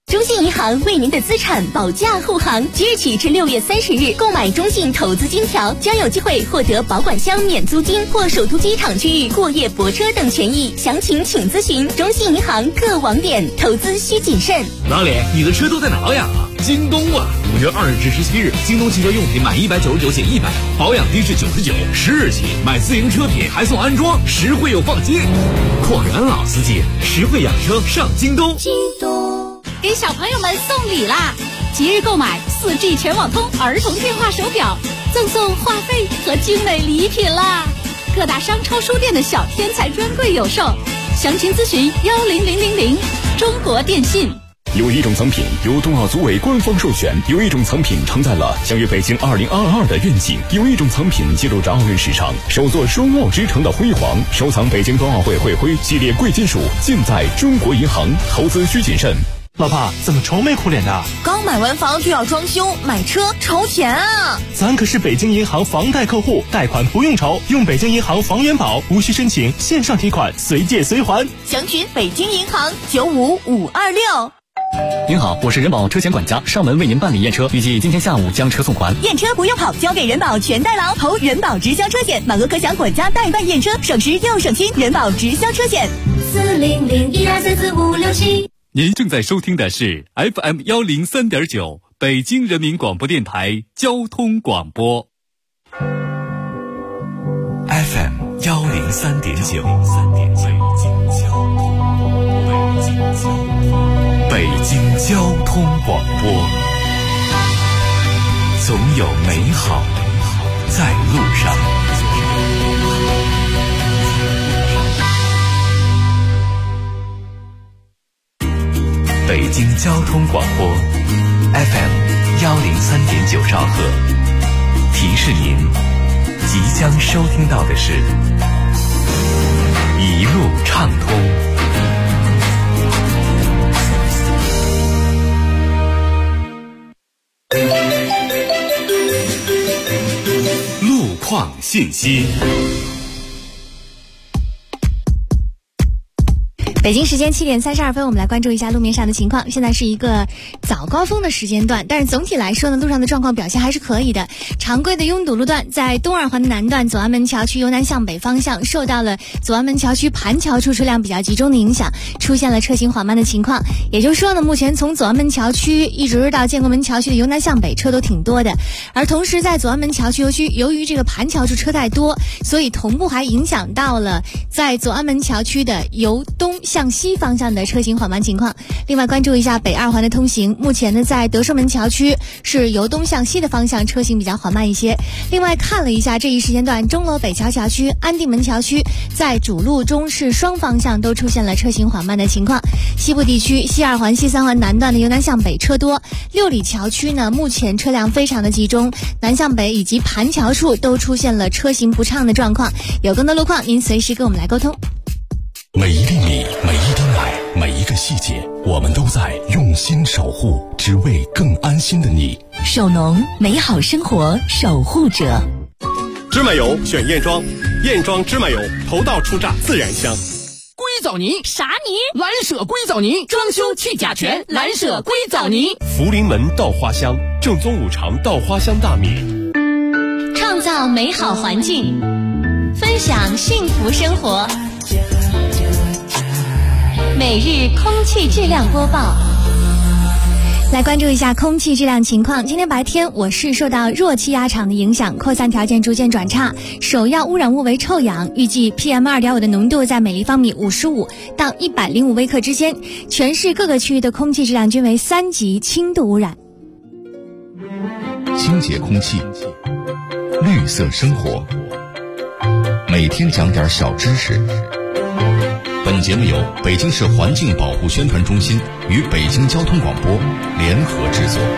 中信银行为您的资产保驾护航，即日起至6月30日，购买中信投资金条将有机会获得保管箱免租金或首都机场区域过夜泊车等权益。详情请咨询中信银行各网点。投资需谨慎。 老李，你的车都在哪呀？京东啊！5月2日至17日，京东汽车用品满199减100，保养低至99，10日起买自营车品还送安装，实惠又放心。果然老司机，实惠养车上京东。 京东给小朋友们送礼啦！即日购买4G 全网通儿童电话手表，赠送话费和精美礼品啦！各大商超书店的小天才专柜有售，详情咨询10000。中国电信。 有一种藏品由冬奥组委官方授权，有一种藏品承载了相约北京2022的愿景，有一种藏品记录着奥运史上首座双奥之城的辉煌。收藏北京冬奥会会徽系列贵金属，尽在中国银行。投资需谨慎。 老婆，怎么愁眉苦脸的？ 刚买完房就要装修，买车愁钱啊！ 咱可是北京银行房贷客户，贷款不用愁，用北京银行房源保，无需申请，线上提款，随借随还。 详询北京银行95526。 您好，我是人保车险管家，上门为您办理验车，预计今天下午将车送还。 验车不用跑，交给人保全代劳，投人保直销车险，满额可享管家代办验车，省时又省心。人保直销车险 40012445667。 您正在收听的是 FM103.9 北京人民广播电台交通广播。 FM103.9 北京交通广播，总有美好在路上。北京交通广播 FM103.9 兆赫，提示您即将收听到的是一路畅通。路况信息。 北京时间7点32分，我们来关注一下路面上的情况。现在是一个早高峰的时间段，但是总体来说呢，路上的状况表现还是可以的。常规的拥堵路段在东二环的南段左安门桥区由南向北方向，受到了左安门桥区盘桥处车辆比较集中的影响，出现了车行缓慢的情况。也就是说呢，目前从左安门桥区一直到建国门桥区的由南向北车都挺多的。而同时在左安门桥区由于这个盘桥处车太多，所以同步还影响到了在左安门桥区的由东向西方向的车行缓慢情况。另外关注一下北二环的通行，目前呢在德胜门桥区是由东向西的方向车行比较缓慢一些。另外看了一下这一时间段钟楼北桥桥区、安定门桥区在主路中是双方向都出现了车行缓慢的情况。西部地区西二环西三环南段的由南向北车多，六里桥区呢目前车辆非常的集中，南向北以及盘桥处都出现了车行不畅的状况。有更多路况您随时跟我们来沟通。 每一粒米，每一滴奶，每一个细节，我们都在用心守护，只为更安心的你。 手农，美好生活守护者。 芝麻油选燕庄，燕庄芝麻油头道出榨自然香。 硅藻泥啥泥？ 蓝舍硅藻泥，装修去甲醛，蓝舍硅藻泥。 福临门稻花香，正宗五常稻花香大米。 创造美好环境，分享幸福生活。每日空气质量播报， 来关注一下空气质量情况。今天白天我市受到弱气压场的影响，扩散条件逐渐转差，首要污染物为臭氧，预计 PM2.5 的浓度在每立方米55到105微克之间，全市各个区域的空气质量均为3级轻度污染。 清洁空气，绿色生活，每天讲点小知识。本节目由北京市环境保护宣传中心与北京交通广播联合制作。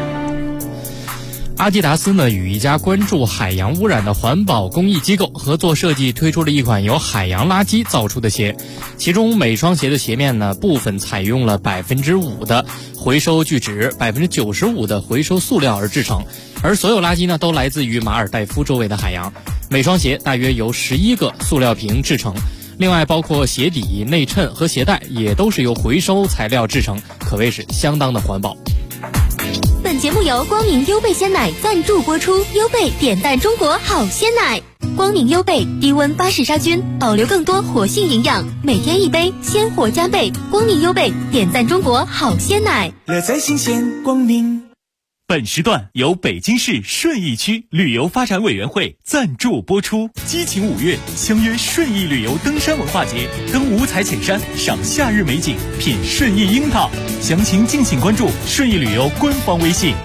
阿迪达斯呢与一家关注海洋污染的环保公益机构合作设计，推出了一款由海洋垃圾造出的鞋。其中每双鞋的鞋面呢部分采用了 5% 的回收聚酯、95% 的回收塑料而制成，而所有垃圾呢都来自于马尔代夫周围的海洋。每双鞋大约由11个塑料瓶制成，另外包括鞋底、内衬和鞋带也都是由回收材料制成， 可谓是相当的环保。 本节目由光明优贝鲜奶赞助播出，优贝点赞中国好鲜奶。光明优贝低温巴氏杀菌，保留更多活性营养，每天一杯，鲜活加倍。光明优贝点赞中国好鲜奶， 乐在新鲜光明。 本时段由北京市顺义区旅游发展委员会赞助播出。激情5月，相约顺义旅游登山文化节，登五彩浅山，赏夏日美景，品顺义樱桃。详情敬请关注顺义旅游官方微信。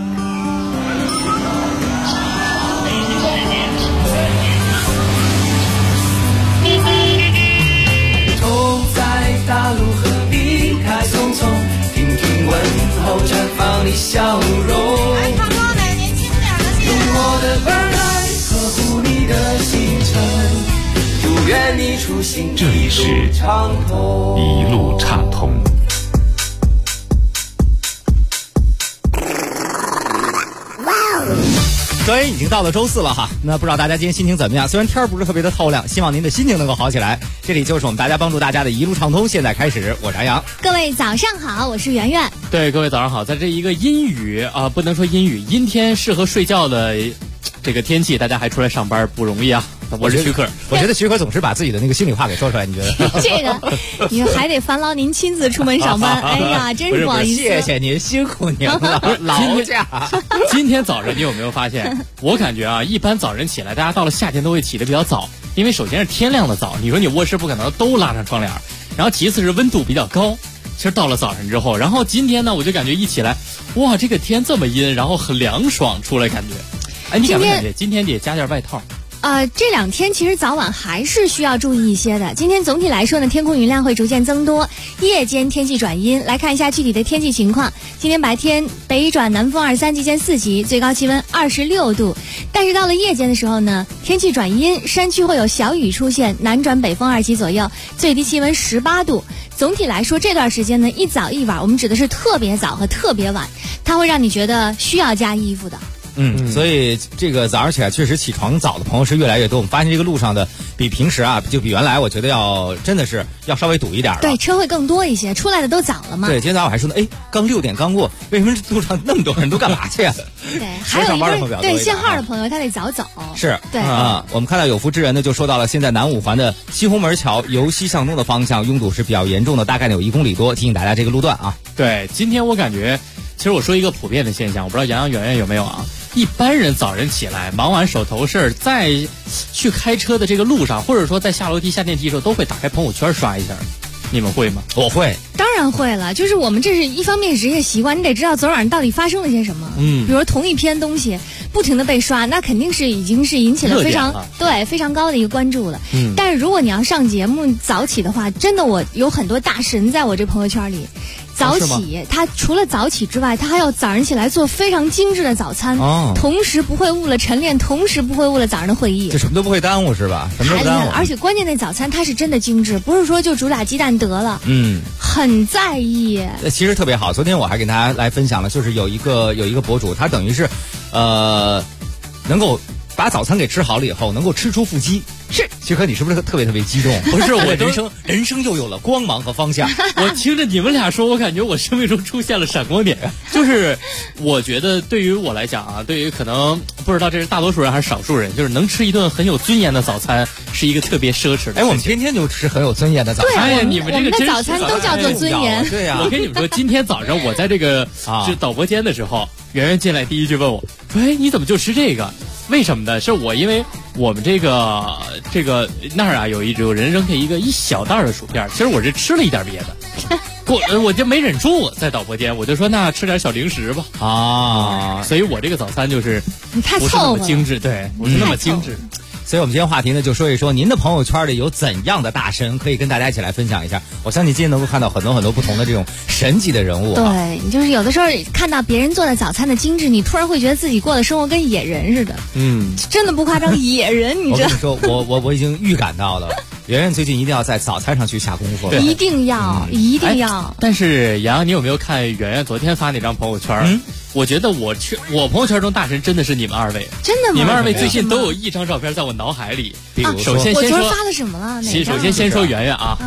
走在大路和离开匆匆，听听问候绽放的笑容。用我的耳来呵护你的行程，祝愿你出行这里是一路畅通。 转眼已经到了周4了哈，那不知道大家今天心情怎么样？虽然天儿不是特别的透亮，希望您的心情能够好起来。这里就是我们大家帮助大家的一路畅通，现在开始，我是安阳。 各位早上好，我是圆圆。 对，各位早上好。在这一个阴雨啊，不能说阴雨，阴天适合睡觉的这个天气，大家还出来上班不容易啊。我是许可， 我觉得许可总是把自己的那个心里话给说出来，你觉得？ 这个，你还得烦劳您亲自出门上班。哎呀，真是不好意思。 谢谢您，辛苦您了，劳驾。 今天早上你有没有发现？我感觉啊，一般早晨起来，大家到了夏天都会起得比较早，因为首先是天亮的早，你说你卧室不可能都拉上窗帘，然后其次是温度比较高。其实到了早晨之后，然后今天呢，我就感觉一起来，哇，这个天这么阴，然后很凉爽，出来感觉。哎，你感不感觉今天得加件外套？ 这2天其实早晚还是需要注意一些的。今天总体来说呢，天空云量会逐渐增多，夜间天气转阴。来看一下具体的天气情况。今天白天北转南风2、3级见4级，最高气温26度。但是到了夜间的时候呢，天气转阴，山区会有小雨出现，南转北风2级左右，最低气温18度。总体来说，这段时间呢，一早一晚，我们指的是特别早和特别晚，它会让你觉得需要加衣服的。 所以这个早上起来确实起床早的朋友是越来越多。我们发现这个路上的比平时啊，就比原来我觉得真的是要稍微堵一点了。 对，车会更多一些，出来的都早了嘛。 对，今天早上我还说呢，刚6点刚过，为什么路上那么多人都干嘛去呀？ 对，还有一个对限号的朋友，他得早走。 是， 对我们看到有福之人呢就说到了，现在南5环的西红门桥由西向东的方向拥堵是比较严重的，大概有1公里多，提醒大家这个路段啊。 对，今天我感觉，其实我说一个普遍的现象，我不知道洋洋圆圆有没有啊？一般人早晨起来忙完手头事儿，在去开车的这个路上，或者说在下楼梯下电梯的时候，都会打开朋友圈刷一下。你们会吗？ 我会， 当然会了。就是我们这是一方面职业习惯，你得知道昨晚上到底发生了些什么。比如同一篇东西不停的被刷，那肯定是已经是引起了非常高的一个关注了。但是如果你要上节目早起的话，真的我有很多大神在我这朋友圈里。早起，他除了早起之外，他还要早上起来做非常精致的早餐，同时不会误了晨练，同时不会误了早上的会议， 这什么都不会耽误是吧？什么都不耽误。 而且关键那早餐它是真的精致，不是说就煮俩鸡蛋得了，很在意。 其实特别好，昨天我还给大家来分享了，就是有一个博主，他等于是能够把早餐给吃好了以后，能够吃出腹肌。是，徐可，你是不是特别激动？ 不是，我人生又有了光芒和方向。 我听着你们俩说，我感觉我生命中出现了闪光点。就是我觉得对于我来讲啊，对于可能不知道这是大多数人还是少数人，就是能吃一顿很有尊严的早餐是一个特别奢侈的。 我们天天就吃很有尊严的早餐。 对， 你们这个我们的早餐都叫做尊严。 对呀， 我跟你们说，今天早上我在这个是导播间的时候，圆圆进来第一句问我，哎，你怎么就吃这个？为什么呢？是我因为我们这个那儿啊有人扔下一小袋的薯片，其实我是吃了一点别的，我就没忍住，在导播间我就说那吃点小零食吧所以我这个早餐就是你太不是那么精致，对，不是那么精致。 所以我们今天话题呢，就说一说您的朋友圈里有怎样的大神，可以跟大家一起来分享一下。我相信今天能够看到很多不同的这种神级的人物。 对，你就是有的时候看到别人做的早餐的精致，你突然会觉得自己过的生活跟野人似的。真的不夸张，野人，你知道？ 我跟你说，我已经预感到了。圆圆最近一定要在早餐上去下功夫， 一定要。 但是杨，你有没有看圆圆昨天发那张朋友圈？我觉得我朋友圈中大神真的是你们2位， 真的吗？ 你们2位最近都有一张照片在我脑海里。 比如首先我昨天发的什么了？ 首先说圆圆啊，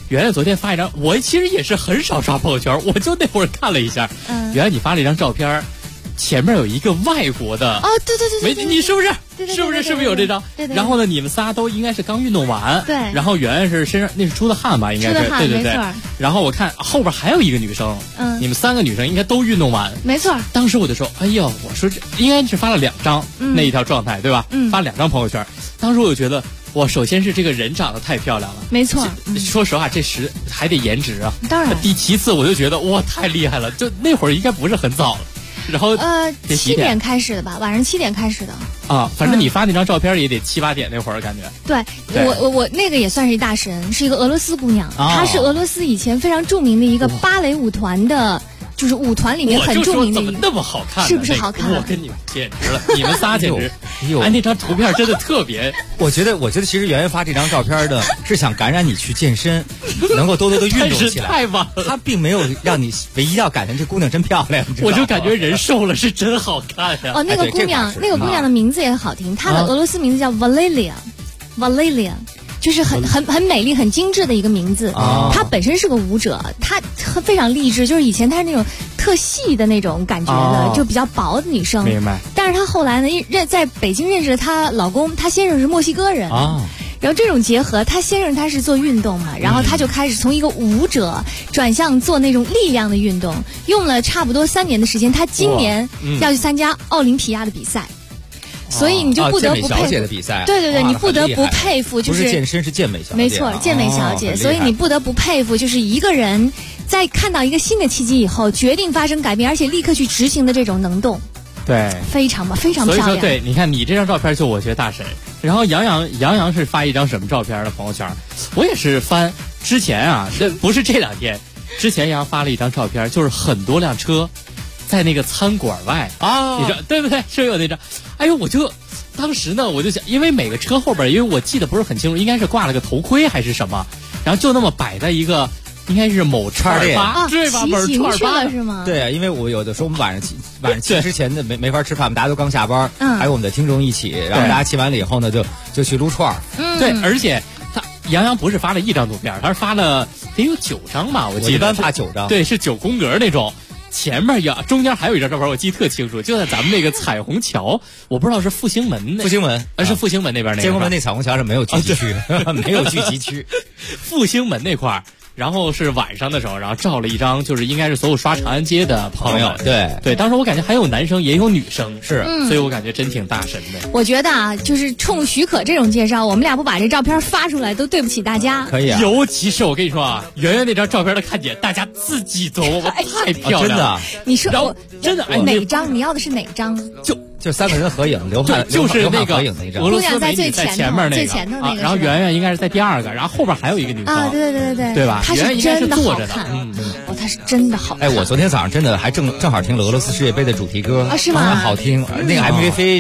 圆圆昨天发一张，我其实也是很少刷朋友圈，我就那会儿看了一下，圆圆你发了一张照片，前面有一个外国的哦，对， 你是不是？是不是有这张？ 对。 然后呢，你们仨都应该是刚运动完， 对。 然后圆圆是身上那是出的汗吧，应该是，对。然后我看后边还有一个女生，你们3个女生应该都运动完， 没错。 当时我就说，哎呦，我说这应该是发了2张那一条状态，对吧？发2张朋友圈。当时我就觉得，我首先是这个人长得太漂亮了， 没错。 说实话，这还得颜值啊， 当然。 其次我就觉得哇，太厉害了，就那会儿应该不是很早了。然后 7点开始的吧，晚上7点开始的啊。反正你发那张照片也得7、8点那会儿感觉。 对，我那个也算是一大神，是一个俄罗斯姑娘，她是俄罗斯以前非常著名的一个芭蕾舞团的。就是舞团里面很著名的一个， 怎么那么好看？ 是不是好看？ 我跟你们简直了，你们仨简直！那张图片真的特别。 我觉得其实圆圆发这张照片的是想感染你去健身，能够多的运动起来。 太晚了， 他并没有让你唯一要感觉这姑娘真漂亮。 我就感觉人瘦了是真好看呀。 哦，那个姑娘的名字也好听，她的俄罗斯名字叫 Valeria。就是很美丽、很精致的一个名字。她本身是个舞者，她非常励志。就是以前她是那种特细的那种感觉的，就比较薄的女生。 明白。 但是她后来呢，在北京认识了她老公，她先生是墨西哥人。然后这种结合，她先生他是做运动嘛，然后她就开始从一个舞者转向做那种力量的运动，用了差不多3年的时间。她今年要去参加奥林匹亚的比赛。所以你就不得不佩服健美小姐的比赛， 对，你不得不佩服，就是不是健身是健美小姐， 没错，健美小姐。所以你不得不佩服，就是一个人在看到一个新的契机以后，决定发生改变，而且立刻去执行的这种能动， 对， 非常漂亮。 所以说，对，你看你这张照片就我觉得大神。然后杨洋是发一张什么照片的朋友圈？我也是翻之前啊，这不是这2天，之前杨发了一张照片，就是很多辆车。在那个餐馆外你知道对不对？是有那张，哎呦，当时呢，我就想，因为每个车后边，因为我记得不是很清楚，应该是挂了个头盔还是什么，然后就那么摆在一个，应该是某串店， 对吧？某串吧是吗？ 对啊，因为我有的时候我们晚上骑之前的没法吃饭，大家都刚下班，还有我们的听众一起，然后大家骑完了以后呢，就去撸串对，而且杨洋不是发了1张图片，他是发了得有9张吧，我记得。 一般发9张， 对，是9宫格那种。前面中间还有一张照片，我记得特清楚，就在咱们那个彩虹桥，我不知道是复兴门，是复兴门那边那个。 建国门那彩虹桥是没有聚集区，没有聚集区。 复兴门那块儿，然后是晚上的时候，然后照了一张，就是应该是所有刷长安街的朋友。对，当时我感觉还有男生也有女生， 是， 所以我感觉真挺大神的。 我觉得啊，就是冲许可这种介绍，我们俩不把这照片发出来，都对不起大家。 可以啊。 尤其是我跟你说啊，圆圆那张照片的看点，大家自己琢磨，太漂亮了。 真的。 你说我真的哪张？你要的是哪张？ 就3个人的合影， 就是那个俄罗斯美女在前面那个， 最前头那个。 然后圆圆应该是在第2个，然后后边还有一个女生。对吧？ 她是真的好看，她是真的好看。 哎，我昨天早上真的还正好听了俄罗斯世界杯的主题歌啊，是吗？ 好听，那个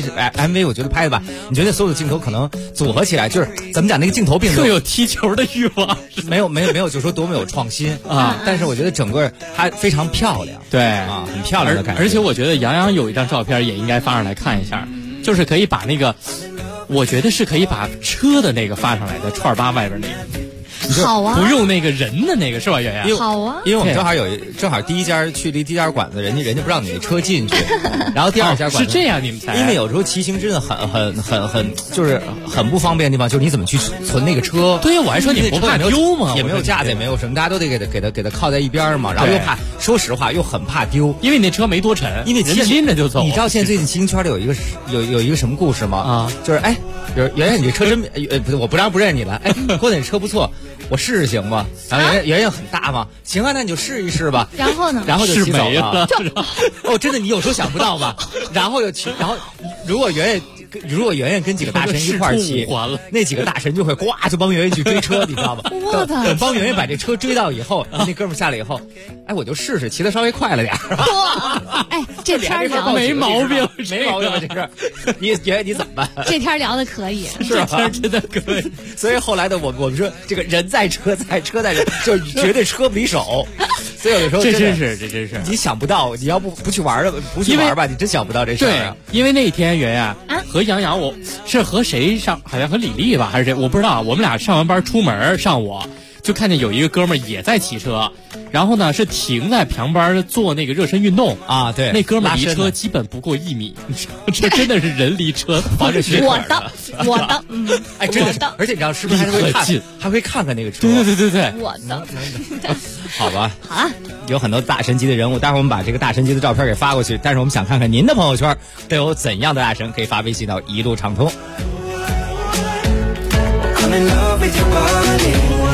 MV 我觉得拍的吧，你觉得所有的镜头可能组合起来，就是怎么讲，那个镜头并没有踢球的欲望， 没有，就是说多么有创新啊！但是我觉得整个它非常漂亮， 对啊，很漂亮的感觉。 而且我觉得杨洋有一张照片也应该发上来看一下，就是可以把那个，我觉得是可以把车的那个发上来的串8外边那个。 好啊， 不用那个人的那个是吧，圆圆？ 好啊， 因为我们正好第一家去离第一家馆子，人家不让你那车进去，然后第2家馆子是这样，你们才因为有时候骑行真的很就是很不方便的地方，就是你怎么去存那个车？ 对呀，我还说你不怕丢吗？ 也没有架子，也没有什么，大家都得给它靠在一边嘛，然后又怕，说实话又很怕丢， 因为你那车没多沉， 因为人家拎着就走。 你知道现在最近骑行圈里有一个什么故事吗？就是圆圆你这车真不是，我不认识你了，郭总你车不错。我试试行吗？然后圆圆很大吗？行啊，那你就试一试吧。 然后呢？ 然后就骑走了。 哦，真的，你有时候想不到吧？然后如果圆圆跟几个大神一块儿骑，那几个大神就会就帮圆圆去追车，你知道吗？等帮圆圆把这车追到以后，那哥们下来以后，我就试试骑得稍微快了点。 这天聊没毛病， 没毛病吧？这是圆圆你怎么办？ 这天聊的可以， 是吧？ 真的可以。 所以后来的我们说，这个人在车在人，就是绝对车不离手。所以有的时候这真是你想不到，你要不去玩吧，你真想不到这事儿啊。 因为那天圆圆和杨洋，我是和谁上？好像和李丽吧，还是谁？我不知道。我们俩上完班出门，上午就看见有一个哥们儿也在骑车，然后呢是停在旁边做那个热身运动啊。对， 那哥们儿离车基本不过1米，这真的是人离车防着血管的。我的， 哎，真的是，而且你知道是不是还会看那个车？ 对， 我的。 好吧， 好啊， 有很多大神级的人物，待会儿我们把这个大神级的照片给发过去。但是我们想看看您的朋友圈都有怎样的大神，可以发微信到一路畅通。 I'm in love with your body.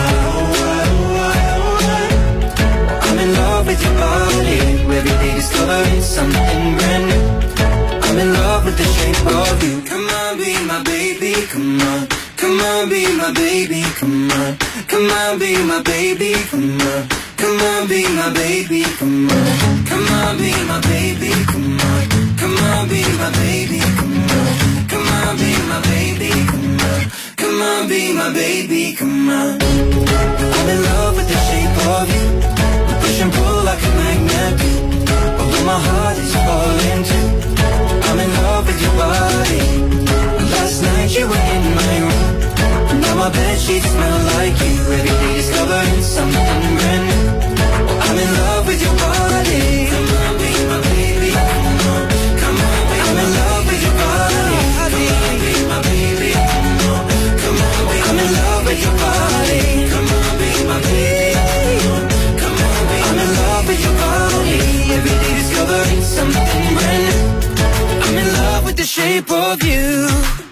I'm in love with your body. Every day discovering something brand new. I'm in love with the shape of you. Come on, be my baby, come on. Come on, be my baby, come on. Come on, be my baby, come on. Come on, be my baby, come on. Come on, be my baby, come on. Come on, be my baby, come on. Come on, be my baby, come on. Come on, be my baby, come on. I'm in love with the shape of you. We push and pull like a magnet do. Although my heart is falling too. I'm in love with your body. Last night you were in my room. Now my bedsheets smell like you. Every day discovering something brand new. I'm in love with your body. Come on, be my baby, come on. Come on, be I'm in love with your body. Come on, be my baby, come on. Come on, be I'm in love with your body. Come on, be my baby. Come on, be I'm in love with your body. Every day discovering something brand new. I'm in love with the shape of you.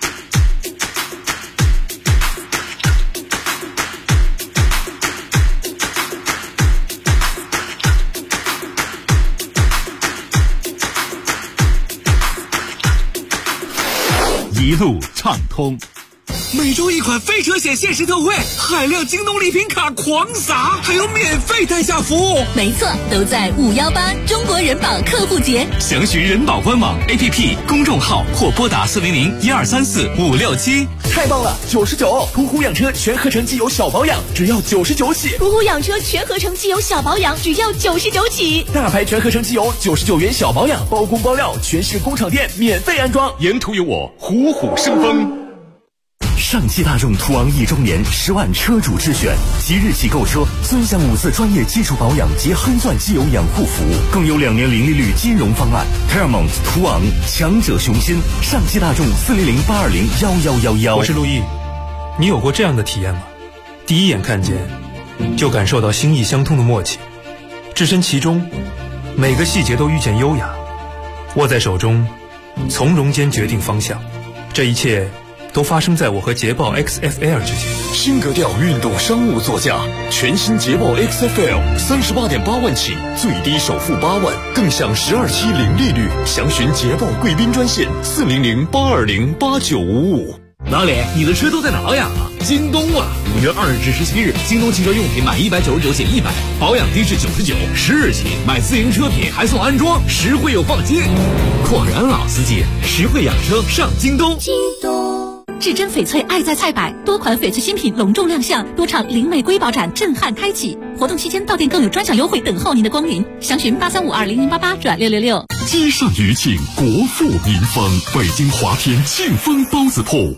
一路畅通，每周一款非车险限时特惠，海量京东礼品卡狂撒，还有免费代驾服务。 没错，都在518中国人保客户节。 详询人保官网 APP 公众号或拨打400-1234-567。 太棒了，99！途虎养车全合成机油小保养只要99起。 途虎养车全合成机油小保养只要99起。 大牌全合成机油99元小保养，包工包料，全市工厂店免费安装。 沿途有我，虎虎生风。上汽大众途昂1周年10万车主智选，即日起购车尊享5次专业基础保养及酣钻机油养护服务，更有2年零利率金融方案。Paramount 途昂，强者雄心。上汽大众400-820-1111。 我是陆毅，你有过这样的体验吗？第一眼看见，就感受到心意相通的默契，置身其中，每个细节都遇见优雅，握在手中，从容间决定方向。这一切都发生在我和捷豹 XFL 之间。 新格调运动商务座驾，全新捷豹 XFL 38.8万起，最低首付8万，更享12期零利率。详询捷豹贵宾专线400-820-8955。 老李，你的车都在哪呀？京东啊！5月2日至17日，京东汽车用品满199减100，保养低至99，10日起买自营车品还送安装，实惠又放心。果然老司机，实惠养车上京东。 京东至臻翡翠爱在菜百，多款翡翠新品隆重亮相，多场零玫瑰宝展震撼开启。活动期间到店更有专享优惠等候您的光临，详询83520088-666。 积善余庆，国富民丰，北京华天庆丰包子铺。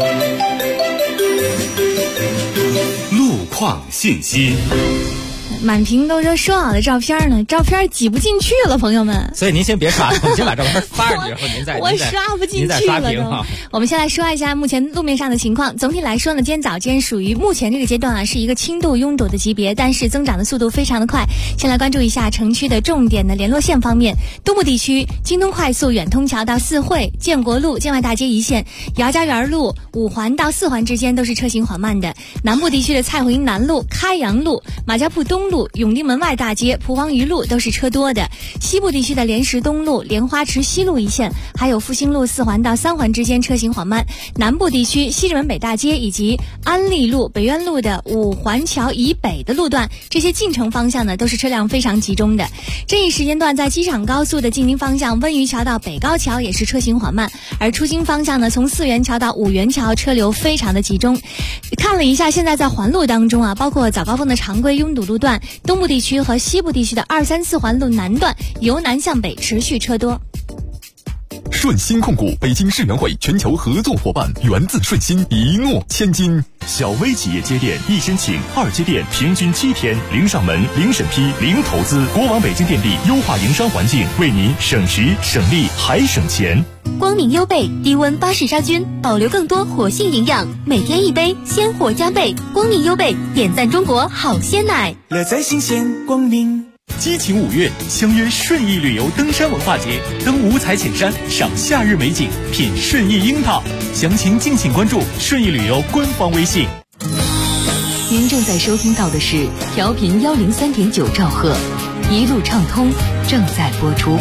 路况信息。 满屏都说好的照片呢，照片挤不进去了，朋友们。 所以您先别刷，您先把照片发上去，然后您再我刷不进去了都。我们先来说一下目前路面上的情况。总体来说呢，今天早间属于目前这个阶段啊，是一个轻度拥堵的级别，但是增长的速度非常的快。先来关注一下城区的重点的联络线方面，东部地区京东快速远通桥到四惠、建国路、建外大街一线、姚家园路、五环到四环之间都是车行缓慢的。南部地区的蔡回南路、开阳路、马家铺东路、永定门外大街、蒲黄榆路都是车多的。西部地区的莲石东路、莲花池西路一线，还有复兴路4环到3环之间车行缓慢。南部地区西直门北大街以及安利路、北苑路的五环桥以北的路段，这些进城方向呢都是车辆非常集中的。这一时间段在机场高速的进京方向，温榆桥到北高桥也是车行缓慢，而出京方向呢，从4元桥到5元桥车流非常的集中。看了一下现在在环路当中啊，包括早高峰的常规拥堵路段，东部地区和西部地区的2、3、4环路南段由南向北持续车多。 顺心控股，北京世园会全球合作伙伴，源自顺心，一诺千金。小微企业接电一申请2接电，平均7天，零上门、零审批、零投资。国网北京电力优化营商环境，为您省时省力还省钱。 光明优贝低温巴氏杀菌，保留更多活性营养，每天1杯，鲜活加倍。光明优贝点赞中国好鲜奶， 乐在新鲜光明。 激情5月，相约顺义旅游登山文化节，登五彩浅山，赏夏日美景，品顺义樱桃。详情敬请关注顺义旅游官方微信。 您正在收听到的是调频103.9兆赫，一路畅通正在播出。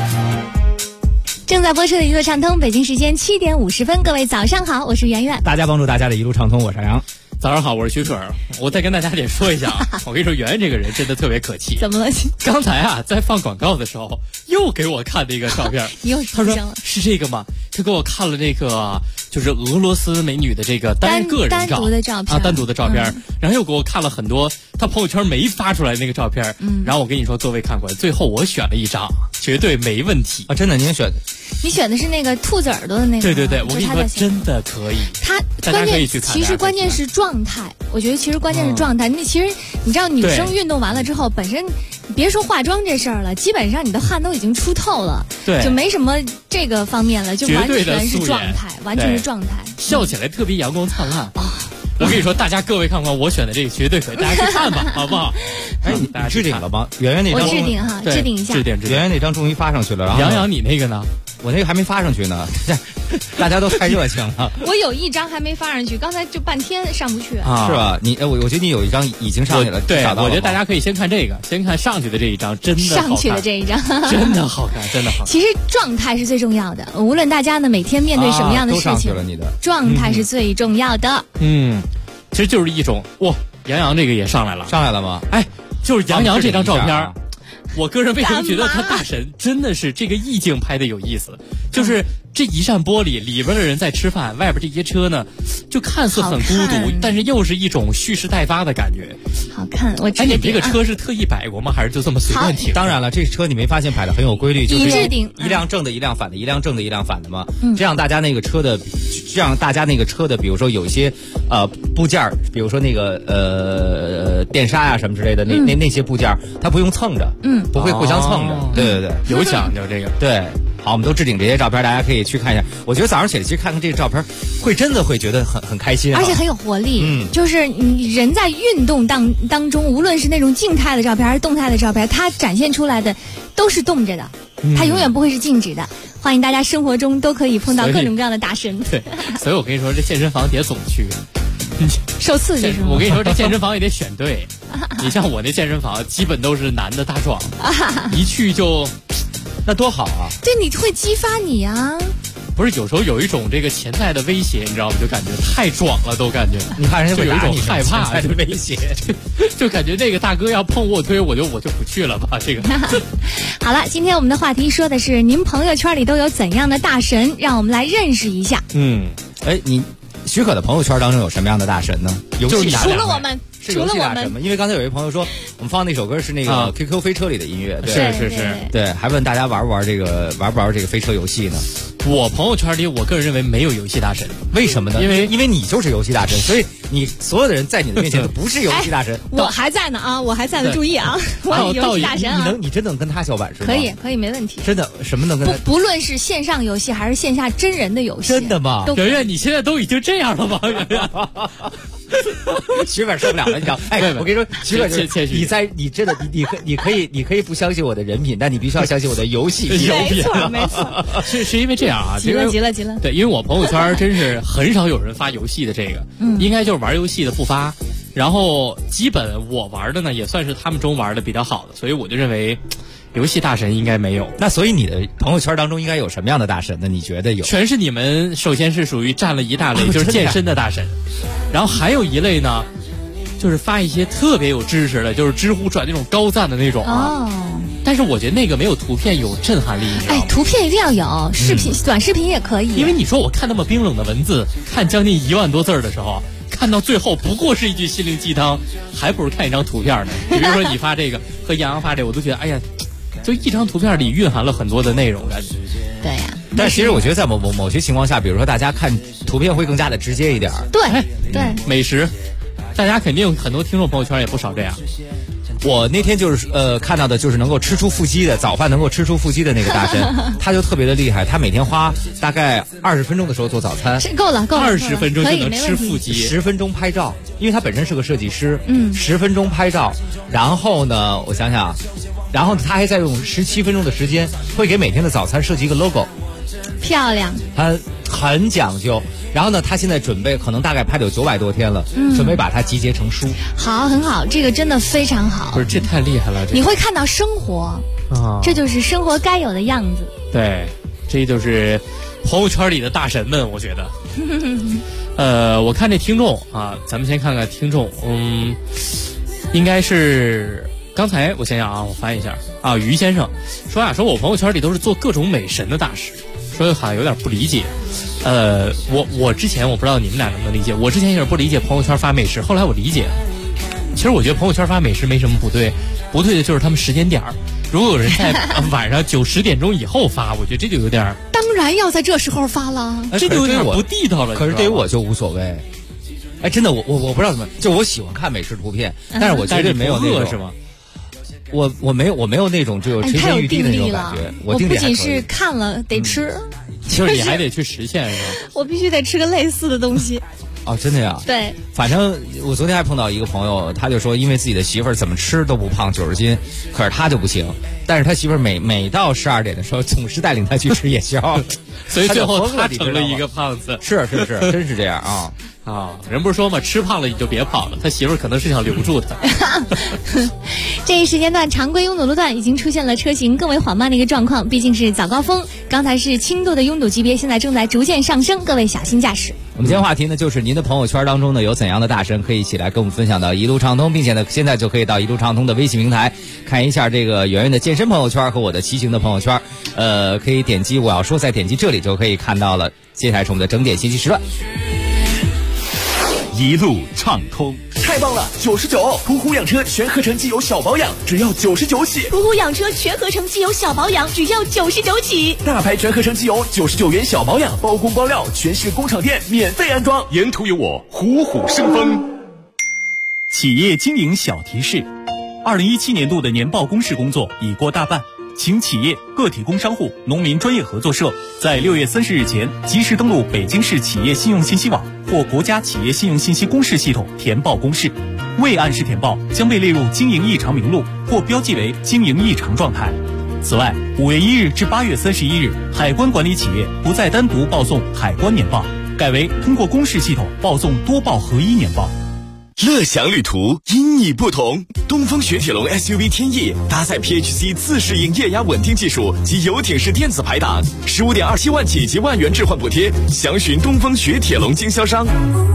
正在播出的一路畅通，北京时间7点50分，各位早上好，我是圆圆。 大家帮助大家的一路畅通，我是杨。 早上好，我是徐水。我再跟大家说一下啊，我跟你说，圆圆这个人真的特别可气。 怎么了？ 刚才啊，在放广告的时候，又给我看那个照片。 你又他说是这个吗？他给我看了那个，就是俄罗斯美女的这个单独的照片啊，单独的照片。然后又给我看了很多他朋友圈没发出来那个照片。然后我跟你说，各位看官，最后我选了一张，绝对没问题啊！真的，您选？ 你选的是那个兔子耳朵的那个？ 对对对，我跟你说，真的可以。大家可以去看。 其实关键是状态，我觉得其实关键是状态。那其实你知道，女生运动完了之后，本身别说化妆这事儿了，基本上你的汗都已经出透了， 对， 就没什么这个方面了，就完全是状态，完全是状态。 笑起来特别阳光灿烂啊！我跟你说，大家各位看看，我选的这个绝对可以，大家去看吧，好不好？ 哎，你置顶了吗？圆圆那张我置顶哈，置顶一下。 圆圆那张终于发上去了，然后杨洋你那个呢？ 我那个还没发上去呢，大家都太热情了。 我有一张还没发上去，刚才就半天上不去啊，是吧？我觉得你有一张已经上去了， 对，我觉得大家可以先看这个，先看上去的这一张，真的上去的这一张真的好看，真的好看。 其实状态是最重要的，无论大家呢每天面对什么样的事情， 都上去了你的状态是最重要的。 其实就是一种哇，杨洋这个也上来了吗？ 哎，就是杨洋这张照片。我个人为什么觉得他大神真的是这个意境拍的有意思，就是这一扇玻璃里边的人在吃饭，外边这些车呢就看似很孤独，但是又是一种蓄势待发的感觉。 好看，我你这个车是特意摆过吗？还是就这么随便停？ 当然了，这车你没发现摆的很有规律，就是一辆正的，一辆反的，一辆正的，一辆反的吗？这样大家那个车的，比如说有一些部件，比如说那个电刹呀什么之类的，那些部件，它不用蹭着，不会互相蹭着。对对对， 有讲究这个。 对，好，我们都置顶这些照片，大家可以去看一下。我觉得早上起来其实看看这个照片，真的会觉得很开心， 而且很有活力。就是你人在运动当中，无论是那种静态的照片还是动态的照片，它展现出来的都是动着的，它永远不会是静止的。欢迎大家生活中都可以碰到各种各样的大神。 对，所以我跟你说，这健身房别总去。 受刺激是吗？ 我跟你说，这健身房也得选对。你像我那健身房，基本都是男的大壮，一去就， 那多好啊！ 对，你会激发你啊。 不是，有时候有一种这个潜在的威胁，你知道吗？就感觉太壮了，都感觉。 你看人家就有一种害怕的威胁， 就感觉那个大哥要碰卧推，我就不去了吧。这个。 好了，今天我们的话题说的是您朋友圈里都有怎样的大神，让我们来认识一下。 你许可的朋友圈当中有什么样的大神呢？ 就是除了我们。 是游戏大神吗？因为刚才有一位朋友说，我们放那首歌是那个 QQ 飞车里的音乐，对，还问大家玩不玩这个飞车游戏呢？ 我朋友圈里，我个人认为没有游戏大神， 为什么呢？因为你就是游戏大神，所以你所有的人在你的面前都不是游戏大神。 我还在呢啊，我还在呢，注意啊，我游戏大神啊！ 你真能跟他叫板是吗？ 可以，没问题。 真的，什么能跟他？ 不论是线上游戏还是线下真人的游戏， 真的吗？ 圆圆，你现在都已经这样了吗？圆圆。 徐本受不了了，你知道？我跟你说，徐本你真的你可以不相信我的人品，但你必须要相信我的游戏品。 没错， 是因为这样啊， 急了。 对，因为我朋友圈真是很少有人发游戏的这个，应该就是玩游戏的不发，然后基本我玩的呢也算是他们中玩的比较好的，所以我就认为。游戏大神应该没有， 那所以你的朋友圈当中应该有什么样的大神呢？你觉得有？ 全是你们，首先是属于占了一大类，就是健身的大神，然后还有一类呢，就是发一些特别有知识的，就是知乎转那种高赞的那种啊。但是我觉得那个没有图片有震撼力，你知道吗？ 图片一定要有，视频、短视频也可以。 因为你说我看那么冰冷的文字，看将近1万多字的时候，看到最后不过是一句心灵鸡汤，还不如看一张图片呢。比如说你发这个和杨洋发这个，我都觉得哎呀。就一张图片里蕴含了很多的内容，感觉。 对呀， 但是其实我觉得在某些情况下，比如说大家看图片会更加的直接一点。 对对， 美食，大家肯定很多听众朋友圈也不少这样。 我那天就是看到的就是能够吃出腹肌的早饭能够吃出腹肌的那个大神，他就特别的厉害，他每天花大概20分钟的时候做早餐， 够了 ，20分钟就能吃腹肌 ，10分钟拍照，因为他本身是个设计师，10分钟拍照，然后呢，我想想，然后他还在用17分钟的时间会给每天的早餐设计一个 logo， 漂亮， 他很讲究。然后呢，他现在准备可能大概拍了有900多天了，准备把它集结成书。 好，很好，这个真的非常好。 不是，这太厉害了！ 你会看到生活啊，这就是生活该有的样子。 对，这就是朋友圈里的大神们，我觉得。我看这听众啊，咱们先看看听众，应该是刚才我想想啊，我翻一下啊，于先生说啊，说我朋友圈里都是做各种美食的大师，说好像有点不理解。我之前我不知道你们俩能不能理解，我之前也是不理解朋友圈发美食，后来我理解。其实我觉得朋友圈发美食没什么不对，不对的就是他们时间点儿。如果有人在晚上9、10点钟以后发，我觉得这就有点当然要在这时候发了， 这就有点不地道了。 可是对于我就无所谓。哎，真的，我不知道怎么，就我喜欢看美食图片，但是我绝对没有那种是吗？ 我没有那种就垂涎欲滴的那种感觉。 我不仅是看了得吃， 就是你还得去实现是吧？ 我必须得吃个类似的东西。 哦，真的呀？ 对， 反正我昨天还碰到一个朋友，他就说，因为自己的媳妇儿怎么吃都不胖90斤，可是他就不行。但是他媳妇儿每到12点的时候，总是带领他去吃夜宵， 所以最后他成了一个胖子。 是，真是这样啊。 人不是说嘛，吃胖了你就别跑了。他媳妇儿可能是想留住他。 这一时间段，常规拥堵路段已经出现了车行更为缓慢的一个状况，毕竟是早高峰。刚才是轻度的拥堵级别，现在正在逐渐上升，各位小心驾驶。 我们今天话题呢，就是您的朋友圈当中呢有怎样的大神可以一起来跟我们分享到一路畅通，并且呢现在就可以到一路畅通的微信平台看一下这个圆圆的健身朋友圈和我的骑行的朋友圈，可以点击我要说，再点击这里就可以看到了。接下来是我们的整点信息时段。 一路畅通， 太棒了！99，途虎养车全合成机油小保养，只要99起。 途虎养车全合成机油小保养，只要99起。 大牌全合成机油99元小保养，包工包料，全市工厂店免费安装。 沿途有我，虎虎生风。企业经营小提示：2017年度的年报公示工作已过大半。请企业、个体工商户、农民专业合作社在6月30日前及时登录北京市企业信用信息网或国家企业信用信息公示系统填报公示，未按时填报将被列入经营异常名录或标记为经营异常状态。此外，5月1日至8月31日，海关管理企业不再单独报送海关年报，改为通过公示系统报送多报合一年报。 乐享旅途，因你不同。东风雪铁龙 SUV 天翼搭载 PHC 自适应液压稳定技术及游艇式电子排档，15.27万起及万元置换补贴，详询东风雪铁龙经销商。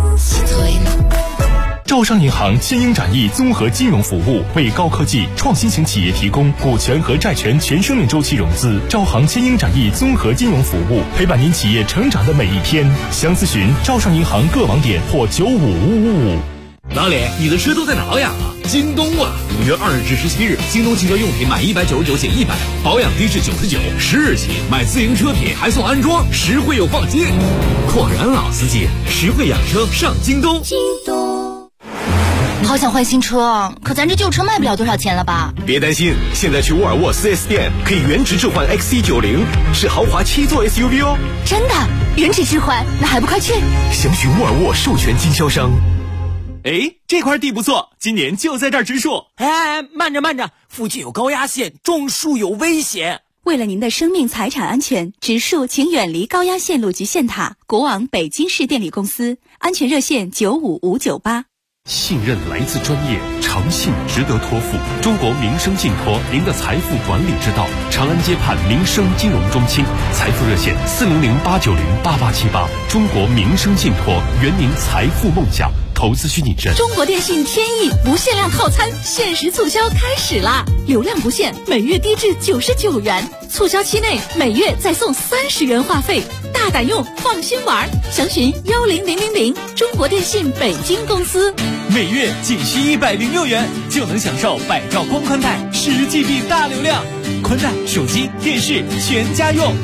招商银行金鹰展翼综合金融服务为高科技创新型企业提供股权和债权全生命周期融资。招行金鹰展翼综合金融服务，陪伴您企业成长的每一天。详咨询招商银行各网点或95555。 老李，你的车都在哪呀？京东啊！5月2日至17日，京东汽车用品满199减100，保养低至99，10日起买自行车品还送安装，实惠又放心。果然老司机，实惠养车上京东。 京东。好想换新车，可咱这旧车卖不了多少钱了吧？ 别担心，现在去沃尔沃 4S 店可以原值置换 XC90，是豪华7座 SUV 哦。 真的？原值置换？那还不快去？ 详询沃尔沃授权经销商。 这块地不错，今年就在这儿植树。 慢着，附近有高压线，种树有危险。 为了您的生命财产安全，植树请远离高压线路及线塔。国网北京市电力公司，安全热线95598。 信任来自专业，诚信值得托付。中国民生信托，您的财富管理之道。长安街畔民生金融中心，财富热线400-890-8878。中国民生信托，圆您财富梦想。投资虚拟真。 中国电信天翼不限量套餐限时促销开始啦！流量不限，每月低至99元，促销期内每月再送30元话费，大胆用，放心玩。详询10000，中国电信北京公司。 每月仅需106元，就能享受百兆光宽带10GB 大流量，宽带、手机、电视全家用。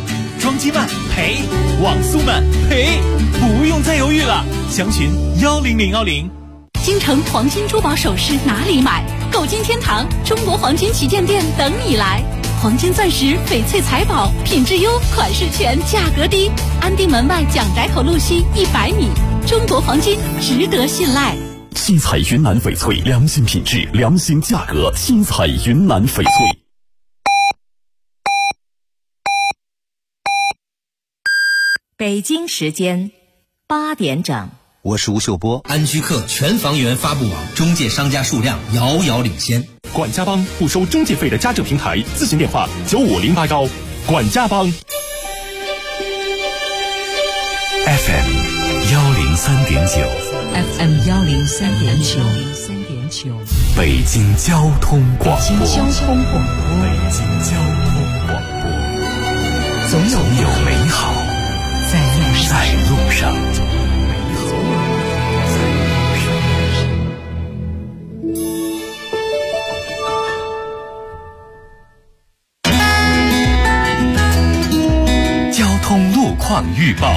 装机慢赔，网速慢赔，不用再犹豫了，详询10010。 京城黄金珠宝首饰哪里买？购金天堂中国黄金旗舰店等你来。黄金钻石、翡翠财宝，品质优，款式全，价格低。安定门外蒋宅口路西100米，中国黄金值得信赖。 新彩云南翡翠，良心品质，良心价格。新彩云南翡翠。 北京时间8点整。 我是吴秀波。安居客全房源发布网，中介商家数量遥遥领先。 管家帮不收中介费的家政平台，咨询电话95081。管家帮。 FM 103.9。 FM 103.9。 北京交通广播。 北京交通广播。总有美好在路上。 交通路况预报。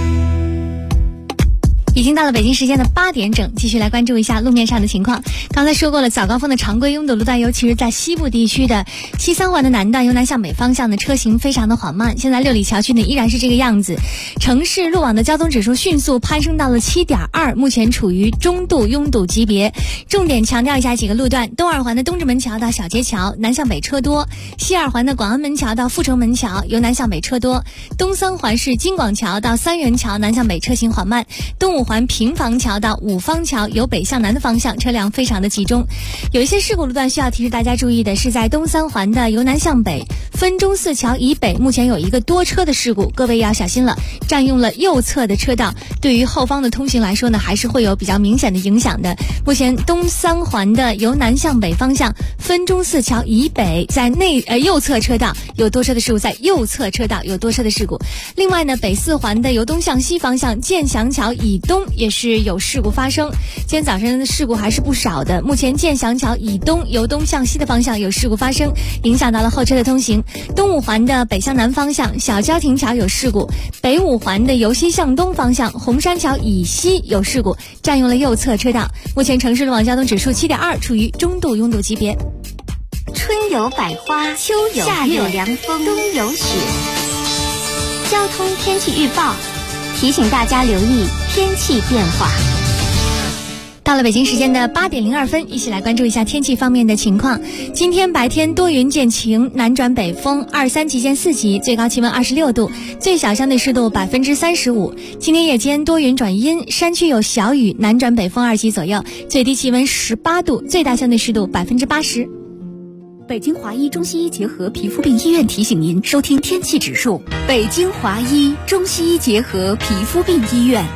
已经到了北京时间的8点整，继续来关注一下路面上的情况。刚才说过了，早高峰的常规拥堵路段，尤其是在西部地区的西三环的南段，由南向北方向的车行非常的缓慢。现在六里桥区呢依然是这个样子，城市路网的交通指数迅速攀升到了7.2，目前处于中度拥堵级别。重点强调一下几个路段：东二环的东直门桥到小街桥南向北车多；西二环的广安门桥到阜成门桥由南向北车多；东三环是金广桥到三元桥南向北车行缓慢；东五环平房桥到五方桥由北向南的方向车辆非常的集中。有一些事故路段需要提示大家注意的是，在东三环的由南向北分钟寺桥以北，目前有一个多车的事故，各位要小心了，占用了右侧的车道，对于后方的通行来说呢，还是会有比较明显的影响的。目前东三环的由南向北方向分钟寺桥以北，在右侧车道有多车的事故，在右侧车道有多车的事故。另外呢，北四环的由东向西方向建祥桥以东也是有事故发生，今天早晨的事故还是不少的。目前建祥桥以东由东向西的方向有事故发生，影响到了后车的通行。东五环的北向南方向小交亭桥有事故，北五环的由西向东方向红山桥以西有事故，占用了右侧车道。目前城市路网交通指数7.2，处于中度拥堵级别。 春有百花，秋有夏有凉风，冬有雪。交通天气预报提醒大家留意天气变化。到了北京时间的8点02分，一起来关注一下天气方面的情况。今天白天多云见晴，南转北风2-3级见4级，最高气温26度，最小相对湿度35%。今天夜间多云转阴，山区有小雨，南转北风2级左右，最低气温18度，最大相对湿度80%。 北京华医中西医结合皮肤病医院提醒您收听天气指数。北京华医中西医结合皮肤病医院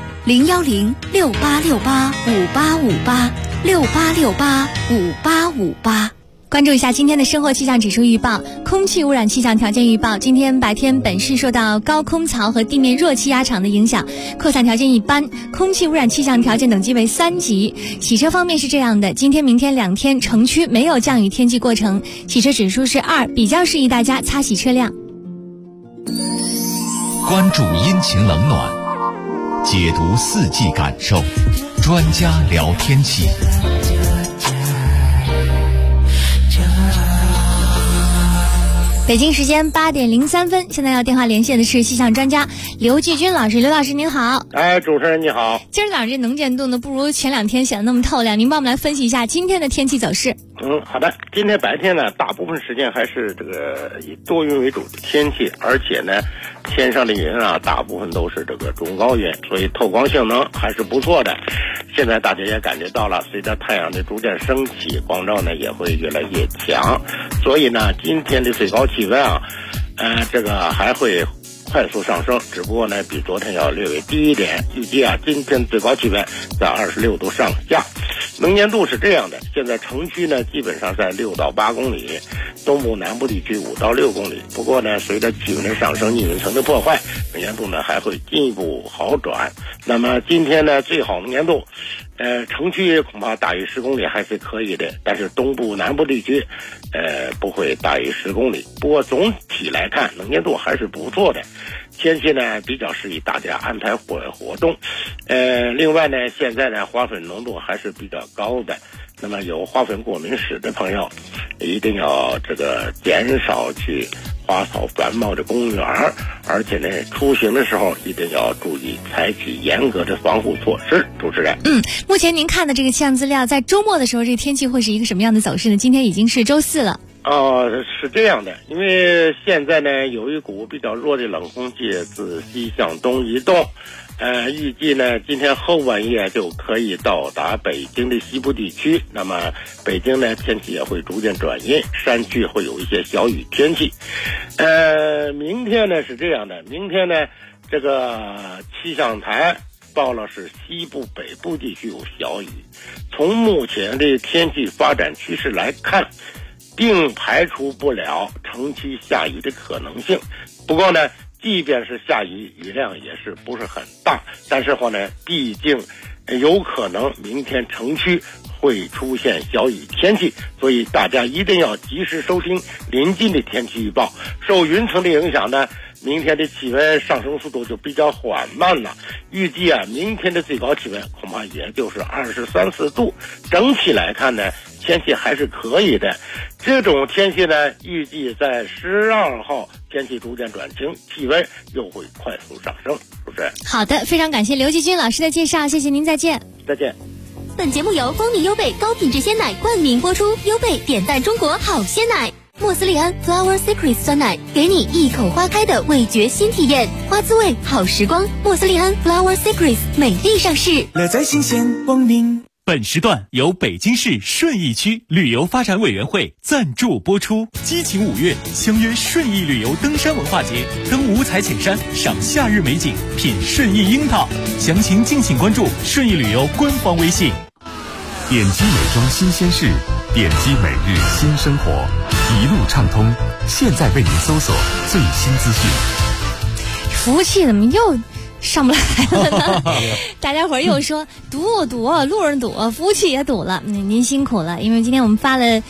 ，01068685858，68685858。 关注一下今天的生活气象指数预报。空气污染气象条件预报，今天白天本市受到高空槽和地面弱气压场的影响，扩散条件一般，空气污染气象条件等级为3级。洗车方面是这样的，今天明天2天城区没有降雨天气过程，洗车指数是2，比较适宜大家擦洗车辆。 关注阴晴冷暖，解读四季感受，专家聊天气。 北京时间8点03分，现在要电话连线的是气象专家刘继军老师。刘老师您好。 主持人你好。 今儿早上这能见度呢，不如前2天显得那么透亮，您帮我们来分析一下今天的天气走势。 好的。今天白天呢，大部分时间还是这个以多云为主的天气，而且呢，天上的云啊，大部分都是这个中高云，所以透光性能还是不错的。现在大家也感觉到了，随着太阳的逐渐升起，光照呢也会越来越强，所以呢，今天的最高气温啊，这个还会快速上升，只不过呢比昨天要略微低一点。预计啊，今天最高气温在26度上下。能见度是这样的，现在城区呢基本上在6到8公里，东部南部地区5到6公里。不过呢，随着气温的上升，逆云层的破坏，能见度呢还会进一步好转。那么今天呢，最好能见度城区恐怕大于10公里还是可以的，但是东部南部地区不会大于10公里。不过总体来看能见度还是不错的，天气呢比较适宜大家安排活动。另外呢，现在呢花粉浓度还是比较高的，那么有花粉过敏史的朋友一定要减少去花草繁茂的公园，而且呢出行的时候一定要注意采取严格的防护措施。主持人， 目前您看的这个气象资料，在周末的时候这个天气会是一个什么样的走势呢？今天已经是周4了。 是这样的，因为现在呢有一股比较弱的冷空气自西向东移动，预计呢今天后半夜就可以到达北京的西部地区，那么北京呢天气也会逐渐转阴，山区会有一些小雨天气。明天呢是这样的，明天呢气象台报了是西部北部地区有小雨，从目前的天气发展趋势来看，并排除不了城区下雨的可能性。不过呢，即便是下雨，雨量也是不是很大，但是话呢，毕竟有可能明天城区会出现小雨天气，所以大家一定要及时收听临近的天气预报。受云层的影响呢，明天的气温上升速度就比较缓慢了，预计明天的最高气温恐怕也就是23、24度。整体来看呢，天气还是可以的。这种天气呢，预计在12号天气逐渐转晴，气温又会快速上升。主持人， 好的，非常感谢刘继军老师的介绍，谢谢您，再见。 再见。 本节目由蜂蜜优贝高品质鲜奶冠名播出，优贝点赞中国好鲜奶。莫斯利安 Flower Secret 酸奶，给你一口花开的味觉新体验，花滋味好时光。莫斯利安 Flower Secret 美丽上市， 乐在新鲜光临。 本时段由北京市顺义区旅游发展委员会赞助播出。激情5月，相约顺义旅游登山文化节，登五彩浅山，赏夏日美景，品顺义樱桃。详情敬请关注顺义旅游官方微信。 点击美妆新鲜事，点击每日新生活，一路畅通。现在为您搜索最新资讯。 服务器怎么又上不来了呢？大家伙儿又说堵，路人堵，服务器也堵了。您辛苦了，因为今天我们发了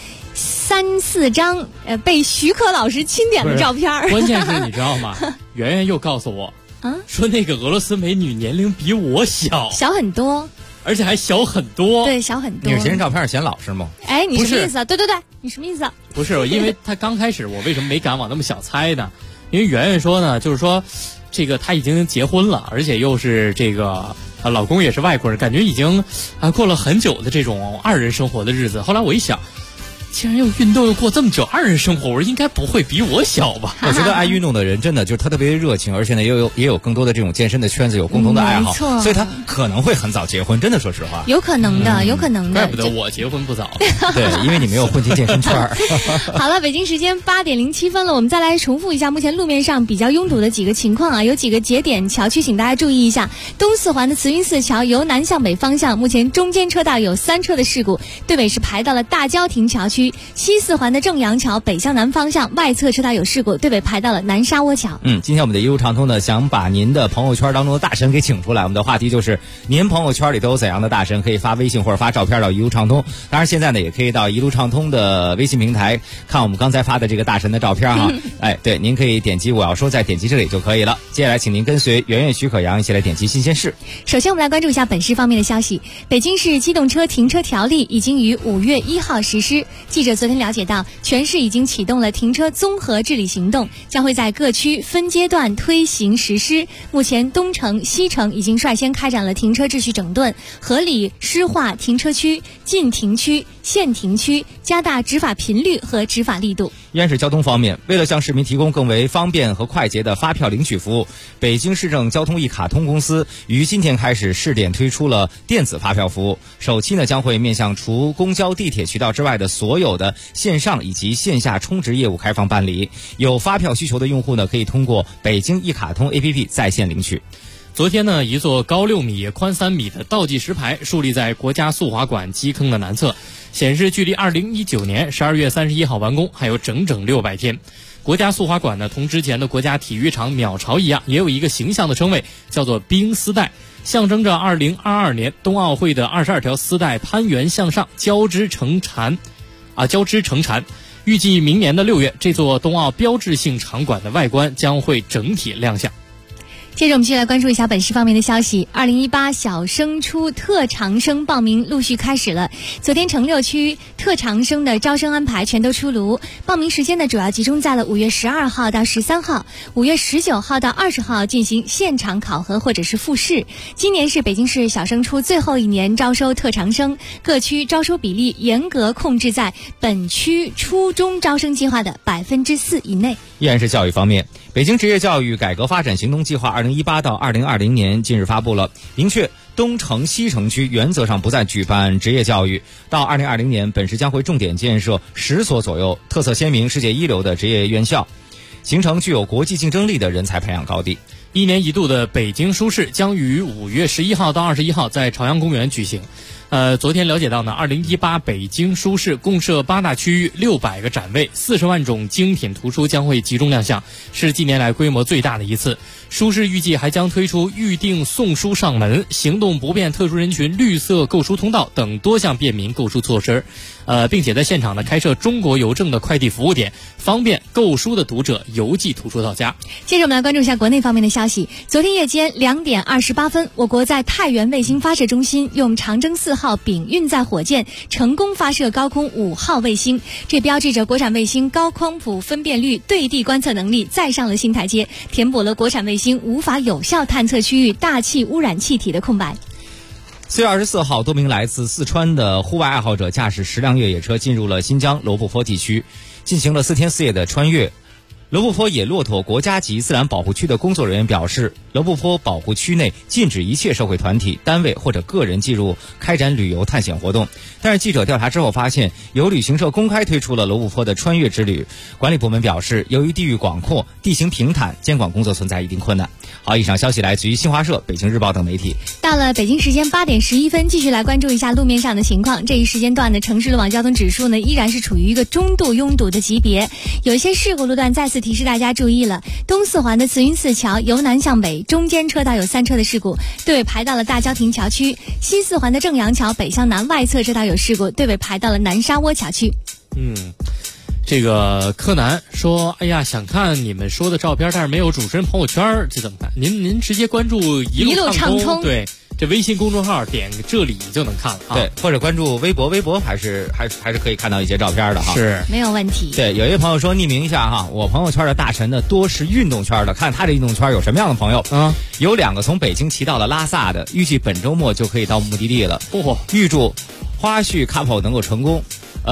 3、4张被徐克老师钦点的照片。 关键是你知道吗？圆圆又告诉我，说那个俄罗斯美女年龄比我小很多。 而且还小很多， 对，小很多。 你是嫌照片嫌老实吗？ 哎，你什么意思啊？对，你什么意思啊？ 不是，因为他刚开始我为什么没敢往那么小猜呢？因为圆圆说呢，就是说，这个他已经结婚了，而且又是这个老公也是外国人，感觉已经过了很久的这种2人生活的日子。后来我一想，既然又运动又过这么久，2人生活，我应该不会比我小吧？ 我觉得爱运动的人真的就是他特别热情，而且呢也有更多的这种健身的圈子，有共同的爱好，所以他可能会很早结婚。真的，说实话， 有可能的，有可能的。 怪不得我结婚不早。 对，因为你没有混进健身圈。 好了，北京时间8点07分了，我们再来重复一下目前路面上比较拥堵的几个情况啊，有几个节点桥区，请大家注意一下。东四环的慈云寺桥由南向北方向，目前中间车道有3车的事故，对北是排到了大郊亭桥区。西四环的正阳桥北向南方向外侧车道有事故，对北排到了南沙窝桥。 今天我们的一路畅通呢，想把您的朋友圈当中的大神给请出来。我们的话题就是您朋友圈里都有怎样的大神，可以发微信或者发照片到一路畅通。当然现在呢也可以到一路畅通的微信平台看我们刚才发的这个大神的照片哈。对，您可以点击我要说，再点击这里就可以了。接下来请您跟随圆圆徐可阳一起来点击新鲜事。 首先我们来关注一下本市方面的消息。北京市机动车停车条例已经于5月1号实施。记者昨天了解到，全市已经启动了停车综合治理行动，将会在各区分阶段推行实施。目前东城、西城已经率先开展了停车秩序整顿，合理施划停车区、禁停区、限停区，加大执法频率和执法力度。 依然是交通方面，为了向市民提供更为方便和快捷的发票领取服务，北京市政交通一卡通公司于今天开始试点推出了电子发票服务。首期呢将会面向除公交、地铁渠道之外的所有的线上以及线下充值业务开放办理。有发票需求的用户呢，可以通过北京一卡通 APP 在线领取。 昨天呢，一座高6米、宽3米的倒计时牌树立在国家速滑馆基坑的南侧，显示距离2019年12月31号完工还有整整600天。 国家速滑馆呢，同之前的国家体育场鸟巢一样，也有一个形象的称谓，叫做冰丝带，象征着2022年冬奥会的22条丝带攀援向上，交织成缠。预计明年的6月，这座冬奥标志性场馆的外观将会整体亮相。 接着我们继续来关注一下本市方面的消息。2018小升初特长生报名陆续开始了，昨天城6区特长生的招生安排全都出炉，报名时间呢主要集中在了5月12号到13号，5月19号到20号进行现场考核或者是复试。今年是北京市小升初最后一年招收特长生，各区招收比例严格控制在本区初中招生计划的4%以内。 依然是教育方面，北京职业教育改革发展行动计划2018到2020年近日发布了，明确东城、西城区原则上不再举办职业教育。到2020年，本市将会重点建设10所左右特色鲜明、世界一流的职业院校，形成具有国际竞争力的人才培养高地。 1年1度的北京书市将于5月11号到21号在朝阳公园举行。昨天了解到呢，2018北京书市共设8大区域，600个展位，40万种精品图书将会集中亮相，是近年来规模最大的一次。书市预计还将推出预订送书上门、行动不便特殊人群绿色购书通道等多项便民购书措施，并且在现场呢开设中国邮政的快递服务点，方便购书的读者邮寄图书到家。 接着我们来关注一下国内方面的消息。昨天夜间2点28分，我国在太原卫星发射中心用长征4号丙运载火箭成功发射高空5号卫星，这标志着国产卫星高光谱分辨率对地观测能力再上了新台阶，填补了国产卫星无法有效探测区域大气污染气体的空白。 4月24号，多名来自四川的户外爱好者驾驶10辆越野车进入了新疆罗布泊地区，进行了4天4夜的穿越。罗布泊野骆驼国家级自然保护区的工作人员表示，罗布泊保护区内禁止一切社会团体、单位或者个人进入开展旅游探险活动。但是记者调查之后发现，有旅行社公开推出了罗布泊的穿越之旅。管理部门表示，由于地域广阔、地形平坦，监管工作存在一定困难。好，以上消息来自于新华社、北京日报等媒体。 到了北京时间8点11分，继续来关注一下路面上的情况。这一时间段的城市路网交通指数呢，依然是处于一个中度拥堵的级别。有一些事故路段再次提示大家注意了。东四环的慈云寺桥由南向北中间车道有3车的事故，队尾排到了大郊亭桥区；西四环的正阳桥北向南外侧车道有事故，队尾排到了南沙窝桥区。 这个柯南说，哎呀，想看你们说的照片，但是没有主持人朋友圈，这怎么办？您直接关注一路畅通，对，这微信公众号点这里就能看了啊。 对，或者关注微博还是可以看到一些照片的哈。 是， 没有问题。 对，有一位朋友说匿名一下哈，我朋友圈的大神呢多是运动圈的，看他这运动圈有什么样的朋友啊？有2个从北京骑到了拉萨的，预计本周末就可以到目的地了。预祝花絮 couple 能够成功。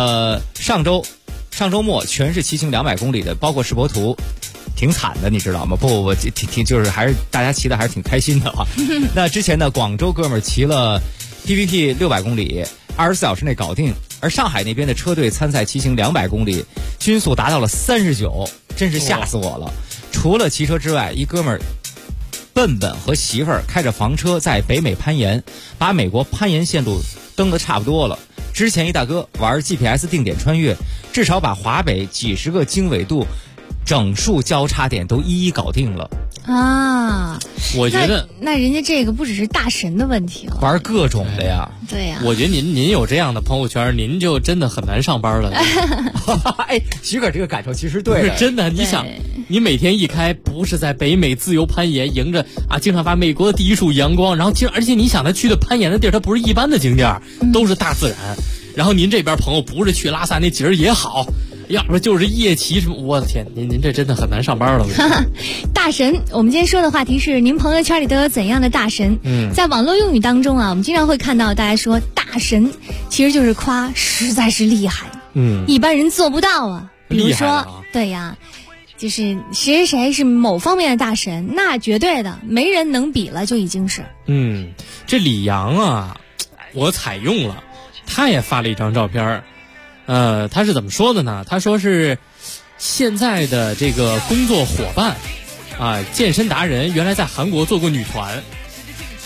上周末全是骑行200公里的，包括世博图，挺惨的，你知道吗？不，挺就是还是大家骑的还是挺开心的啊。那之前呢，广州哥们儿骑了 PPT 600公里，24小时内搞定。而上海那边的车队参赛骑行200公里，均速达到了39，真是吓死我了。除了骑车之外，一哥们儿笨笨和媳妇儿开着房车在北美攀岩，把美国攀岩线路登得差不多了。之前一大哥玩 GPS 定点穿越，至少把华北几十个经纬度整数交叉点都一一搞定了啊！ 我觉得那人家这个不只是大神的问题了， 玩各种的呀。 对呀， 我觉得您有这样的朋友圈，您就真的很难上班了。 哎，徐可这个感受其实对的， 是真的。你想，你每天一开，不是在北美自由攀岩，迎着经常发美国的第一束阳光，然后而且你想他去的攀岩的地儿，它不是一般的景点，都是大自然。然后您这边朋友不是去拉萨那景儿也好，要不就是夜骑什么，我的天，您这真的很难上班了。 大神，我们今天说的话题是您朋友圈里都有怎样的大神？在网络用语当中啊，我们经常会看到大家说大神，其实就是夸实在是厉害，一般人做不到啊。比如说，对呀，就是谁是某方面的大神，那绝对的没人能比了，就已经是。 这李阳啊，我采用了，他也发了一张照片。他是怎么说的呢？他说是现在的这个工作伙伴健身达人，原来在韩国做过女团，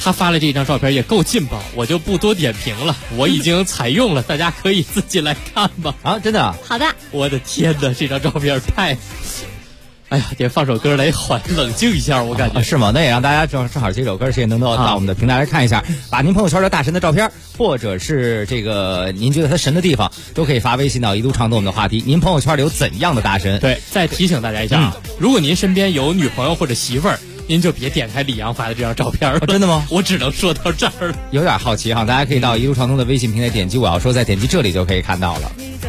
他发了这张照片也够劲爆，我就不多点评了，我已经采用了，大家可以自己来看吧。 啊，真的？ 好的。 我的天哪，这张照片太……哎呀，得放首歌来冷静一下，我感觉、 是吗？那也让大家正好这首歌也能够到我们的平台来看一下，把您朋友圈的大神的照片，或者是这个您觉得他神的地方，都可以发微信到一路畅通我们的话题。您朋友圈里有怎样的大神？ 对，再提醒大家一下啊，如果您身边有女朋友或者媳妇儿，您就别点开李阳发的这张照片了。 真的吗？ 我只能说到这儿了。 有点好奇哈，大家可以到一路畅通的微信平台点击我要说，再点击这里就可以看到了。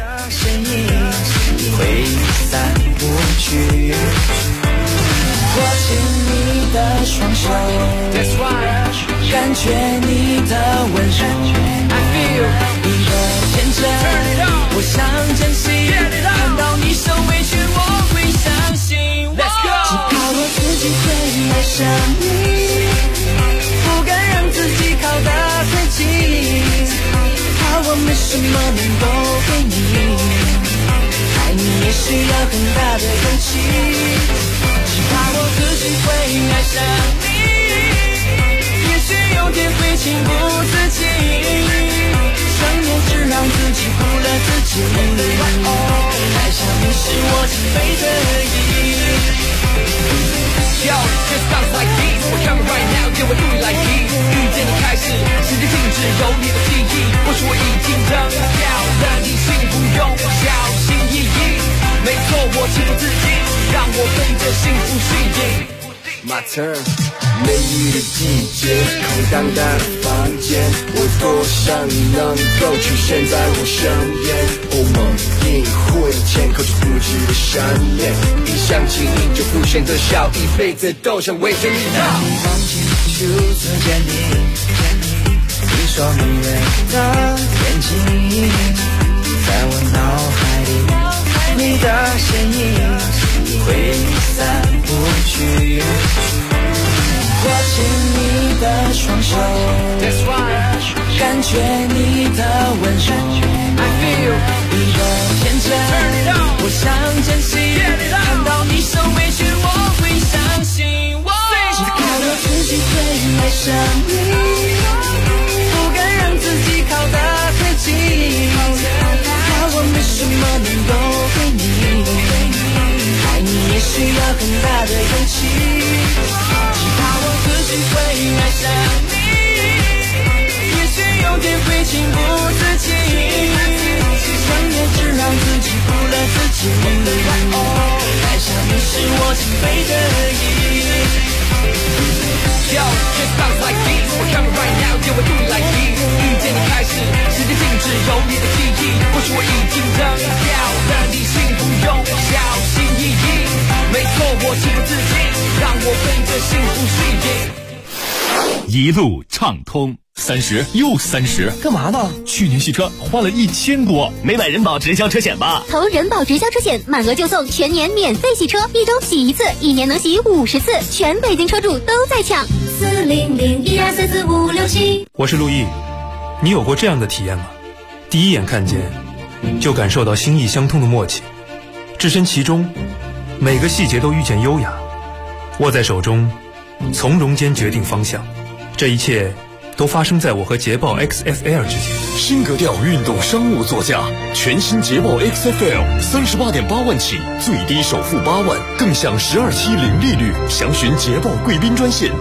挥散不去，握紧你的双手，感觉你的温柔，你的天真，我想珍惜，看到你受委屈我会相信，只怕我自己会爱上你，不敢让自己靠得太近，怕我没什么能够给你，爱你也需要很大的勇气，只怕我自己会爱上你，也许有天会情不自禁，想念只让自己负了自己，爱上你是我情非得已。Yo, just sounds like this. We're coming right now, yeah, we're doing like this. 遇见你开始，时间静止，有你的记忆，或许我已经扔掉了你，幸福用小心翼翼。没错，我情不自禁，让我跟着幸福吸引。My turn， 梅雨的季节，空荡荡的房间，我多想你能够出现在我身边。Oh my， 你忽然间口出不止的想念，一想起你就浮现着笑，一辈子都想围着你绕。让你忘记初次见你，你说迷人的眼睛，在我脑海里，你的身影挥散不去。握紧你的双手，感觉你的温柔，你的天真，我想珍惜，看到你受委屈我会相信，只怕我自己会爱上你，不敢让自己靠得太近，怕我没什么能够给你，爱你也需要很大的勇气，只怕我自己会爱上你，也许有天会情不自禁，想念只让自己负了自己，爱上你是我情非得已。Yo, just sounds like this. We're coming right now, yeah, we're doing like this. 遇见你开始，时间静止，有你的记忆，或许我已经扔掉了你，幸福用小心翼翼。没错，我情不自禁，让我跟着幸福吸引。 一路畅通，30又30， 干嘛呢？ 去年洗车花了1000多， 没买人保直销车险吧？ 投人保直销车险，满额就送全年免费洗车，1周洗1次，1年能洗50次，全北京车主都在抢。40012344567。 我是陆毅，你有过这样的体验吗？第一眼看见，就感受到心意相通的默契，置身其中，每个细节都遇见优雅，握在手中，从容间决定方向。这一切都发生在我和捷豹 XFL 之间。 新格调运动商务座驾，全新捷豹 XFL 38.8万起，最低首付8万，更享12期零利率。详询捷豹贵宾专线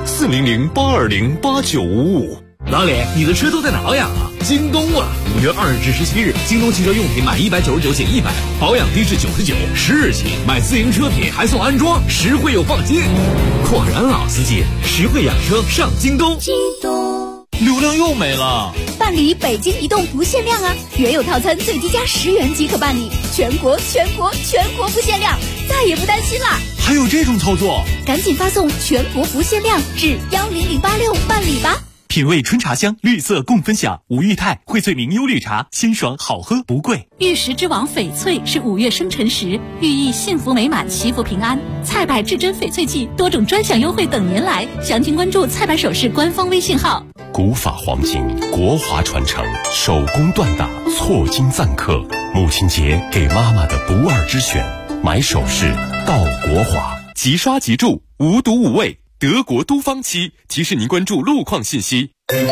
400-820-8955。 老李，你的车都在哪呀？京东啊！5月20至17日，京东汽车用品满199减100，保养低至99，10日起买自行车品还送安装，实惠又放心。果然老司机，实惠养车上京东。 京东。 流量又没了。 办理北京移动不限量啊，原有套餐最低加10元即可办理，全国不限量，再也不担心啦。 还有这种操作？ 赶紧发送全国不限量至10086办理吧。 品味春茶香，绿色共分享。吴裕泰荟萃明优绿茶，鲜爽好喝不贵。 玉石之王翡翠是5月生辰时，寓意幸福美满，祈福平安。菜百至臻翡翠季，多种专享优惠等您来。详情关注菜百首饰官方微信号。 古法黄金，国华传承，手工锻打，错金赞客。母亲节给妈妈的不二之选，买首饰到国华，即刷即住，无毒无味。 德国都方漆提示您关注路况信息。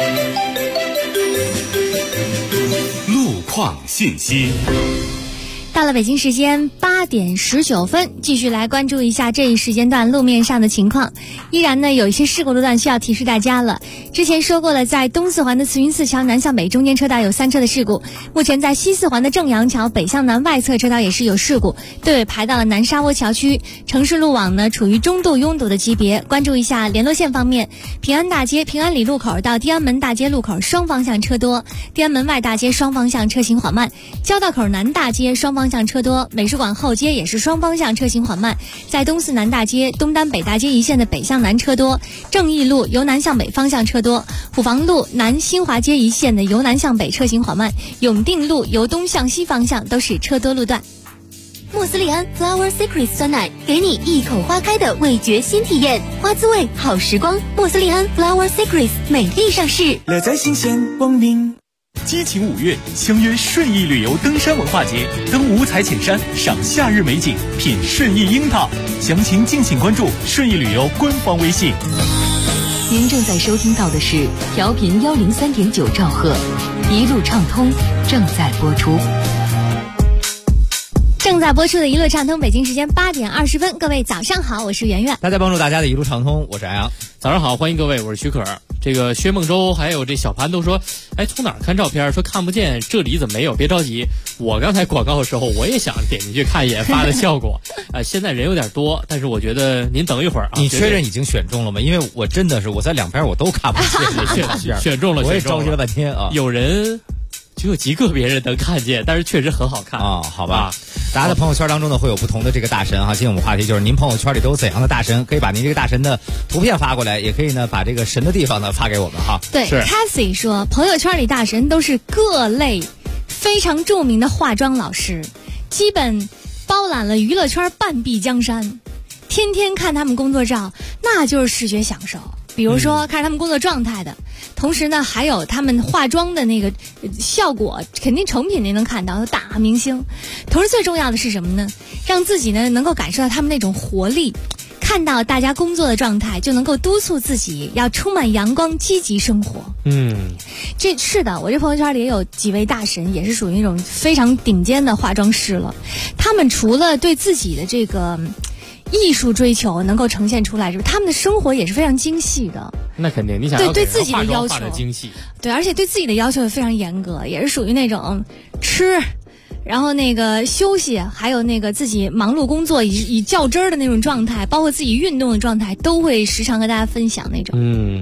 路况信息。 到了北京时间8点19分，继续来关注一下这一时间段路面上的情况。依然呢有一些事故路段需要提示大家了。之前说过了，在东四环的慈云寺桥南向北中间车道有3车的事故，目前在西四环的正阳桥北向南外侧车道也是有事故，队尾排到了南沙窝桥区，城市路网呢处于中度拥堵的级别。关注一下联络线方面，平安大街平安里路口到地安门大街路口双方向车多，地安门外大街双方向车行缓慢，交道口南大街双方向车多，美术馆后街也是双方向车行缓慢，在东四南大街东单北大街一线的北向南车多，正义路由南向北方向车多，虎坊路南新华街一线的由南向北车行缓慢，永定路由东向西方向都是车多路段。 莫斯利安 Flower Secrets 酸奶，给你一口花开的味觉新体验，花滋味好时光。莫斯利安 Flower Secrets 美丽上市， 乐在新鲜光明。 激情5月，相约顺义旅游登山文化节，登五彩浅山，赏夏日美景，品顺义樱桃。详情敬请关注顺义旅游官方微信。 您正在收听到的是调频103.9兆赫，一路畅通正在播出。 正在播出的一路畅通，北京时间8点20分，各位早上好，我是圆圆。 大家帮助大家的一路畅通，我是安阳。 早上好，欢迎各位，我是许可。这个薛孟舟还有这小潘都说，哎，从哪儿看照片？说看不见，这里怎么没有？别着急，我刚才广告的时候我也想点进去看一眼发的效果。现在人有点多，但是我觉得您等一会儿啊。 你确认已经选中了吗？因为我真的是我在两边我都看不见， 选中了， 我也着急了半天啊。 有人只有极个别人能看见，但是确实很好看啊。好吧。大家的朋友圈当中呢会有不同的这个大神哈，今天我们话题就是您朋友圈里都有怎样的大神，可以把您这个大神的图片发过来，也可以呢把这个神的地方呢发给我们哈。 对 Cassie 说，朋友圈里大神都是各类非常著名的化妆老师，基本包揽了娱乐圈半壁江山，天天看他们工作照那就是视觉享受。比如说看他们工作状态的，同时呢还有他们化妆的那个效果，肯定成品您能看到大明星。同时最重要的是什么呢？让自己呢能够感受到他们那种活力，看到大家工作的状态就能够督促自己要充满阳光积极生活。这是的，我这朋友圈里也有几位大神，也是属于那种非常顶尖的化妆师了。他们除了对自己的这个艺术追求能够呈现出来，他们的生活也是非常精细的。 那肯定，你想要对自己的要求精细， 对，而且对自己的要求也非常严格，也是属于那种吃，然后那个休息，还有那个自己忙碌工作以较真儿的那种状态，包括自己运动的状态，都会时常和大家分享那种。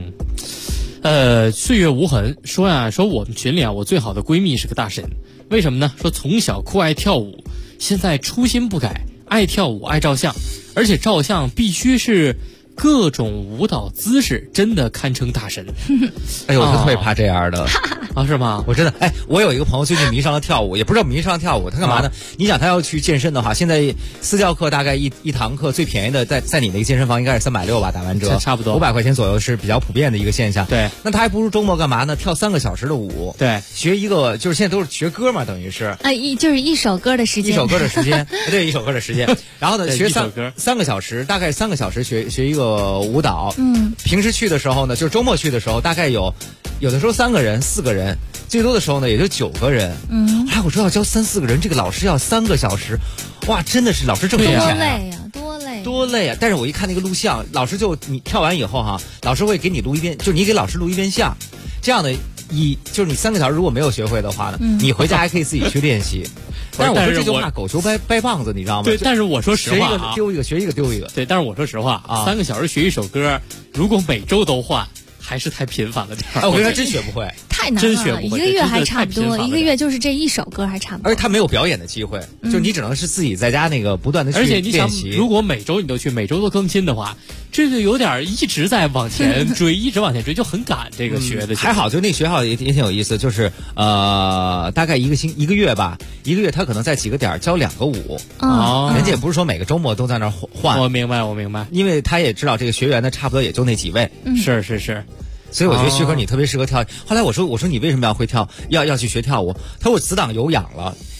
岁月无痕说呀，说我们群里啊，我最好的闺蜜是个大神，为什么呢？说从小酷爱跳舞，现在初心不改，爱跳舞爱照相，而且照相必须是各种舞蹈姿势，真的堪称大神。 哎呦，我就特别怕这样的啊，是吗？ 我真的，我有一个朋友最近迷上了跳舞，也不知道迷上了跳舞，他干嘛呢？你想他要去健身的话，现在私教课大概一堂课最便宜的在你那个健身房应该是360吧，打完折差不多 500块钱左右是比较普遍的一个现象。 对， 那他还不如周末干嘛呢？跳3个小时的舞。 对， 学一个就是现在都是学歌嘛，等于是就是一首歌的时间， 对，一首歌的时间。然后呢，学3个小时，大概3个小时学一个舞蹈。平时去的时候呢，就是周末去的时候，大概有的时候3个人、4个人，最多的时候呢也就9个人。我知道教3、4个人，这个老师要3个小时，哇，真的是老师挣钱多累呀， 多累啊！但是我一看那个录像，老师就你跳完以后哈，老师会给你录一遍，就你给老师录一遍像，这样的就是你3个小时如果没有学会的话呢，你回家还可以自己去练习。但是我说这就怕狗球掰棒子，你知道吗？ 对，但是我说实话啊， 学一个丢一个，丢一个。 对，但是我说实话啊，3个小时学一首歌，如果每周都换，还是太频繁了点。 我跟你说，真学不会， 太难了， 真学不会， 一个月还差不多，一个月就是这一首歌还差不多。 而且他没有表演的机会，就你只能是自己在家那个不断的去练习。 而且你想，如果每周你都去，每周都更新的话，这就有点一直在往前追，一直往前追，就很赶这个学的。 还好，就那学校也挺有意思，就是大概一个月吧，一个月他可能在几个点教2个舞。人家也不是说每个周末都在那儿换。 我明白， 因为他也知道这个学员呢，差不多也就那几位。 是。 所以我觉得徐可你特别适合跳。后来我说你为什么要会跳，要去学跳舞？他说我死党有氧了，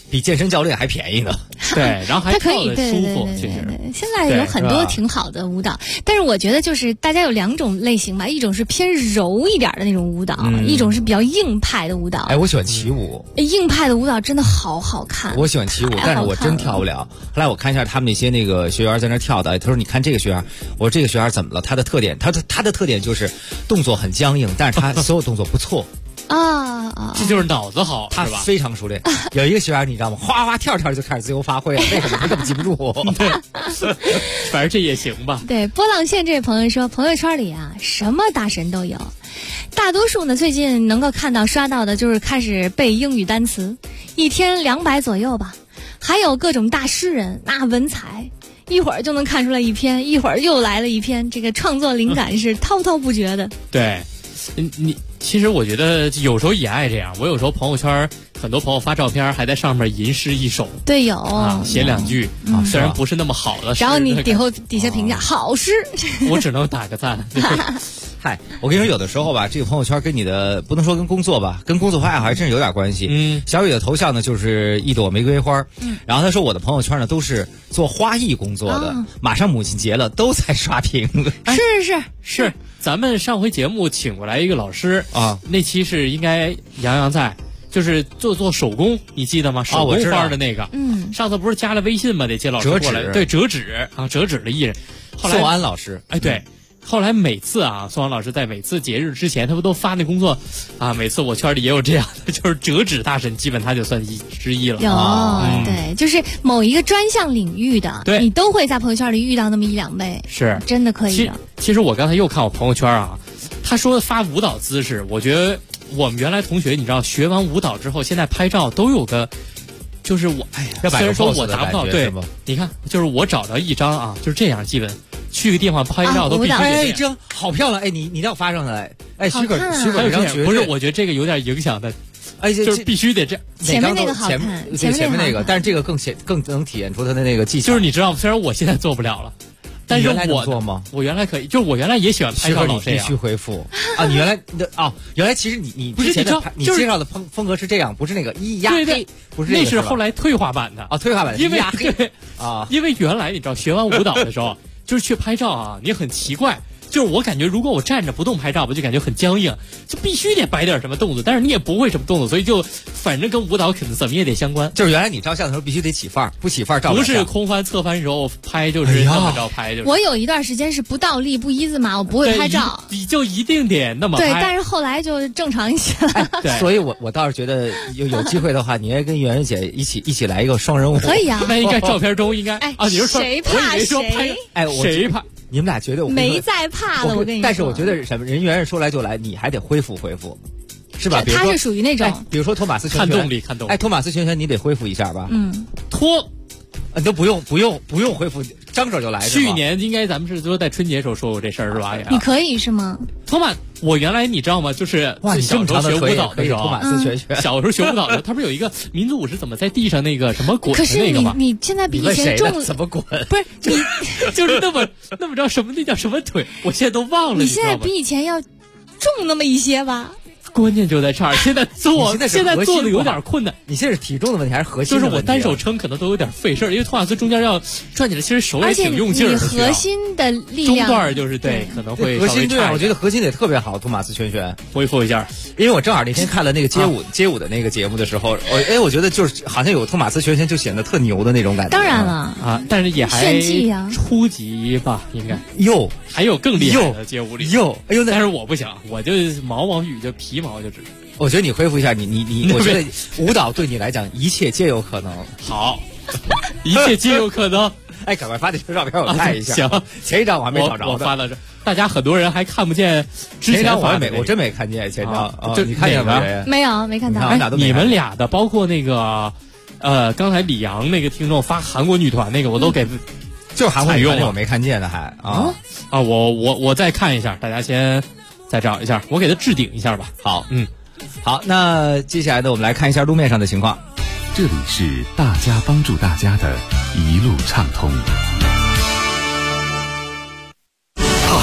比健身教练还便宜呢。 对，然后还跳得舒服。 对，现在有很多挺好的舞蹈，但是我觉得就是大家有2种类型吧，一种是偏柔一点的那种舞蹈，一种是比较硬派的舞蹈。 哎，我喜欢起舞。 硬派的舞蹈真的好好看。 我喜欢起舞，但是我真跳不了。后来我看一下他们那些那个学员在那跳的，他说：“你看这个学员。”我说：“这个学员怎么了？他的特点，他的特点就是动作很僵硬，但是他所有动作不错。” 这就是脑子好， 他非常熟练。有一个学员你知道吗？哗哗跳就开始自由发挥了，为什么他根本记不住？ 对，反正这也行吧。 对，波浪线这位朋友说，朋友圈里啊，什么大神都有。大多数呢，最近能够刷到的就是开始背英语单词，一天200左右吧。还有各种大诗人，那文采。一会儿就能看出来一篇，一会儿又来了一篇，这个创作灵感是滔滔不绝的。 对，你其实我觉得有时候也爱这样。我有时候朋友圈很多朋友发照片，还在上面吟诗一首。 对，有写2句虽然不是那么好的诗， 然后你底下评价好诗， 我只能打个赞。 嗨，我跟你说，有的时候吧，这个朋友圈跟你的不能说跟工作吧，跟工作和爱好还真是有点关系。小雨的头像呢就是一朵玫瑰花，然后他说我的朋友圈呢都是做花艺工作的，马上母亲节了，都在刷屏。 是， 咱们上回节目请过来一个老师啊，那期是应该杨洋在，就是做手工，你记得吗？手工花的那个，上次不是加了微信吗？得接老师过来，对，折纸的艺人，后来宋安老师， 哎，对。后来每次宋安老师在每次节日之前，他不都发那工作啊？每次我圈里也有这样的，就是折纸大神，基本他就算之一了。 对，就是某一个专项领域的， 对， 你都会在朋友圈里遇到那么1-2位， 是真的可以的。 其实我刚才又看我朋友圈啊，他说发舞蹈姿势，我觉得我们原来同学，你知道，学完舞蹈之后，现在拍照都有个。就是我，哎呀，虽然说我达不到，对，你看，就是我找到一张啊，就是这样，基本去个地方拍照都必须得这样，好漂亮！哎，你要发上来，哎，许可这张不是，我觉得这个有点影响的， 哎， 就是必须得这样。 前面那个好看， 前面那个，但是这个更能体现出他的那个技巧。 就是你知道，虽然我现在做不了了。但是我做吗？ 我原来可以，就是我原来也喜欢拍照老这样。 必须回复啊！你原来其实你之前的你介绍的风格是这样，不是那个压黑，不是那是后来退化版的啊，退化版的因为压黑啊， 因为原来你知道学完舞蹈的时候，就是去拍照啊，你很奇怪。就是我感觉，如果我站着不动拍照吧，就感觉很僵硬，就必须得摆点什么动作，但是你也不会什么动作，所以就反正跟舞蹈肯定怎么也得相关。 就是原来你照相的时候必须得起范儿，不起范儿照不是空翻侧翻时候拍，就是那么着拍。就是我有一段时间是不倒立不一字马，我不会拍照， 你就一定得那么拍。 对，但是后来就正常一些了。 对，所以我倒是觉得有机会的话，你也跟圆圆姐一起来一个双人舞。 可以啊， 那应该照片中应该啊，你是说谁怕谁？ 哎， 谁怕？ 你们俩绝对没在怕了，我跟你说。 但是我觉得什么人圆圆说来就来，你还得恢复，是吧？ 他是属于那种， 比如说托马斯全看动力。 哎，托马斯全你得恢复一下吧？你都不用恢复，张嘴就来。 去年应该咱们是说在春节时候说过这事儿是吧？ 你可以是吗？ 托马，我原来你知道吗？就是小时候学舞蹈的时候， 托马斯全小时候学舞蹈的时候，他不是有一个民族舞是怎么在地上那个什么滚的那个吗？ 你现在比以前重怎么滚？ 不是你就是那么着什么那叫什么腿？我现在都忘了。 你现在比以前要重那么一些吧？ 关键就在这儿，现在做的有点困难。 你现在是体重的问题还是核心的问题？就是我单手撑可能都有点费事儿，因为托马斯中间要转起来，其实手也挺用劲儿的。 而且你核心的力量， 中段就是对，可能会核心对，我觉得核心得特别好。托马斯全恢复一下， 因为我正好那天看了那个街舞的那个节目的时候，我觉得就是好像有托马斯全就显得特牛的那种感觉。 当然了啊，但是也还初级吧，应该还有更厉害的街舞里但是我不想，我就毛雨就皮毛就知道。 我觉得你恢复一下，你，我觉得舞蹈对你来讲一切皆有可能。 好，一切皆有可能。 哎，赶快发这张照片我看一下。 行， 前一张我还没找着我发到这，大家很多人还看不见之前发的。 我真没看见前张，就你看见没？ 没看到。 你们俩的，包括那个刚才李阳那个听众发韩国女团那个，我都给就是韩国女团我没看见的还我再看一下，大家先再找一下，我给他置顶一下吧。 好，那接下来呢，我们来看一下路面上的情况。 这里是大家帮助大家的一路畅通。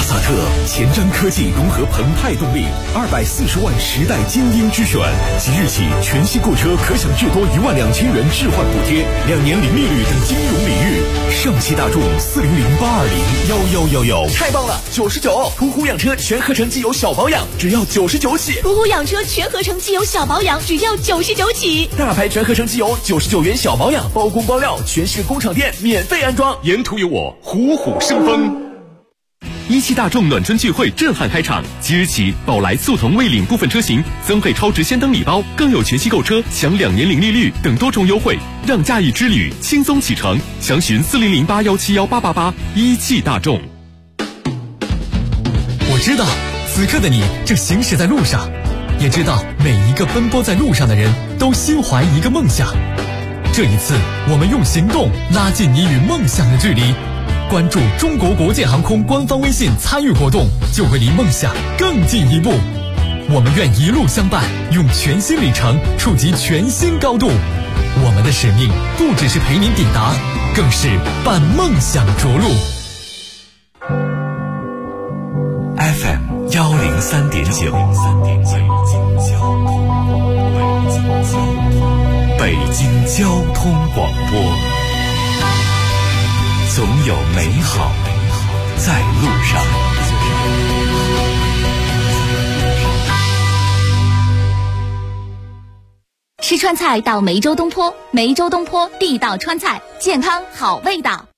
萨特，前瞻科技融合澎湃动力，240万时代精英之选。即日起，全新购车可享至多12000元置换补贴，2年零利率等金融礼遇。上汽大众400-820-1111， 太棒了！99，途虎养车全合成机油小保养只要99起， 途虎养车全合成机油小保养只要99起， 大牌全合成机油99元小保养，包工包料，全市工厂店免费安装。 沿途有我，虎虎生风。17大众暖春聚会震撼开场，即日起，宝来、速腾、蔚领部分车型增配超值先登礼包，更有全息购车享2年零利率等多重优惠，让驾驭之旅轻松启程。详询4008171888。17大众。 我知道，此刻的你正行驶在路上，也知道每一个奔波在路上的人都心怀一个梦想。这一次，我们用行动拉近你与梦想的距离。关注中国国建航空官方微信参与活动，就会离梦想更进一步。我们愿一路相伴，用全新里程触及全新高度。我们的使命不只是陪您抵达，更是伴梦想着陆。 FM 103.9，北京交通广播。总有美好在路上。 吃川菜到梅州东坡，梅州东坡地道川菜，健康好味道。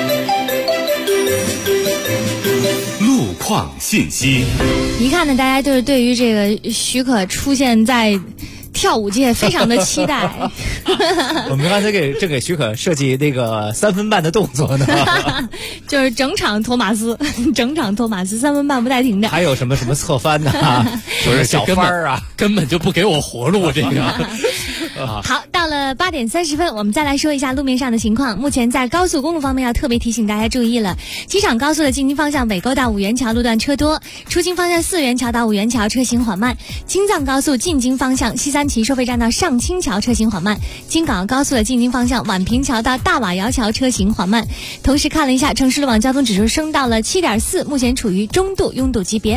路况信息， 一看呢，大家就是对于这个许可出现在跳舞界非常的期待。 我们刚才给许可设计那个3分半的动作呢， 就是整场托马斯3分半不带停的。 还有什么侧翻呢？就是小翻儿啊， 根本就不给我活路这个。 好，到了8点30分，我们再来说一下路面上的情况。目前在高速公路方面要特别提醒大家注意了，机场高速的进京方向北沟到五元桥路段车多，出京方向4元桥到五元桥车行缓慢，京藏高速进京方向西三旗收费站到上清桥车行缓慢，京港澳高速的进京方向宛平桥到大瓦窑桥车行缓慢。同时看了一下城市路网交通指数升到了7.4，目前处于中度拥堵级别。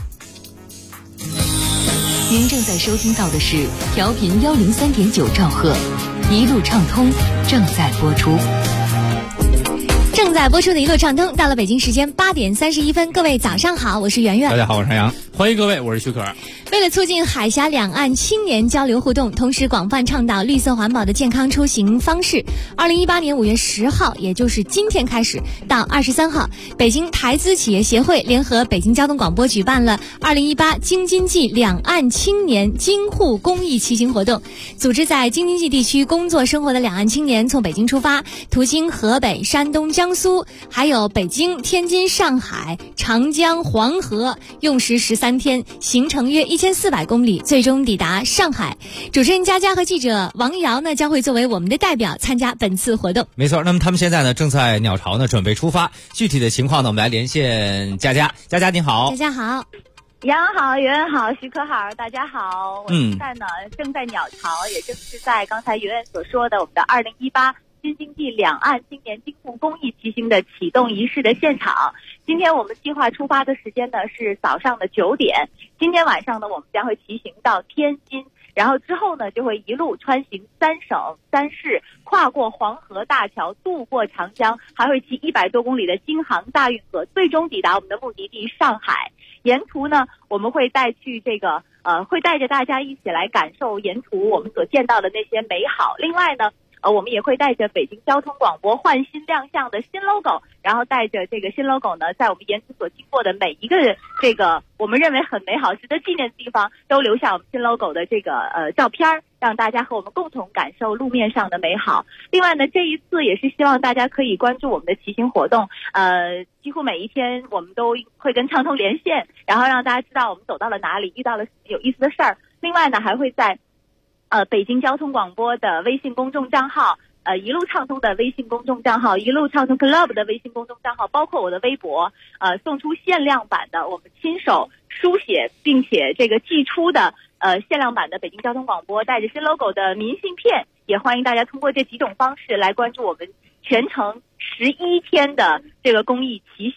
您正在收听到的是调频103.9兆赫，一路畅通正在播出。 正在播出的一路畅通，到了北京时间8点31分，各位早上好，我是圆圆。 大家好，我是杨。 欢迎各位，我是许可。 为了促进海峡两岸青年交流互动，同时广泛倡导绿色环保的健康出行方式，2018年5月10号，也就是今天开始到23号，北京台资企业协会联合北京交通广播举办了2018京津冀两岸青年京沪公益骑行活动，组织在京津冀地区工作生活的两岸青年从北京出发，途经河北、山东、江苏，还有北京、天津、上海、长江、黄河，用时13天，行程约1400公里，最终抵达上海。主持人佳佳和记者王瑶呢，将会作为我们的代表参加本次活动。 没错，那么他们现在呢正在鸟巢呢准备出发，具体的情况呢我们来连线佳佳。佳佳你好。 大家好。 杨好，圆圆好，徐可好，大家好。我现在呢正在鸟巢，也正是在刚才圆圆所说的我们的2018京津冀两岸青年京沪公益骑行的启动仪式的现场。今天我们计划出发的时间呢是早上的9点，今天晚上呢我们将会骑行到天津，然后之后呢就会一路穿行3省3市，跨过黄河大桥，渡过长江，还会骑100多公里的京杭大运河，最终抵达我们的目的地上海。沿途呢我们会带去会带着大家一起来感受沿途我们所见到的那些美好。另外呢我们也会带着北京交通广播换新亮相的新 logo， 然后带着这个新 logo 呢，在我们沿途所经过的每一个我们认为很美好值得纪念的地方，都留下我们新 logo 的照片，让大家和我们共同感受路面上的美好。另外呢，这一次也是希望大家可以关注我们的骑行活动，几乎每一天我们都会跟畅通连线，然后让大家知道我们走到了哪里，遇到了有意思的事儿。另外呢，还会在北京交通广播的微信公众账号，一路畅通的微信公众账号，一路畅通 Club 的微信公众账号，包括我的微博，送出限量版的我们亲手书写并且寄出的限量版的北京交通广播带着新 logo 的明信片，也欢迎大家通过这几种方式来关注我们全程11天的公益骑行。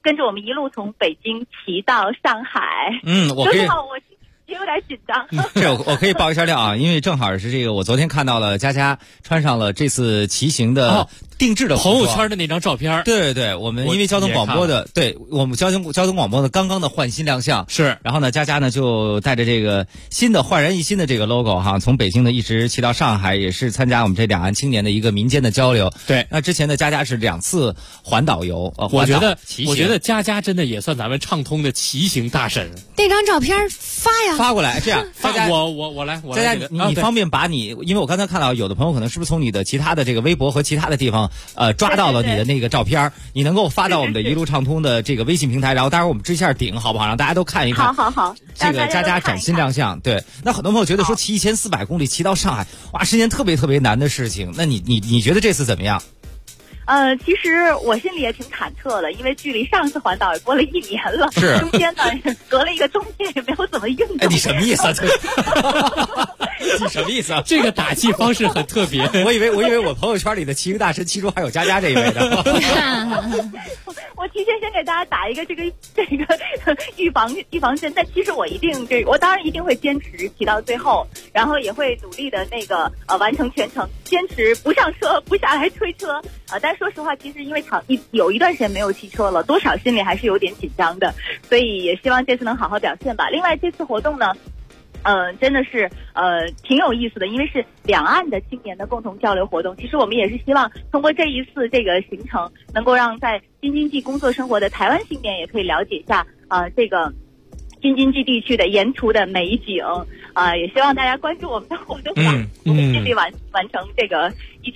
跟着我们一路从北京骑到上海。 我可以。 也有点紧张。 这我可以爆一下料啊，因为正好是这个，我昨天看到了佳佳穿上了这次骑行的定制的朋友圈的那张照片。 对对，我们因为交通广播的，对我们交通广播的刚刚的换新亮相是， 然后呢，佳佳呢就带着这个新的焕然一新的这个 logo 哈，从北京呢一直骑到上海，也是参加我们这两岸青年的一个民间的交流。 对， 那之前的佳佳是2次环岛游， 我觉得佳佳真的也算咱们畅通的骑行大神。 那张照片发过来，这样， 我来， 佳佳，你方便把你，因为我刚才看到有的朋友可能是不是从你的其他的这个微博和其他的地方抓到了你的那个照片，你能够发到我们的一路畅通的这个微信平台，然后待会儿我们支一下顶，好不好？让大家都看一看。 好， 这个佳佳崭新亮相，对。那很多朋友觉得说骑1400公里骑到上海，哇，是件特别特别难的事情。那你觉得这次怎么样？ 其实我心里也挺忐忑的，因为距离上次环岛也过了1年了， 是中间呢隔了一个冬天，也没有怎么运动。 你什么意思啊？你什么意思啊？ 这个打气方式很特别。 我以为我朋友圈里的骑行大神其中还有佳佳这一位的。 我提前先给大家打一个这个预防针，但其实我当然一定会坚持骑到最后，然后也会努力的完成全程，坚持不上车不下来推车但说实话，其实因为有一段时间没有骑车了，多少心里还是有点紧张的，所以也希望这次能好好表现吧。另外这次活动呢真的是挺有意思的，因为是两岸的青年的共同交流活动。其实我们也是希望通过这一次这个行程，能够让在京津冀工作生活的台湾青年也可以了解一下这个京津冀地区的沿途的美景也希望大家关注我们的活动吧。我们尽力完成这个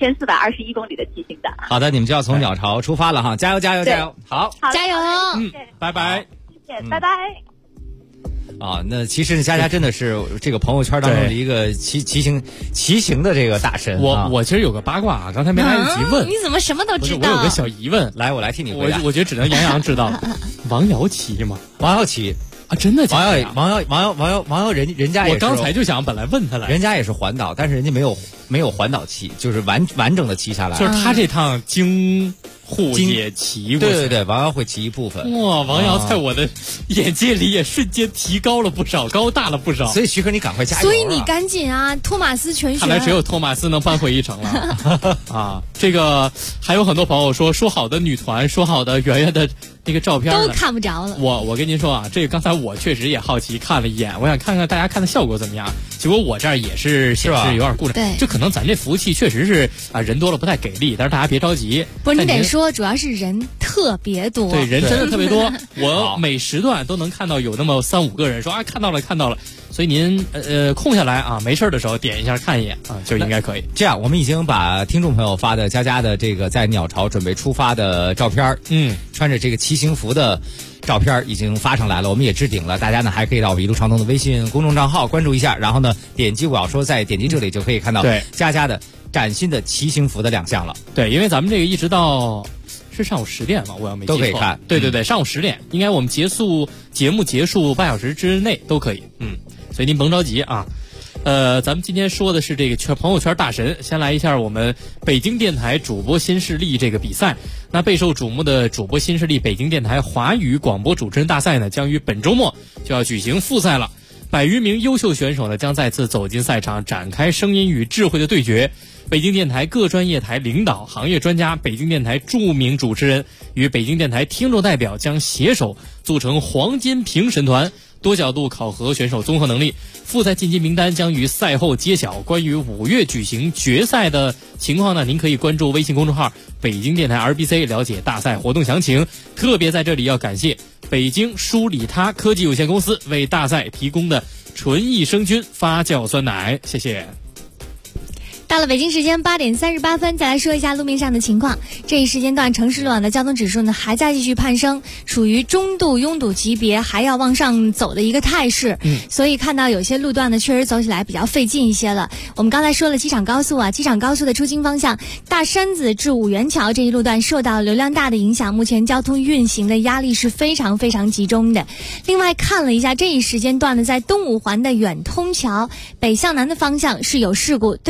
1421公里的骑行的。 好的，你们就要从鸟巢出发了哈，加油加油加油！好， 加油！ 拜拜， 谢谢，拜拜。 那其实佳佳真的是这个朋友圈当中的一个骑行的这个大神。 我其实有个八卦啊，刚才没来得及问。 你怎么什么都知道？ 我有个小疑问， 来，我来替你回答。 我觉得只能杨洋知道。王瑶骑吗？ 王瑶骑啊，真的假的？ 王瑶人家也是， 我刚才就想本来问他来， 人家也是环岛，但是人家没有环岛骑，就是完整的骑下来。 就是他这趟京沪也骑过。 对，王瑶会骑一部分。 哇，王瑶在我的眼界里也瞬间提高了不少，高大了不少。 所以徐克，你赶快加油！ 所以你赶紧啊，托马斯全旋。 看来只有托马斯能扳回一城了这个还有很多朋友说好的女团，说好的圆圆的那个照片都看不着了。 我跟您说啊，这个刚才我确实也好奇看了一眼，我想看看大家看的效果怎么样。结果我这儿也是显示有点故障， 对， 就可能咱这服务器确实是人多了不太给力，但是大家别着急。 不是你得说，主要是人特别多， 对，人真的特别多。我每时段都能看到有那么3-5个人说看到了。所以您空下来没事的时候点一下看一眼就应该可以。 这样，我们已经把听众朋友发的佳佳的这个在鸟巢准备出发的照片，穿着这个骑行服的照片已经发上来了，我们也置顶了。大家呢还可以到一路畅通的微信公众账号关注一下，然后呢点击我要说，再点击这里就可以看到佳佳的崭新的骑行服的亮相了。 对，因为咱们这个一直到是上午10点嘛，我要没记错都可以看。 对，上午10点，应该我们节目结束半小时之内都可以。所以您甭着急啊。咱们今天说的是这个朋友圈大神，先来一下我们北京电台主播新势力这个比赛。那备受瞩目的主播新势力北京电台华语广播主持人大赛呢，将于本周末就要举行复赛了。100余名优秀选手呢，将再次走进赛场，展开声音与智慧的对决。北京电台各专业台领导、行业专家、北京电台著名主持人与北京电台听众代表将携手组成黄金评审团，多角度考核选手综合能力。复赛晋级名单将于赛后揭晓。关于5月举行决赛的情况呢，您可以关注微信公众号北京电台 RBC 了解大赛活动详情。特别在这里要感谢北京舒里他科技有限公司为大赛提供的纯益生菌发酵酸奶，谢谢。 到了北京时间8点38分，再来说一下路面上的情况。这一时间段城市路网的交通指数呢还在继续攀升，属于中度拥堵级别，还要往上走的一个态势。所以看到有些路段呢确实走起来比较费劲一些了。我们刚才说了机场高速机场高速的出京方向大山子至五元桥这一路段受到流量大的影响，目前交通运行的压力是非常非常集中的。另外看了一下这一时间段呢，在东五环的远通桥北向南的方向是有事故，对尾排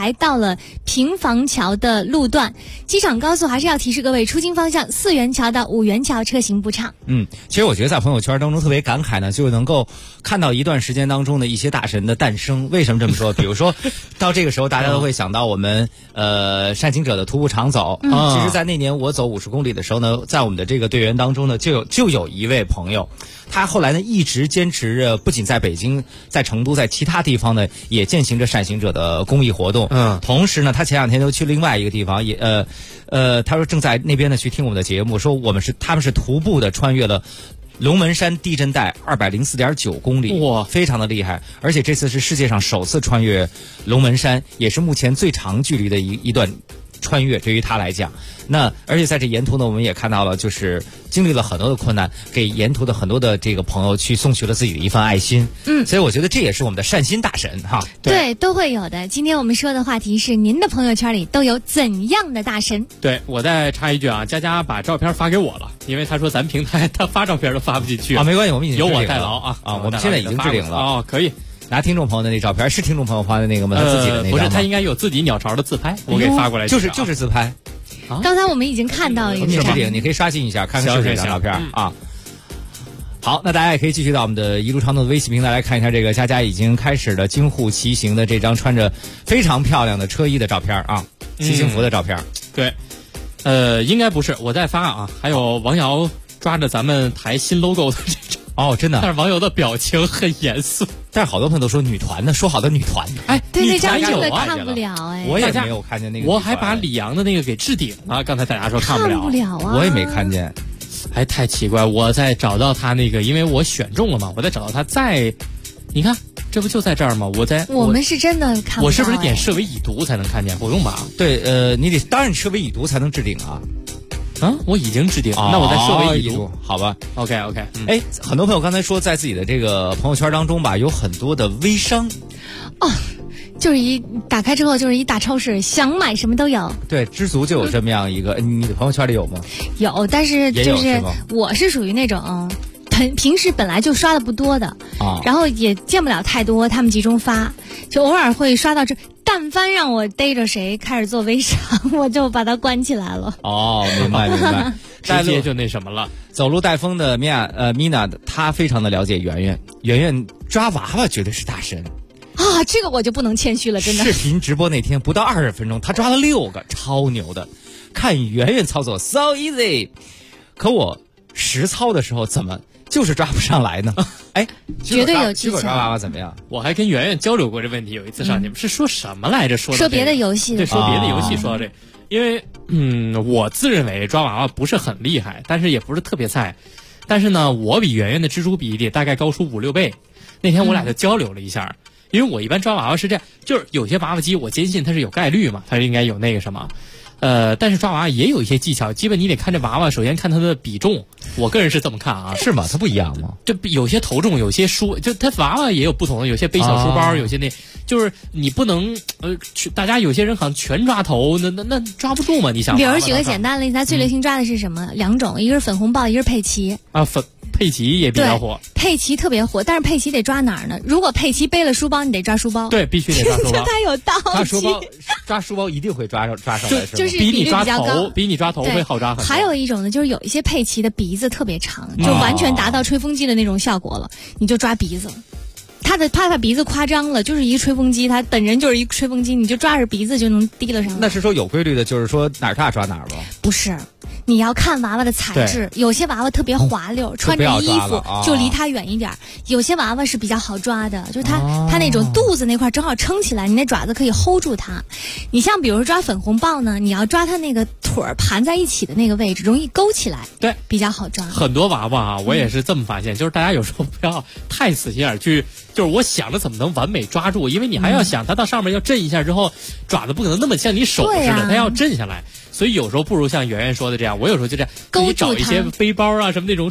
来到了平房桥的路段。机场高速还是要提示各位，出京方向4元桥到5元桥车行不畅。 其实我觉得在朋友圈当中特别感慨呢，就能够看到一段时间当中的一些大神的诞生。为什么这么说？比如说到这个时候大家都会想到我们善行者的徒步长走。其实在那年我走50公里的时候呢，在我们的这个队员当中呢，就有一位朋友，他后来呢一直坚持着，不仅在北京，在成都，在其他地方呢也践行着善行者的公益活动。同时呢，他前2天又去另外一个地方，也他说正在那边呢去听我们的节目，说他们是徒步的穿越了龙门山地震带204.9公里，哇，非常的厉害。而且这次是世界上首次穿越龙门山，也是目前最长距离的一段穿越，对于他来讲。那而且在这沿途呢，我们也看到了，就是经历了很多的困难，给沿途的很多的这个朋友去送去了自己的一份爱心。所以我觉得这也是我们的善心大神哈。 对，都会有的。今天我们说的话题是您的朋友圈里都有怎样的大神？ 对，我再插一句啊，佳佳把照片发给我了，因为他说咱平台他发照片都发不进去啊。没关系，我们已经有我代劳啊。 我们现在已经置顶了哦，可以。 拿听众朋友的那照片，是听众朋友发的那个吗？他自己的那个不是，他应该有自己鸟巢的自拍，我给发过来。 就是自拍。 刚才我们已经看到了， 你可以刷新一下，看看是哪张照片啊。好，那大家也可以继续到我们的一路畅通的微信平台来看一下这个佳佳已经开始了京沪骑行的这张穿着非常漂亮的车衣的照片啊，骑行服的照片。 对，应该不是，我再发啊。还有王瑶抓着咱们台新 logo 的这种。 哦，真的， 但是网友的表情很严肃， 但是好多朋友都说女团呢，说好的女团， 哎， 对那张真的看不了哎， 我也没有看见那个， 我还把李阳的那个给置顶了，刚才大家说看不了啊， 我也没看见， 哎，太奇怪，我再找到他那个，因为我选中了嘛，我再找到他在，你看这不就在这儿吗？ 我们是真的看不到， 我是不是点设为已读才能看见？不用吧？ 对，你得当然设为已读才能置顶啊。 我已经置顶，那我再设为已读， 好吧 ？OK， 哎，很多朋友刚才说，在自己的这个朋友圈当中吧，有很多的微商， 就是一打开之后就是一大超市，想买什么都有。 对，知足就有这么样一个，你的朋友圈里有吗？ 有，但是就是我是属于那种平时本来就刷的不多的，然后也见不了太多他们集中发，就偶尔会刷到这。但凡让我逮着谁开始做微商，我就把它关起来了。 哦，明白。 直接就那什么了。 走路带风的米娜，她非常的了解圆圆抓娃娃绝对是大神啊！这个我就不能谦虚了，真的。 视频直播那天不到20分钟，她抓了6个，超牛的。看圆圆操作 so easy， 可我实操的时候怎么就是抓不上来呢？哎， 绝对有技巧。 抓娃娃怎么样？ 我还跟圆圆交流过这问题。有一次上节目是说什么来着？说别的游戏， 对，说别的游戏。说到这，因为我自认为抓娃娃不是很厉害，但是也不是特别菜。但是呢，我比圆圆的蜘蛛比例大概高出5-6倍。那天我俩就交流了一下，因为我一般抓娃娃是这样，就是有些娃娃机我坚信它是有概率嘛，它应该有那个什么。但是抓娃娃也有一些技巧，基本你得看这娃娃，首先看它的比重，我个人是这么看啊。 是吗？它不一样吗？ 就有些头重，有些就它娃娃也有不同的，有些背小书包，有些就是你不能大家有些人好像全抓头，那抓不住嘛？你想？ 比如举个简单的例子，它最流行抓的是什么？2种，一个是粉红豹，一个是佩奇啊。佩奇也比较火， 佩奇特别火，但是佩奇得抓哪儿呢？如果佩奇背了书包，你得抓书包， 对，必须得抓书包。 它有道理。抓书包一定会抓上来， 就是比你抓头， 比你抓头会好抓很多。 还有一种呢，就是有一些佩奇的鼻子特别长，就完全达到吹风机的那种效果了，你就抓鼻子。他鼻子夸张了，就是一个吹风机，他本人就是一个吹风机，你就抓着鼻子就能提了上来。 那是说有规律的，就是说哪儿大抓哪儿吗？ 不是，你要看娃娃的材质，有些娃娃特别滑溜，穿着衣服就离它远一点。有些娃娃是比较好抓的，就是它那种肚子那块正好撑起来，你那爪子可以 hold 住它。你像比如说抓粉红豹呢，你要抓它那个腿盘在一起的那个位置，容易勾起来， 对， 比较好抓。 很多娃娃啊，我也是这么发现，就是大家有时候不要太死心眼去。就是我想着怎么能完美抓住，因为你还要想它到上面要震一下之后，爪子不可能那么像你手似的，它要震下来。所以有时候不如像圆圆说的这样，我有时候就这样，自己找一些背包啊什么那种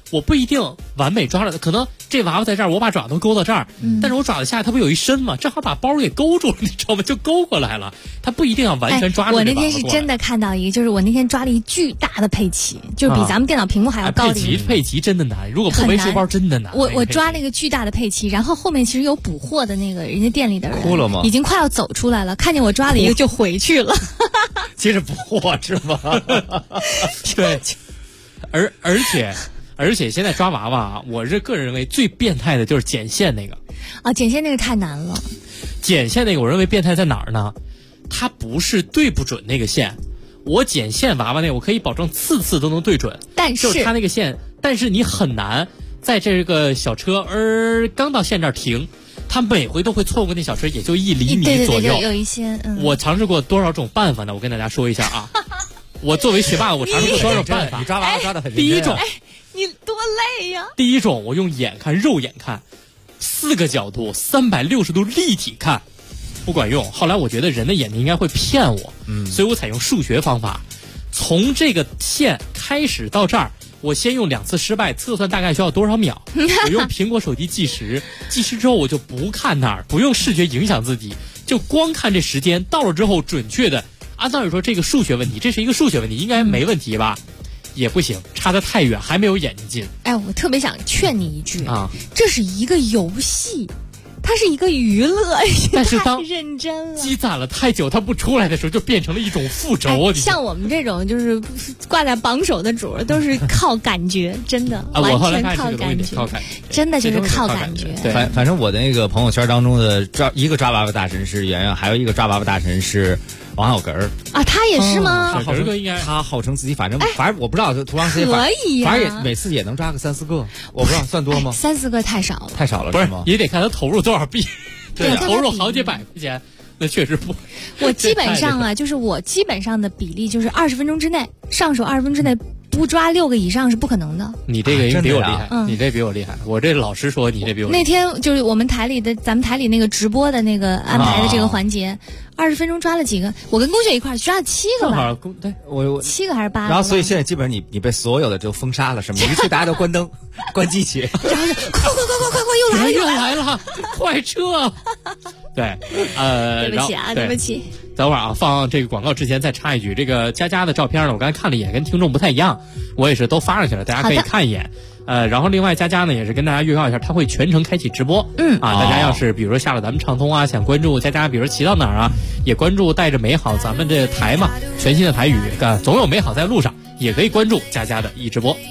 我不一定完美抓了，可能这娃娃在这儿，我把爪都勾到这儿，但是我爪子下它不有一身吗？正好把包给勾住了，你知道吗？就勾过来了，它不一定要完全抓住。 我那天是真的看到一个，就是我那天抓了一巨大的佩奇，就比咱们电脑屏幕还要高的一个。 佩奇真的难，如果不背书包真的难。 我抓了一个巨大的佩奇，然后后面其实有补货的那个人家店里的人哭了吗？ 已经快要走出来了，看见我抓了一个就回去了。 接着补货是吗？ 对，而且现在抓娃娃啊，我是个人认为最变态的就是剪线那个。 啊，剪线那个太难了。 剪线那个我认为变态在哪儿呢？它不是对不准那个线，我剪线娃娃那个我可以保证次都能对准， 但是就是它那个线，但是你很难在这个小车刚到线这儿停，它每回都会错过那小车也就1厘米左右。 对，有一些。 我尝试过多少种办法呢？我跟大家说一下啊。我作为学霸，我尝试过多少种办法？ 你抓娃娃抓得很认真。第一种， 你多累呀！ 第一种，我用眼看，肉眼看，4个角度，360度立体看，不管用。后来我觉得人的眼睛应该会骗我，所以我采用数学方法，从这个线开始到这儿，我先用2次失败测算大概需要多少秒。我用苹果手机计时，计时之后我就不看那儿，不用视觉影响自己，就光看这时间到了之后，准确的按道理说这个数学问题，这是一个数学问题，应该没问题吧？也不行，差得太远，还没有眼睛近。 哎，我特别想劝你一句啊，这是一个游戏，它是一个娱乐， 但是当认真了， 积攒了太久，它不出来的时候，就变成了一种负轴。 像我们这种就是挂在榜首的主，都是靠感觉，真的，完全靠感觉，真的就是靠感觉。 对，反正我的那个朋友圈当中的一个抓娃娃大神是圆圆，还有一个抓娃娃大神是王小根啊，他也是吗？ 他号称自己，反正我不知道，多长时间可以呀， 反正也每次也能抓个3、4个，我不知道算多吗 ？3、4个太少了， 太少了， 不是吗？ 也得看他投入多少币， 对， 投入好几百块钱，那确实不。 我基本上啊，就是我基本上的比例就是20分钟之内上手，20分钟之内不抓6个以上是不可能的。 你这个比我厉害，你这比我厉害。我这老实说，你这比我厉害。 那天就是我们咱们台里那个直播的那个安排的这个环节。20分钟抓了几个？我跟龚雪一块抓了7个吧。 对，我 7个还是8个？ 然后所以现在基本上你被所有的就封杀了，是吗？一去大家都关灯、关机器， 然后就快又来了，快撤！对， 对不起啊，对不起。 等会儿啊，放这个广告之前再插一句，这个佳佳的照片呢，我刚才看了一眼，跟听众不太一样，我也是都发上去了，大家可以看一眼。然后另外佳佳呢也是跟大家预告一下，他会全程开启直播。大家要是比如说下了咱们畅通啊，想关注佳佳，比如骑到哪儿啊，也关注带着美好咱们这台嘛，全新的台语总有美好在路上，也可以关注佳佳的一直播。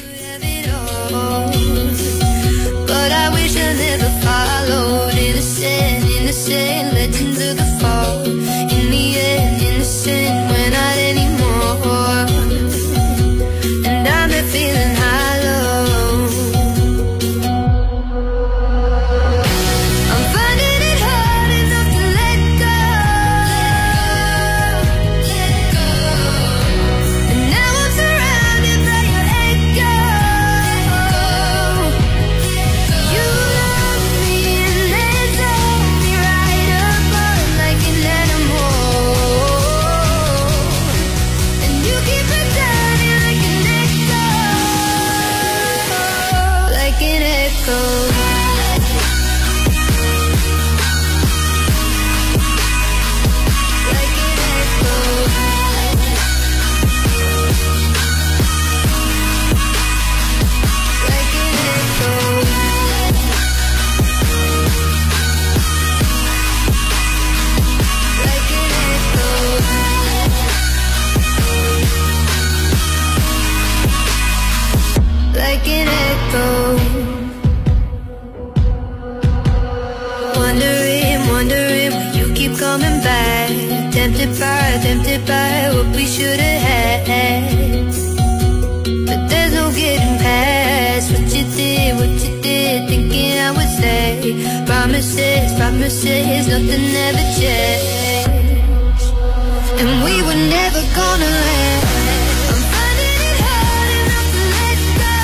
Tempted by what we should have had, but there's no getting past what you did, thinking I would stay. Promises, nothing ever changed, and we were never gonna last. I'm finding it hard enough to let go,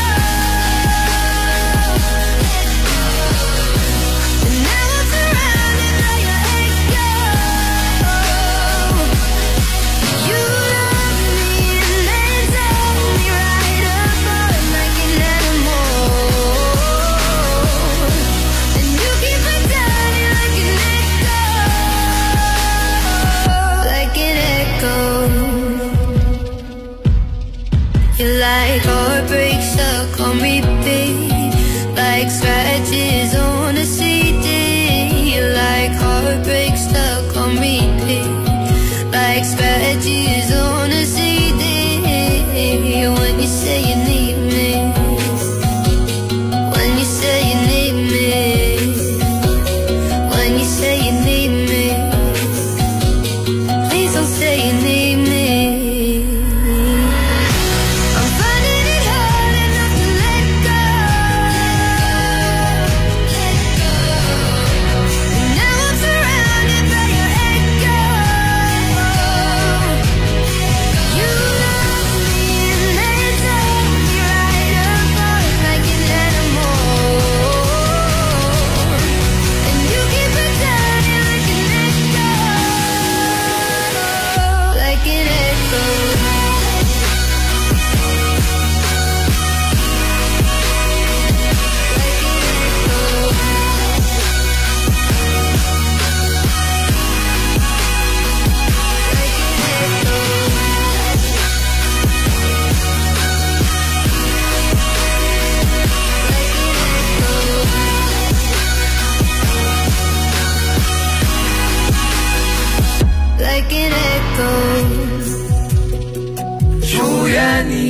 and now I'm surrounded by your echo. You love me and then tell me right above like an animal.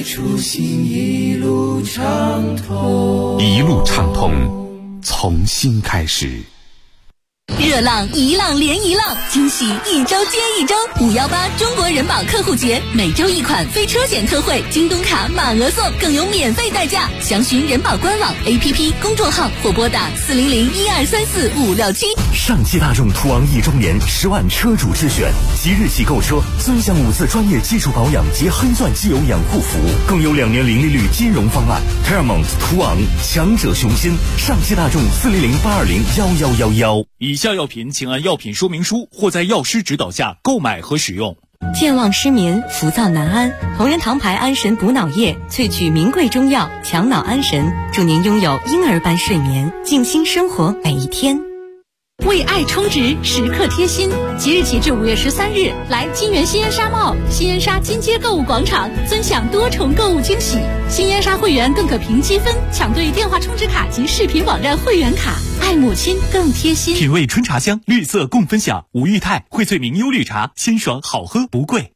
初心一路畅通， 一路畅通，从新开始。 热浪一浪连一浪，惊喜一周接一周。518中国人保客户节，每周一款非车险特惠，京东卡满额送，更有免费代驾。详询人保官网、APP、公众号或拨打400-1234-567。 上汽大众途昂1周年10万车主之选，即日起购车尊享5次专业技术保养及黑钻机油养护服务，更有2年零利率金融方案。Paramount 途昂，强者雄心。上汽大众400-820-1111。 以下药品请按药品说明书或在药师指导下购买和使用。 健忘失眠、浮躁难安，同仁堂牌安神补脑液萃取名贵中药，强脑安神，祝您拥有婴儿般睡眠，静心生活每一天。 为爱充值，时刻贴心。即日起至5月13日，来金源新烟沙 mall、新烟沙金街购物广场，尊享多重购物惊喜。新烟沙会员更可凭积分抢对电话充值卡及视频网站会员卡，爱母亲更贴心。 品味春茶香，绿色共分享。吴裕泰荟萃名优绿茶，鲜爽好喝不贵。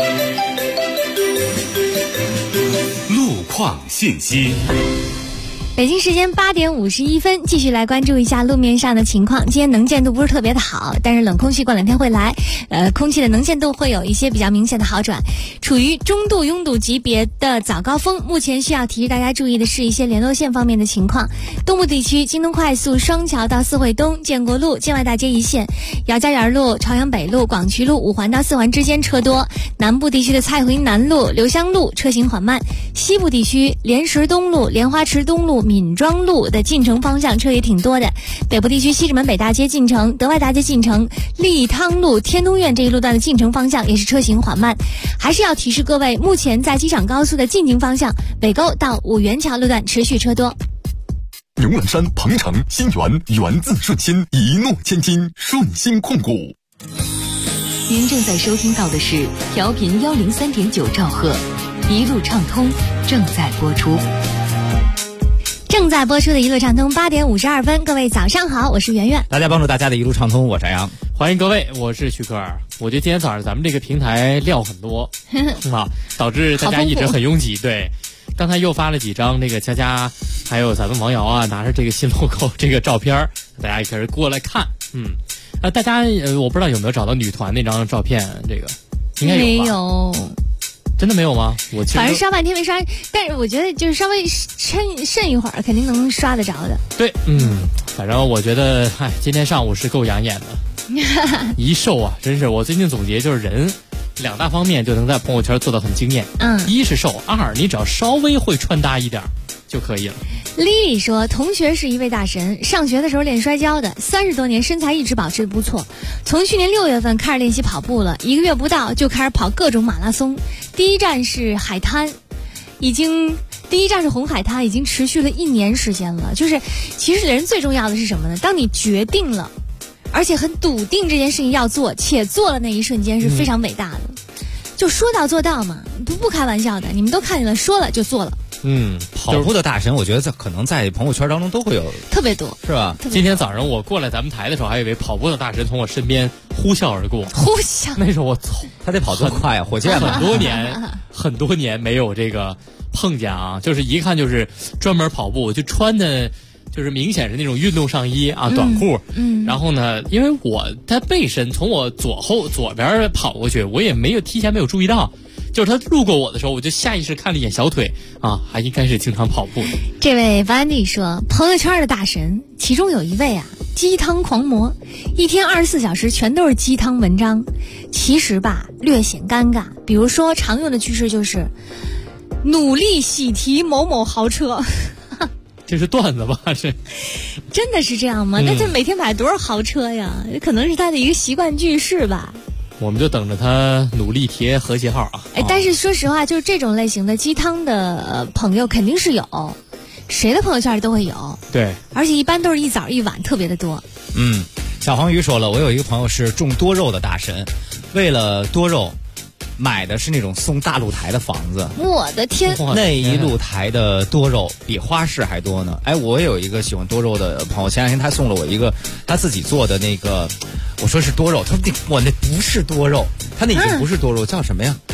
路况信息。 北京时间8点51分，继续来关注一下路面上的情况。今天能见度不是特别的好，但是冷空气过2天会来，空气的能见度会有一些比较明显的好转。处于中度拥堵级别的早高峰，目前需要提示大家注意的是一些联络线方面的情况。东部地区京东快速双桥到四惠东、建国路、建外大街一线，姚家园路、朝阳北路、广渠路5环到4环之间车多。南部地区的蔡回南路、刘香路车行缓慢。西部地区莲石东路、莲花池东路、闵庄路的进城方向车也挺多的。北部地区西直门北大街进城、德外大街进城、利汤路、天通苑这一路段的进城方向也是车行缓慢。还是要提示各位，目前在机场高速的进京方向，北沟到五元桥路段持续车多。 牛栏山、鹏城、新源，源自顺心，一诺千金，顺心控股。 您正在收听到的是调频103.9兆赫，一路畅通正在播出。 正在播出的一路畅通8点52分，各位早上好，我是圆圆。 大家帮助大家的一路畅通，我是杨。 欢迎各位，我是徐克尔。我觉得今天早上咱们这个平台料很多啊，导致大家一直很拥挤。对，刚才又发了几张那个佳佳还有咱们王瑶啊拿着这个新 logo 这个照片，大家也开始过来看。大家我不知道有没有找到女团那张照片，这个应该有吧？ 没有。 真的没有吗？我反正刷半天没刷，但是我觉得就是稍微慎一会儿，肯定能刷得着的。 对，反正我觉得，今天上午是够养眼的，一瘦啊，真是。我最近总结就是人2大方面就能在朋友圈做到很惊艳。一是瘦，2你只要稍微会穿搭一点就可以了。 丽丽说，同学是一位大神，上学的时候练摔跤的，30多年身材一直保持得不错。从去年6月份开始练习跑步了，1个月不到就开始跑各种马拉松。第一站是海滩，第一站是红海滩，已经持续了1年时间了。就是其实人最重要的是什么呢？当你决定了，而且很笃定这件事情要做，且做了那一瞬间是非常伟大的。就说到做到嘛，不开玩笑的，你们都看见了，说了就做了。 跑步的大神，我觉得可能在朋友圈当中都会有特别多， 是吧？ 今天早上我过来咱们台的时候，还以为跑步的大神从我身边呼啸而过。 呼啸， 那时候我他得跑多快啊！火箭很多年没有这个碰见啊，就是一看就是专门跑步，就穿的就是明显是那种运动上衣啊，短裤。然后呢，因为他背身从我左边跑过去，我也提前没有注意到。就是他路过我的时候，我就下意识看了一眼小腿啊，还应该是经常跑步的。 这位王安迪说，朋友圈的大神，其中有一位鸡汤狂魔，一天24小时全都是鸡汤文章。其实吧，略显尴尬。比如说，常用的句式就是努力喜提某某豪车。 这是段子吧？是， 真的是这样吗？那他每天买多少豪车呀？可能是他的一个习惯句式吧。 我们就等着他努力贴和谐号啊！ 但是说实话，就是这种类型的鸡汤的朋友肯定是有，谁的朋友圈里都会有。 对， 而且一般都是一早一晚特别的多。 小黄鱼说了，我有一个朋友是种多肉的大神，为了多肉买的是那种送大露台的房子。 我的天， 那一露台的多肉比花市还多呢。我有一个喜欢多肉的朋友，前2天他送了我一个他自己做的那个，我说是多肉，他说我那不是多肉，他那已经不是多肉，叫什么呀？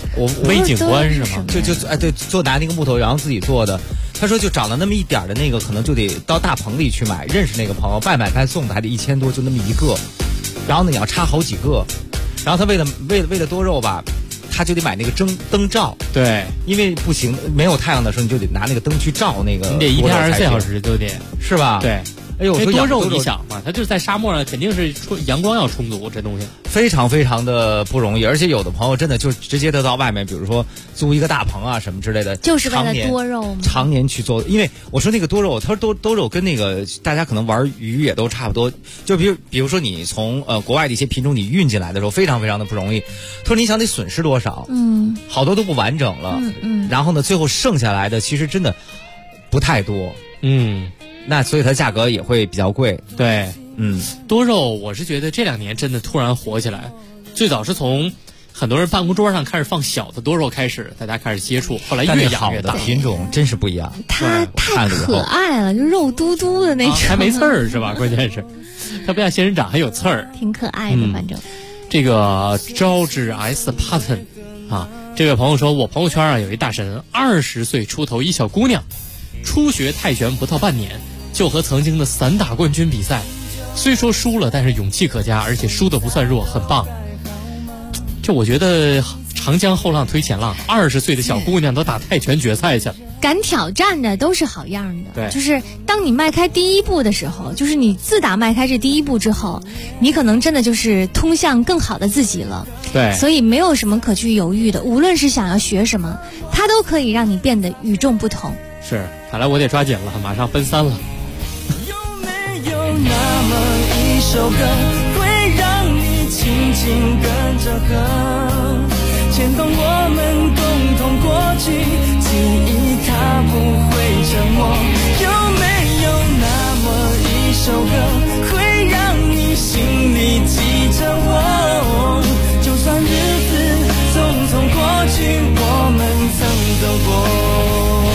微景观是吗？ 对，做拿那个木头然后自己做的。他说就长了那么一点的那个，可能就得到大棚里去买。认识那个朋友，外买他送的还得1000多，就那么一个。然后呢，你要插好几个。然后他为了多肉吧，他就得买那个灯罩。 对， 因为不行，没有太阳的时候，你就得拿那个灯去照那个。 你得一天24小时就得， 是吧？ 对。 哎呦， 多肉你想嘛，它就是在沙漠上，肯定是阳光要充足，这东西非常非常的不容易。而且有的朋友真的就直接得到外面，比如说租一个大棚啊什么之类的， 就是为了多肉吗？ 常年去做。因为我说那个多肉，他说多肉跟那个大家可能玩鱼也都差不多。就比如说你从国外的一些品种你运进来的时候，非常非常的不容易。他说你想得损失多少？好多都不完整了。然后呢，最后剩下来的其实真的不太多。那所以它价格也会比较贵。 对，多肉我是觉得这2年真的突然火起来，最早是从很多人办公桌上开始放小的多肉开始，大家开始接触，后来越养越大。 品种真是不一样， 它太可爱了，就肉嘟嘟的那种， 还没刺儿是吧？关键是它不像仙人掌还有刺儿， 挺可爱的。反正这个招致 S Patton 啊，这位朋友说，我朋友圈啊有一大神，20岁出头一小姑娘，初学泰拳不到半年。就和曾经的散打冠军比赛，虽说输了，但是勇气可嘉，而且输的不算弱，很棒。这我觉得长江后浪推前浪，20岁的小姑娘都打泰拳决赛去了， 敢挑战的都是好样的。 对， 就是当你迈开第一步的时候，就是你自打迈开这第一步之后，你可能真的就是通向更好的自己了。 对， 所以没有什么可去犹豫的，无论是想要学什么，它都可以让你变得与众不同。 是，看来我得抓紧了，马上奔3了。 有那么一首歌，会让你轻轻跟着和，牵动我们共同过去，记忆它不会沉默。有没有那么一首歌，会让你心里记着我？就算日子匆匆过去，我们曾走过。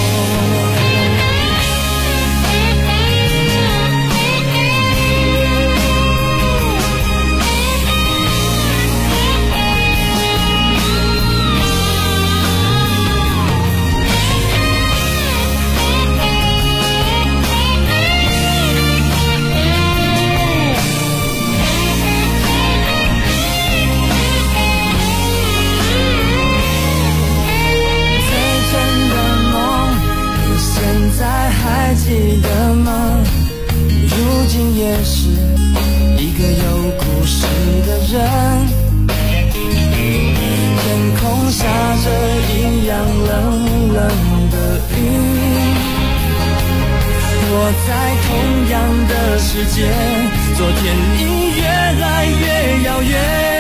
还记得吗？如今也是一个有故事的人。天空下着一样冷冷的雨，我在同样的世界，昨天已越来越遥远。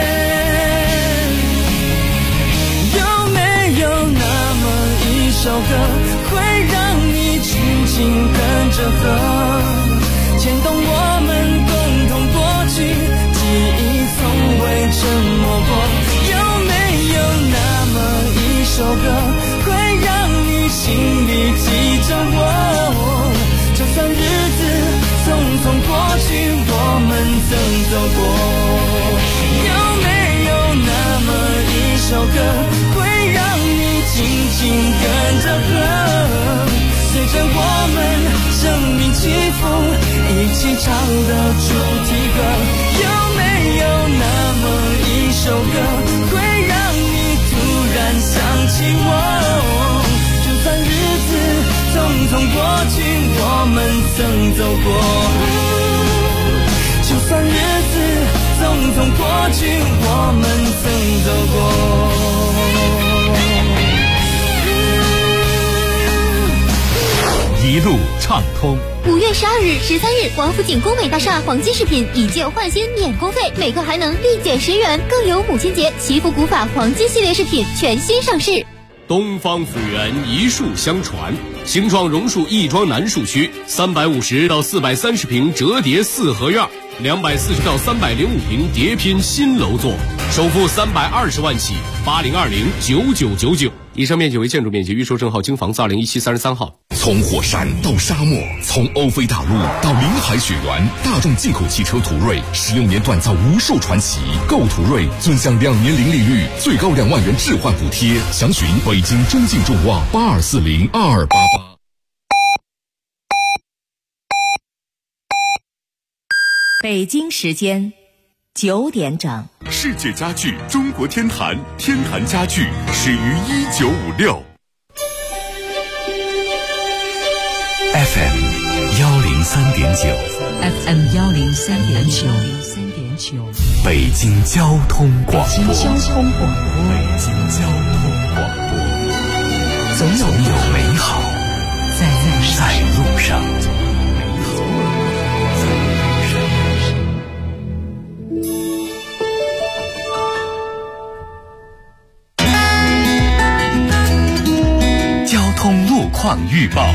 有没有那么一首歌，会让你轻轻跟着和，牵动我们共同过去，记忆从未沉默过。有没有那么一首歌，会让你心里记着我？就算日子匆匆过去，我们曾走过。有没有那么一首歌，会让你轻轻跟着和，随着我们生命起伏，一起唱的主题歌。有没有那么一首歌，会让你突然想起我？就算日子匆匆过去，我们曾走过。就算日子匆匆过去，我们曾走过。一路畅通。 5月12日、13日，王府井工美大厦黄金饰品以旧换新免工费，每个还能立减10元，更有母亲节祈福古法黄金系列饰品全新上市。 东方府园一树相传，形状榕树亦庄南树区350到430平折叠4合院， 240到305平叠拼新楼座，首付320万起，80209999。以上面积为建筑面积，预售证号京房子2017 33号。 从火山到沙漠，从欧菲大陆到临海雪原，大众进口汽车途锐16年锻造无数传奇。购途锐尊享2年零利率，最高2万元置换补贴。详询北京中信众旺82402288。 北京时间9点整。 世界家具中国天坛，天坛家具始于1956。 FM 103.9 FM 103.9 北京交通广播。 北京交通广播，总有美好在路上。交通路况预报。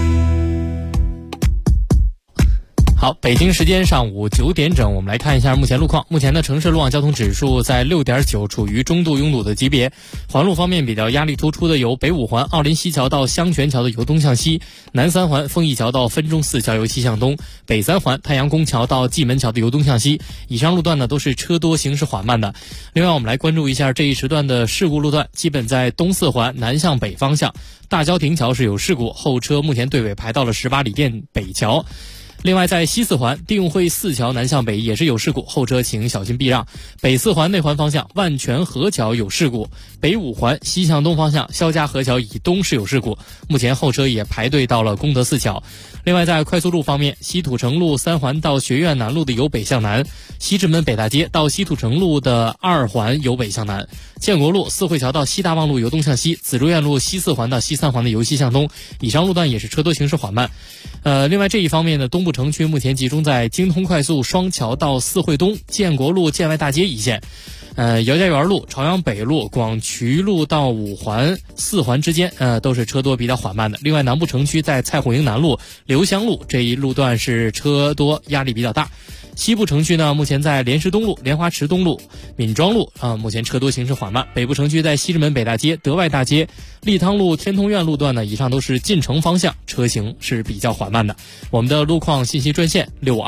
好，北京时间上午9点整，我们来看一下目前路况。目前的城市路网交通指数在6.9，处于中度拥堵的级别。环路方面比较压力突出的有北五环奥林西桥到香泉桥的由东向西，南三环丰益桥到分钟寺桥由西向东，北三环太阳宫桥到蓟门桥的由东向西。以上路段呢都是车多行驶缓慢的。另外我们来关注一下这一时段的事故路段，基本在东四环南向北方向，大郊亭桥是有事故，后车目前队尾排到了18里店北桥。另外在西四环定慧寺桥南向北也是有事故，后车请小心避让。北四环内环方向万泉河桥有事故，北五环西向东方向肖家河桥以东是有事故，目前后车也排队到了功德寺桥。另外在快速路方面，西土城路3环到学院南路的由北向南，西直门北大街到西土城路的2环由北向南，建国路四惠桥到西大望路由东向西，紫竹院路西4环到西3环的由西向东。以上路段也是车多行驶缓慢。另外这一方面呢，东部城区目前集中在京通快速双桥到四惠东、建国路建外大街一线。姚家园路、朝阳北路、广渠路到5环、4环之间，都是车多比较缓慢的。另外，南部城区在蔡虎营南路、刘香路这一路段是车多，压力比较大。西部城区呢，目前在莲石东路、莲花池东路、闵庄路目前车多行驶缓慢。北部城区在西直门北大街、德外大街、立汤路、天通苑路段呢，以上都是进城方向，车行是比较缓慢的。我们的路况信息专线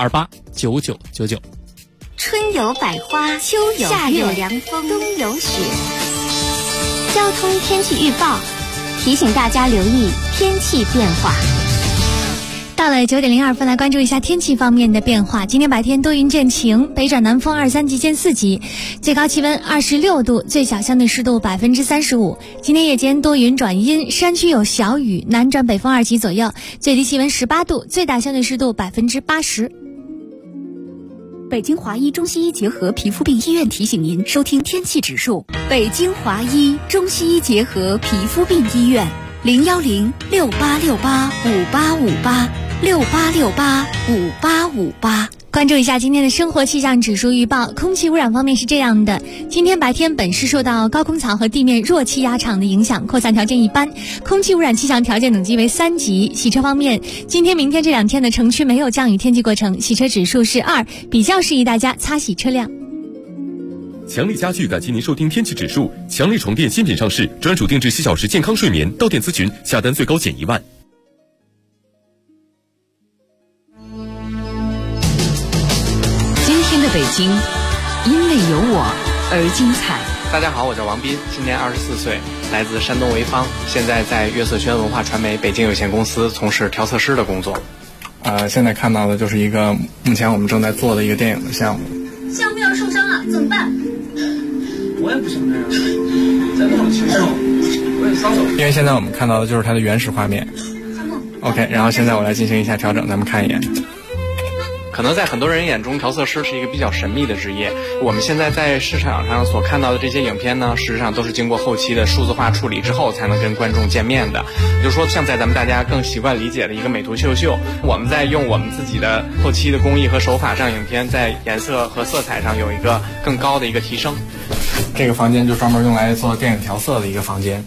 65289999。 春有百花，秋有夏有凉风，冬有雪。交通天气预报提醒大家留意天气变化。 到了9点02分，来关注一下天气方面的变化。今天白天多云见晴，北转南风2、3级见4级，最高气温26度，最小相对湿度35%。今天夜间多云转阴，山区有小雨，南转北风2级左右，最低气温18度，最大相对湿度80%。 北京华医中西医结合皮肤病医院提醒您收听天气指数。北京华医中西医结合皮肤病医院，01068685858，68685858。 关注一下今天的生活气象指数预报。空气污染方面是这样的，今天白天本市受到高空槽和地面弱气压场的影响，扩散条件一般，空气污染气象条件等级为3级。洗车方面，今天明天这2天的城区没有降雨天气过程，洗车指数是2，比较适宜大家擦洗车辆。 强力家具感谢您收听天气指数。强力床垫新品上市，专属定制7小时健康睡眠，到店咨询下单最高减1万。 今天的北京因为有我而精彩。 大家好，我叫王斌，今年24岁，来自山东潍坊，现在在悦色轩文化传媒北京有限公司从事调色师的工作。现在看到的就是一个目前我们正在做的一个电影的项目。 项目要受伤了怎么办？ 我也不想这样，再弄轻松，我也撒手。因为现在我们看到的就是它的原始画面。OK， 然后现在我来进行一下调整，咱们看一眼。可能在很多人眼中，调色师是一个比较神秘的职业。我们现在在市场上所看到的这些影片呢，实际上都是经过后期的数字化处理之后才能跟观众见面的。也就是说，像在咱们大家更习惯理解的一个美图秀秀，我们在用我们自己的后期的工艺和手法，让影片在颜色和色彩上有一个更高的一个提升。这个房间就专门用来做电影调色的一个房间。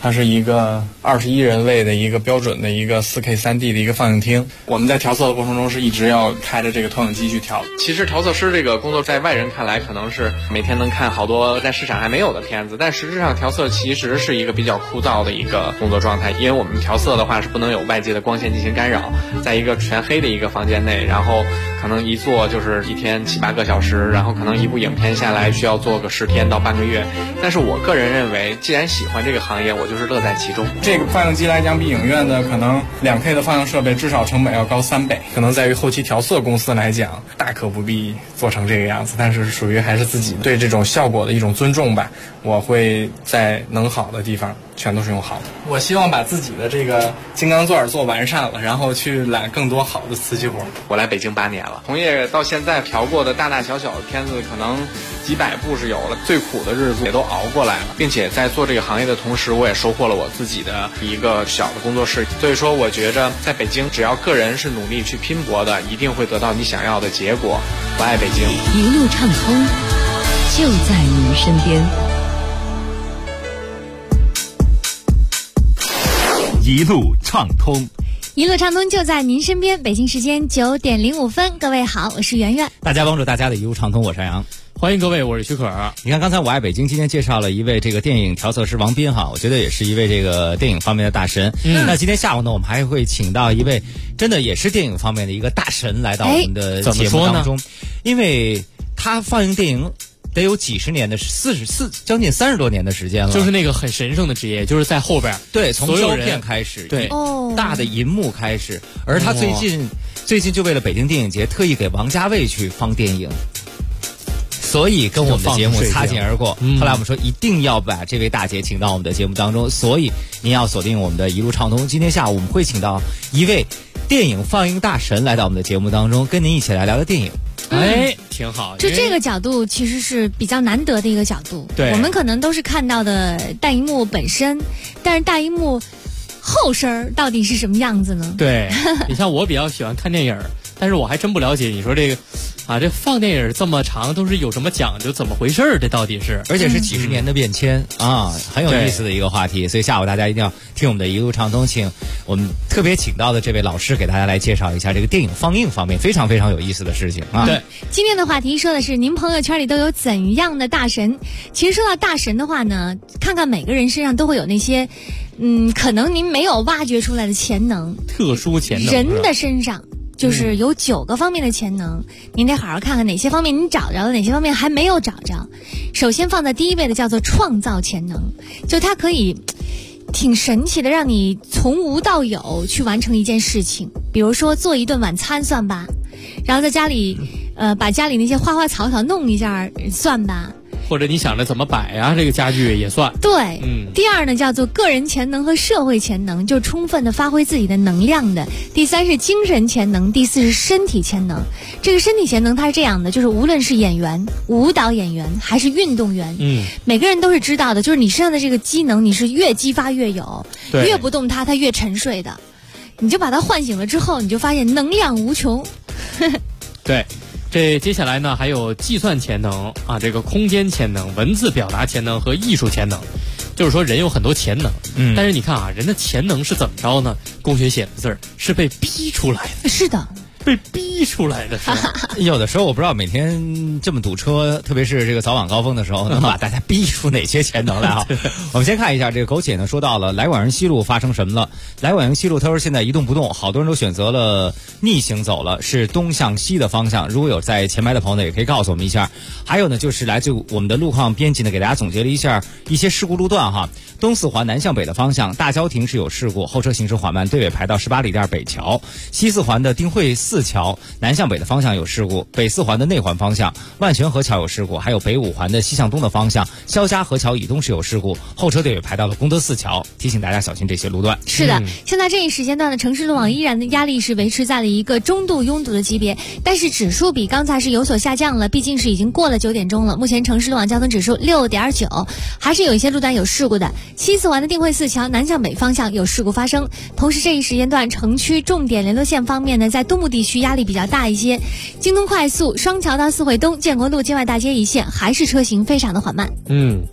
它是一个21人位的一个标准的一个4K 3D 的一个放映厅。我们在调色的过程中是一直要开着这个投影机去调。其实调色师这个工作在外人看来可能是每天能看好多在市场还没有的片子，但实质上调色其实是一个比较枯燥的一个工作状态，因为我们调色的话是不能有外界的光线进行干扰，在一个全黑的一个房间内，然后可能一做就是一天7、8个小时，然后可能一部影片下来需要做个10天到半个月。但是我个人认为，既然喜欢这个行业，我就是乐在其中。这个放映机来讲，比影院的可能2K 的放映设备至少成本要高3倍，可能在于后期调色公司来讲，大可不必做成这个样子，但是属于还是自己对这种效果的一种尊重吧。我会在能好的地方全都是用好的。我希望把自己的这个金刚钻做完善了，然后去揽更多好的瓷器活。我来北京8年了，从业到现在调过的大大小小的片子可能几百部是有了，最苦的日子也都熬过来了，并且在做这个行业的同时，我也收获了我自己的一个小的工作室。所以说我觉着在北京，只要个人是努力去拼搏的，一定会得到你想要的结果。我爱北京， 一路畅通，就在您身边。 一路畅通， 一路畅通就在您身边。北京时间9点05分，各位好，我是圆圆。 大家帮助大家的一路畅通，我是杨。 欢迎各位，我是徐可。 你看，刚才我爱北京今天介绍了一位这个电影调色师王斌哈，我觉得也是一位这个电影方面的大神。那今天下午呢，我们还会请到一位真的也是电影方面的一个大神来到我们的节目当中，因为他放映电影得有几十年的将近30多年的时间了， 就是那个很神圣的职业，就是在后边， 对，从胶片开始， 对， 大的银幕开始，而他最近就为了北京电影节特意给王家卫去放电影，所以跟我们的节目擦肩而过。后来我们说一定要把这位大姐请到我们的节目当中，所以您要锁定我们的一路畅通。今天下午我们会请到一位电影放映大神来到我们的节目当中，跟您一起来聊聊电影。 挺好。 就这个角度其实是比较难得的一个角度。 对， 我们可能都是看到的大荧幕本身，但是大荧幕后身到底是什么样子呢？ 对，你像我比较喜欢看电影，但是我还真不了解你说这个这放电影这么长都是有什么讲究，怎么回事？这到底是？ 而且是几十年的变迁很有意思的一个话题。所以下午大家一定要听我们的一路畅通，请我们特别请到的这位老师给大家来介绍一下这个电影放映方面非常非常有意思的事情啊。 对， 今天的话题说的是您朋友圈里都有怎样的大神。其实说到大神的话呢，看看每个人身上都会有那些可能您没有挖掘出来的潜能， 特殊潜能。 人的身上就是有9个方面的潜能，您得好好看看哪些方面您找着了，哪些方面还没有找着。首先放在第一位的叫做创造潜能，就它可以挺神奇的，让你从无到有去完成一件事情。比如说做一顿晚餐算吧，然后在家里把家里那些花花草草弄一下算吧， 或者你想着怎么摆这个家具也算。 对，第二呢叫做个人潜能和社会潜能，就充分的发挥自己的能量的。第3是精神潜能，第4是身体潜能。这个身体潜能它是这样的，就是无论是演员、舞蹈演员还是运动员，每个人都是知道的，就是你身上的这个机能，你是越激发越有，越不动它越沉睡的。你就把它唤醒了之后，你就发现能量无穷。 对。这接下来呢，还有计算潜能这个空间潜能、文字表达潜能和艺术潜能。就是说人有很多潜能，但是你看人的潜能是怎么着呢？公学写的字儿是被逼出来的。 是的。 被逼出来的时候， 有的时候我不知道每天这么堵车，特别是这个早晚高峰的时候，能把大家逼出哪些潜能来啊？我们先看一下这个苟且呢，说到了来广营西路发生什么了？来广营西路他说现在一动不动，好多人都选择了逆行走了，是东向西的方向。如果有在前排的朋友呢，也可以告诉我们一下。还有呢，就是来自我们的路况编辑呢，给大家总结了一下一些事故路段哈。东四环南向北的方向，大郊亭是有事故，后车行驶缓慢，队尾排到18里店北桥。西四环的丁惠四桥南向北的方向有事故，北四环的内环方向万泉河桥有事故，还有北五环的西向东的方向肖家河桥以东是有事故，后车队尾排到了功德四桥，提醒大家小心这些路段。 是的，现在这一时间段的城市路网依然的压力是维持在了一个中度拥堵的级别，但是指数比刚才是有所下降了，毕竟是已经过了9点钟了。目前城市路网交通指数6.9，还是有一些路段有事故的。西四环的定慧四桥南向北方向有事故发生，同时这一时间段城区重点联络线方面呢，在东部地区压力比较大一些。京东快速双桥到四惠东建国路建外大街一线还是车行非常的缓慢。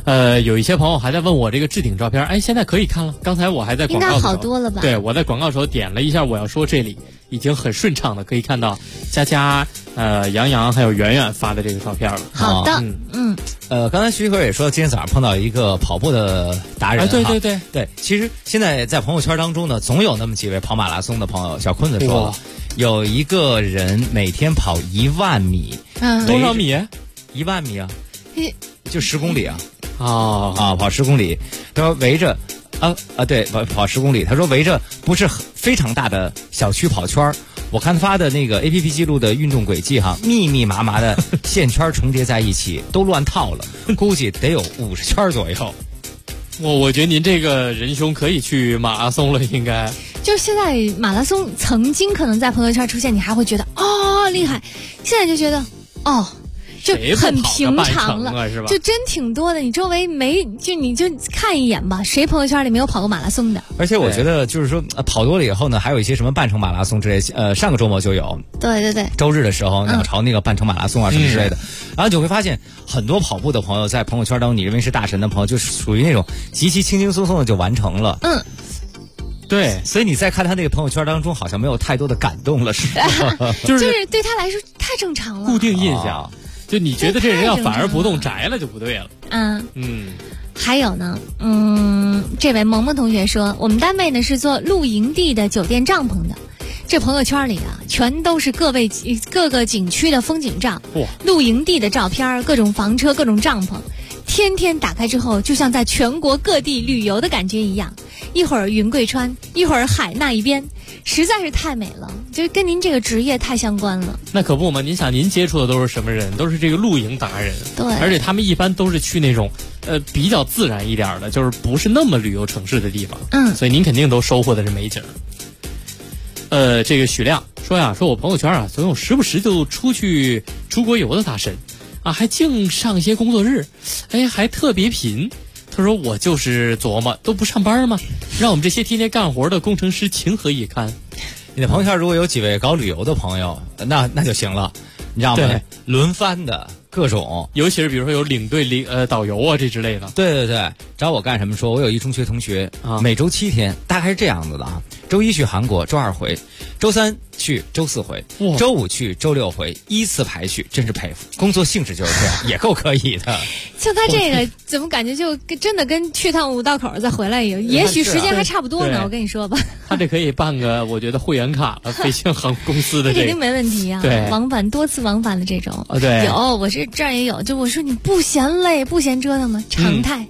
有一些朋友还在问我这个置顶照片，哎，现在可以看了。刚才我还在广告的时候， 应该好多了吧？ 对，我在广告的时候点了一下，我要说这里已经很顺畅的可以看到佳佳、杨洋还有圆圆发的这个照片了。 好的， 刚才徐哥也说，今天早上碰到一个跑步的达人。对，其实现在在朋友圈当中呢，总有那么几位跑马拉松的朋友。小坤子说了，有一个人每天跑10000米， 多少米 ？1万米啊，就10公里啊。跑10公里，他说围着，对，跑10公里。他说围着不是非常大的小区跑圈。我看他发的那个 APP 记录的运动轨迹哈，密密麻麻的线圈重叠在一起，都乱套了，估计得有50圈左右。 我觉得您这个仁兄可以去马拉松了，应该。 就现在马拉松曾经可能在朋友圈出现，你还会觉得厉害，现在就觉得就很平常了， 是吧？ 就真挺多的。你周围你就看一眼吧，谁朋友圈里没有跑过马拉松的？ 而且我觉得就是说，跑多了以后呢，还有一些什么半程马拉松之类，上个周末就有。 对， 周日的时候鸟巢那个半程马拉松啊什么之类的，然后就会发现很多跑步的朋友在朋友圈当中，你认为是大神的朋友，就属于那种极其轻轻松松的就完成了。对，所以你再看他那个朋友圈当中，好像没有太多的感动了，是吧？ 就是对他来说太正常了， 固定印象。就你觉得这人要反而不动宅了就不对了。 还有呢，这位萌萌同学说，我们单位呢是做露营地的酒店帐篷的，这朋友圈里啊全都是各个景区的风景照，露营地的照片，各种房车，各种帐篷，天天打开之后就像在全国各地旅游的感觉一样，一会儿云贵川，一会儿海那一边，实在是太美了，就跟您这个职业太相关了。 那可不嘛，您想您接触的都是什么人？都是这个露营达人。 对， 而且他们一般都是去那种比较自然一点的，就是不是那么旅游城市的地方。所以您肯定都收获的是美景。这个许亮说呀，说我朋友圈啊总有时不时就出国游的大神啊，还净上一些工作日，还特别贫。他说我就是琢磨，都不上班吗？让我们这些天天干活的工程师情何以堪？ 你的朋友圈如果有几位搞旅游的朋友，那就行了，你知道吗？轮番的各种， 尤其是比如说有领队、导游啊这之类的。 对，找我干什么？说我有一中学同学每周7天，大概是这样子的啊：周1去韩国，周2回，周3去，周4回，周5去，周6回，依次排序，真是佩服。工作性质就是这样，也够可以的。 像他这个怎么感觉就真的跟去趟五道口再回来一样？也许时间还差不多呢。我跟你说吧， 他这可以办个我觉得会员卡了，北京航空公司的这个肯定没问题啊。 对， 多次往返的这种， 对， 有，我这儿也有。就我说你不嫌累，不嫌折腾吗？常态。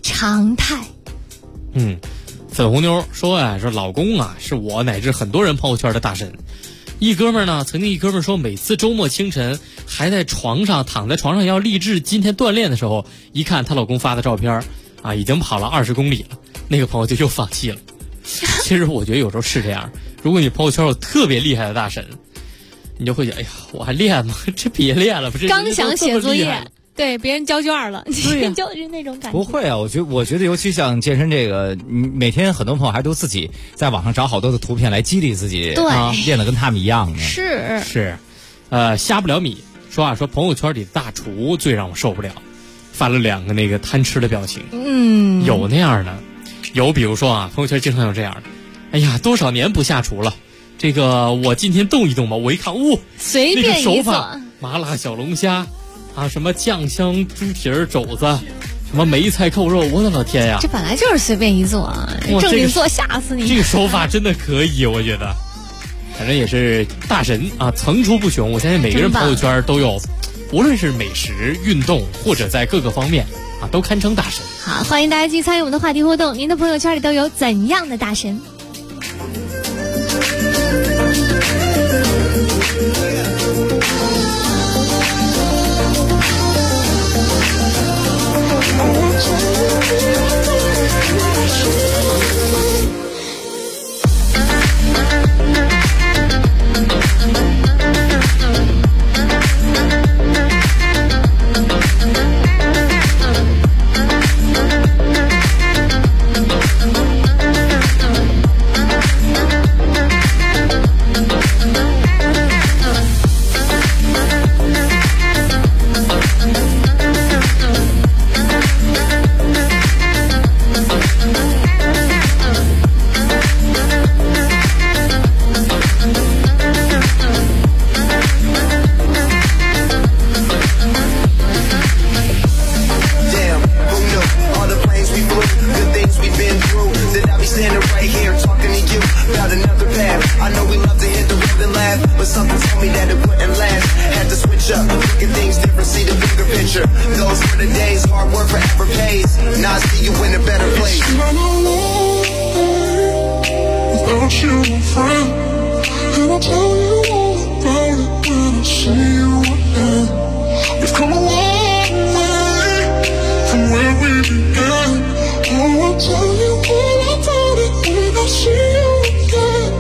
粉红妞说啊，说老公啊是我乃至很多人朋友圈的大神。一哥们儿呢，曾经一哥们儿说，每次周末清晨还在躺在床上要励志今天锻炼的时候，一看她老公发的照片啊，已经跑了20公里了，那个朋友就又放弃了。其实我觉得有时候是这样，如果你朋友圈有特别厉害的大神，你就会觉得，哎呀，我还练吗？这别练了，不是刚想写作业。对，别人交卷了，就是那种感觉。 不会啊，我觉得尤其像健身这个，每天很多朋友还都自己在网上找好多的图片来激励自己， 对， 练得跟他们一样的。 是， 瞎不了米说朋友圈里的大厨最让我受不了，发了2个那个贪吃的表情。有那样的，有比如说啊，朋友圈经常有这样的，哎呀，多少年不下厨了，这个我今天动一动吧。我一看， 随便一做，那个手法，麻辣小龙虾。啊，什么酱香猪蹄儿肘子，什么梅菜扣肉，我的老天呀！ 这本来就是随便一做啊，正经做吓死你！ 这个手法真的可以，我觉得，反正也是大神啊，层出不穷。我相信每个人朋友圈都有，无论是美食、运动，或者在各个方面啊，都堪称大神。 好，欢迎大家继续参与我们的话题互动，您的朋友圈里都有怎样的大神？ laugh, but something told me that it wouldn't last. Had to switch up, look at things different, see the bigger picture. Those were the days, hard work forever pays. Now I see you in a better place. Without you, my friend, and I'll tell you all about it when I see you again. We've come a long way from where we began. Oh, I'll tell you all about it when I see you again.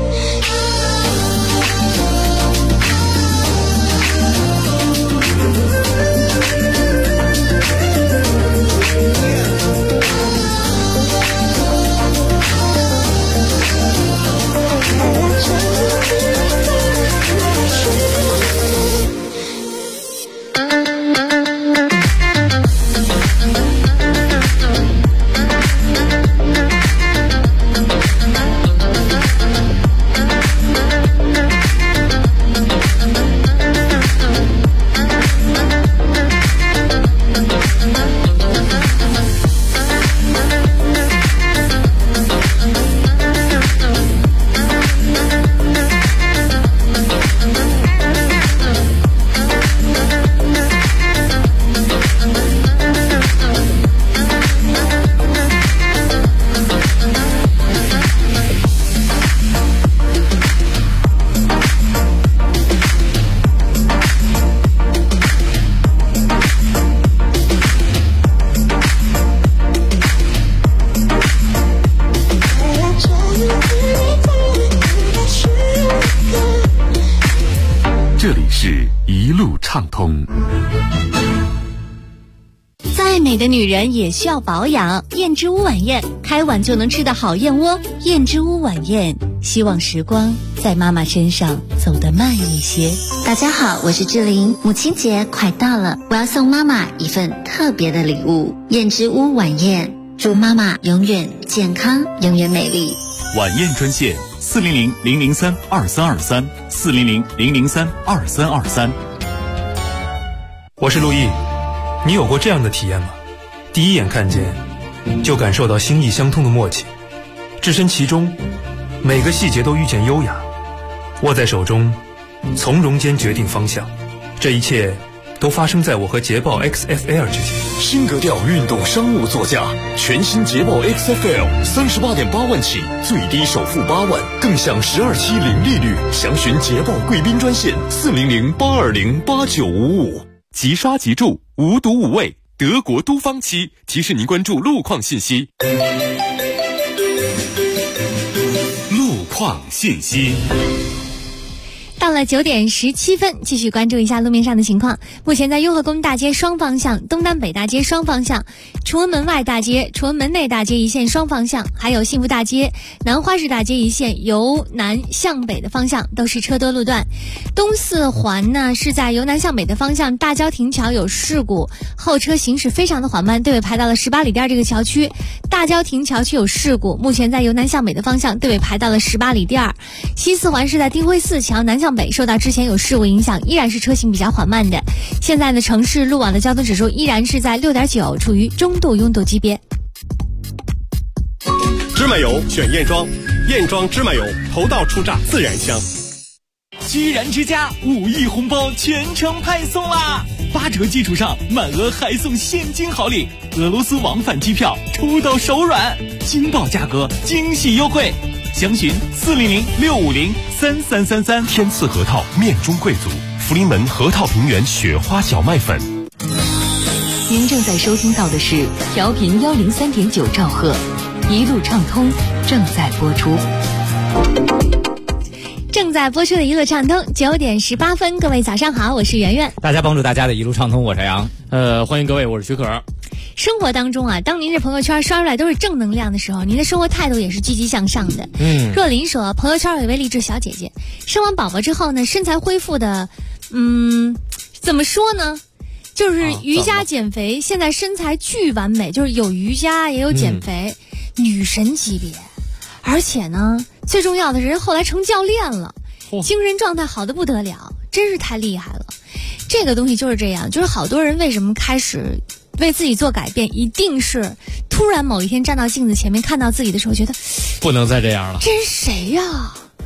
畅通。再美的女人也需要保养，燕之屋晚宴，开碗就能吃的好燕窝。燕之屋晚宴，希望时光在妈妈身上走得慢一些。 大家好，我是志玲，母亲节快到了，我要送妈妈一份特别的礼物。燕之屋晚宴，祝妈妈永远健康，永远美丽。 晚宴专线400-003-2323，400-003-2323。 我是陆毅，你有过这样的体验吗？第一眼看见，就感受到心意相通的默契，置身其中，每个细节都遇见优雅，握在手中，从容间决定方向。这一切都发生在我和捷豹 XFL 之间。 新格调运动商务座驾，全新捷豹 XFL 38.8万起，最低首付8万，更享12期零利率。详询捷豹贵宾专线400-820-8955。 即刷即住，无毒无味，德国都方漆提示您关注路况信息。 路况信息。 到了9点17分，继续关注一下路面上的情况。目前在雍和宫大街双方向、东单北大街双方向、崇文门外大街、崇文门内大街一线双方向，还有幸福大街、南花市大街一线由南向北的方向都是车多路段。东四环呢是在由南向北的方向，大郊亭桥有事故，后车行驶非常的缓慢，队尾排到了18里店这个桥区。大郊亭桥区有事故，目前在由南向北的方向，队尾排到了18里店。西四环是在丁辉寺桥南向北，受到之前有事故影响，依然是车行比较缓慢的。现在呢，城市路网的交通指数依然是在6.9，处于中度拥堵级别。 芝麻油选燕庄，燕庄芝麻油头道出榨自然香。 居然之家5亿红包全程派送啦！8折基础上满额还送现金好礼，俄罗斯往返机票抽到手软，惊爆价格，惊喜优惠。详询400-650-3333。 天赐核桃面中贵族，福临门核桃平原雪花小麦粉。 您正在收听到的是调频103.9兆赫，一路畅通正在播出。 正在播出的一路畅通，9点18分，各位早上好，我是圆圆。 大家帮助大家的一路畅通，我是杨。 欢迎各位，我是徐可。 生活当中啊，当您这朋友圈刷出来都是正能量的时候，您的生活态度也是积极向上的。若琳说，朋友圈有一位励志小姐姐，生完宝宝之后呢，身材恢复的，怎么说呢？就是瑜伽减肥，现在身材巨完美，就是有瑜伽也有减肥，女神级别。而且呢，最重要的是人后来成教练了，精神状态好的不得了，真是太厉害了。这个东西就是这样，就是好多人为什么开始为自己做改变，一定是突然某一天站到镜子前面看到自己的时候，觉得不能再这样了， 这是谁呀？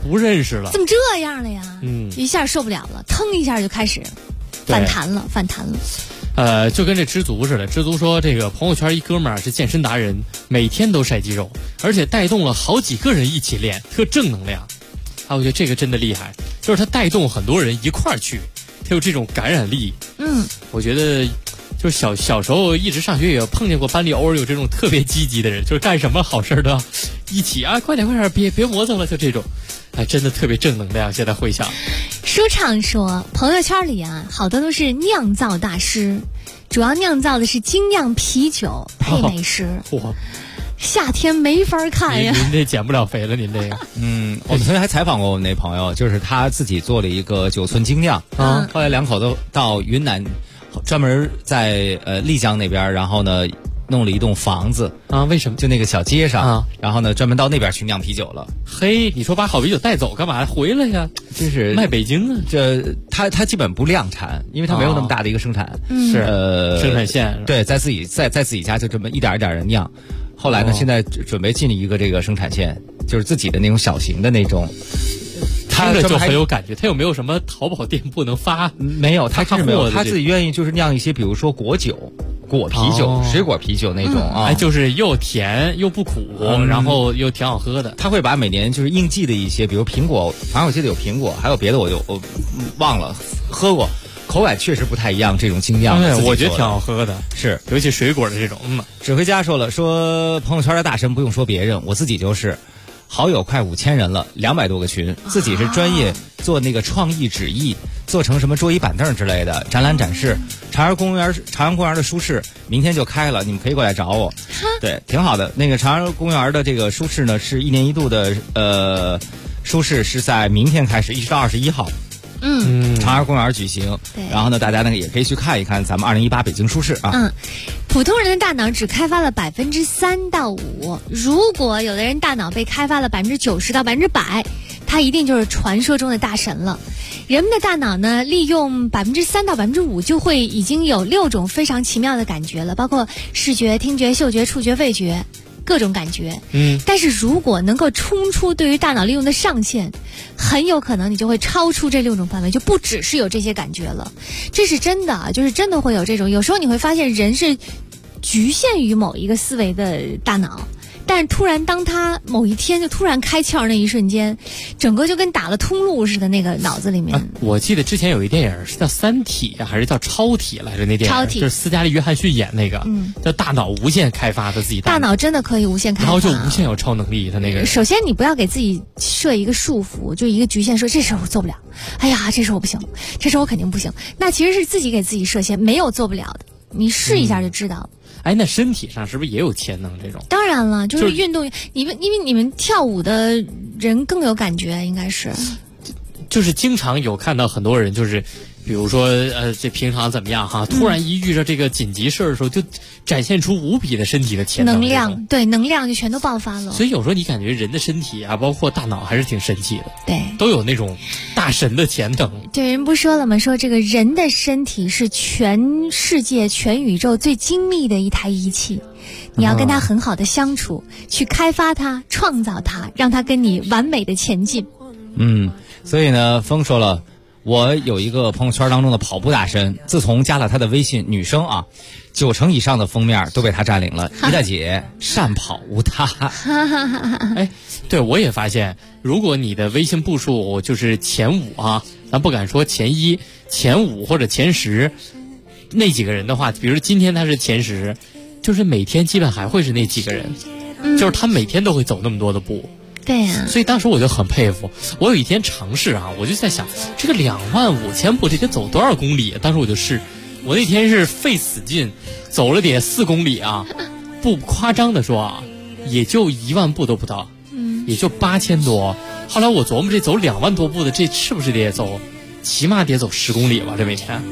不认识了， 怎么这样了呀？一下受不了了，腾一下就开始反弹了。 就跟这知足似的，知足说这个朋友圈一哥们儿是健身达人，每天都晒肌肉，而且带动了好几个人一起练，特正能量。我觉得这个真的厉害，就是他带动很多人一块儿去，他有这种感染力。我觉得就是小时候一直上学也碰见过班里偶尔有这种特别积极的人，就是干什么好事都要一起啊，快点，别磨蹭了，就这种，真的特别正能量。现在回想， 舒畅说朋友圈里好多都是酿造大师，主要酿造的是精酿啤酒配美食。夏天没法看呀！ 您这减不了肥了，您这个。 我们曾经还采访过我们那朋友，就是他自己做了一个9寸精酿后来两口子到云南，专门在丽江那边，然后呢弄了一栋房子为什么？ 就那个小街上然后呢专门到那边去酿啤酒了。 嘿，你说把好啤酒带走干嘛？回来呀？ 就是卖北京啊！ 这他基本不量产，因为他没有那么大的一个生产， 是生产线。 对，在自己家就这么一点一点的酿。后来呢，现在准备进一个这个生产线，就是自己的那种小型的那种。 听着就很有感觉。他有没有什么淘宝店铺能发？ 没有，他真是没有。他自己愿意就是酿一些，比如说果酒、果啤酒、水果啤酒那种就是又甜又不苦，然后又挺好喝的。 他会把每年就是应季的一些，比如苹果，反正我记得有苹果，还有别的我忘了，喝过。口感确实不太一样，这种精酿我觉得挺好喝的， 是尤其水果的这种。 指挥家说朋友圈的大神不用说别人，我自己就是好友快5000人了，200多个群，自己是专业做那个创意纸艺，做成什么桌椅板凳之类的展览展示。朝阳公园的书市明天就开了，你们可以过来找我。对，挺好的。那个朝阳公园的这个书市呢，是1年1度的书市，是在明天开始，一直到21号。朝阳公园举行，然后呢，大家呢也可以去看一看咱们2018北京书市啊。 普通人的大脑只开发了3%到5%，如果有的人大脑被开发了90%到100%，他一定就是传说中的大神了。人们的大脑呢，利用3%到5%就会已经有6种非常奇妙的感觉了，包括视觉、听觉、嗅觉、触觉、味觉。各种感觉，但是如果能够冲出对于大脑利用的上限，很有可能你就会超出这6种范围，就不只是有这些感觉了。这是真的，就是真的会有这种。有时候你会发现人是局限于某一个思维的大脑，但是突然当他某一天就突然开窍那一瞬间，整个就跟打了通路似的，那个脑子里面。 我记得之前有一电影是叫《三体》还是叫《超体》来着？那电影超体就是斯嘉丽·约翰逊演那个，叫大脑无限开发，他自己大脑真的可以无限开发， 然后就无限有超能力。他那个首先你不要给自己设一个束缚，就一个局限，说这事我做不了，哎呀，这事我不行，这事我肯定不行。那其实是自己给自己设限，没有做不了的，你试一下就知道了。 那身体上是不是也有潜能？这种当然了，就是运动，因为你们跳舞的人更有感觉，应该是。 就是经常有看到很多人，就是比如说这平常怎么样哈，突然一遇着这个紧急事儿的时候，就展现出无比的身体的潜能量，对，能量就全都爆发了。 所以有时候你感觉人的身体包括大脑还是挺神奇的， 对， 都有那种大神的潜能。 对，人不说了吗？说这个人的身体是全世界、全宇宙最精密的一台仪器。你要跟他很好的相处，去开发它，创造它，让它跟你完美的前进。 所以呢，峰说了，我有一个朋友圈当中的跑步大神，自从加了他的微信，女生90%以上的封面都被他占领了。一大姐善跑无他。 对，我也发现，如果你的微信步数就是前5咱不敢说前1、前5或者前10，那几个人的话，比如今天他是前10，就是每天基本还会是那几个人，就是他每天都会走那么多的步。 对呀， 所以当时我就很佩服。我有一天尝试我就在想，这个25000步这得走多少公里？当时我就试，我那天是费死劲，走了得4公里不夸张的说也就10000步都不到，也就8000多。后来我琢磨，这走2万多步的，这是不是得走，起码得走10公里吧？这每天，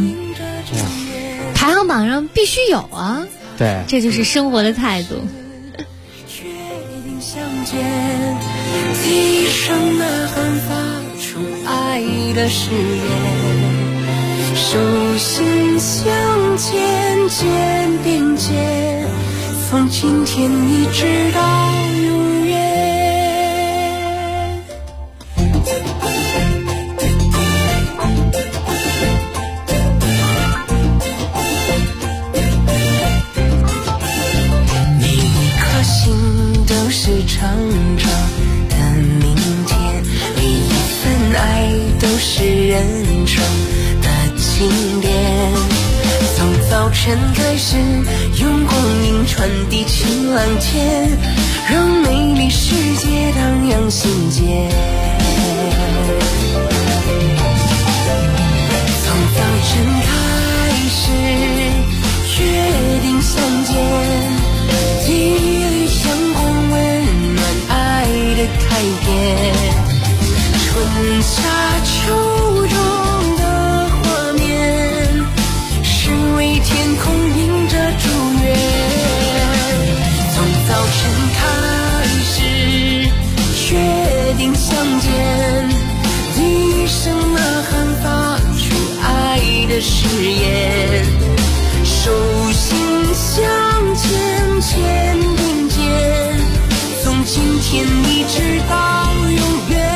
排行榜上必须有对， 这就是生活的态度。 相见，地上呐喊发出爱的誓言，手心相牵，肩并肩，从今天一直到永远。 是人生的经典。从早晨开始，用光阴传递晴朗天，让美丽世界荡漾心间。从早晨开始，约定相见，给予阳光温暖爱的开篇。春夏秋冬的画面，是为天空映着祝愿。从早晨开始，约定相见，低声呐喊发出爱的誓言，手心向前肩并肩，从今天一直到永远。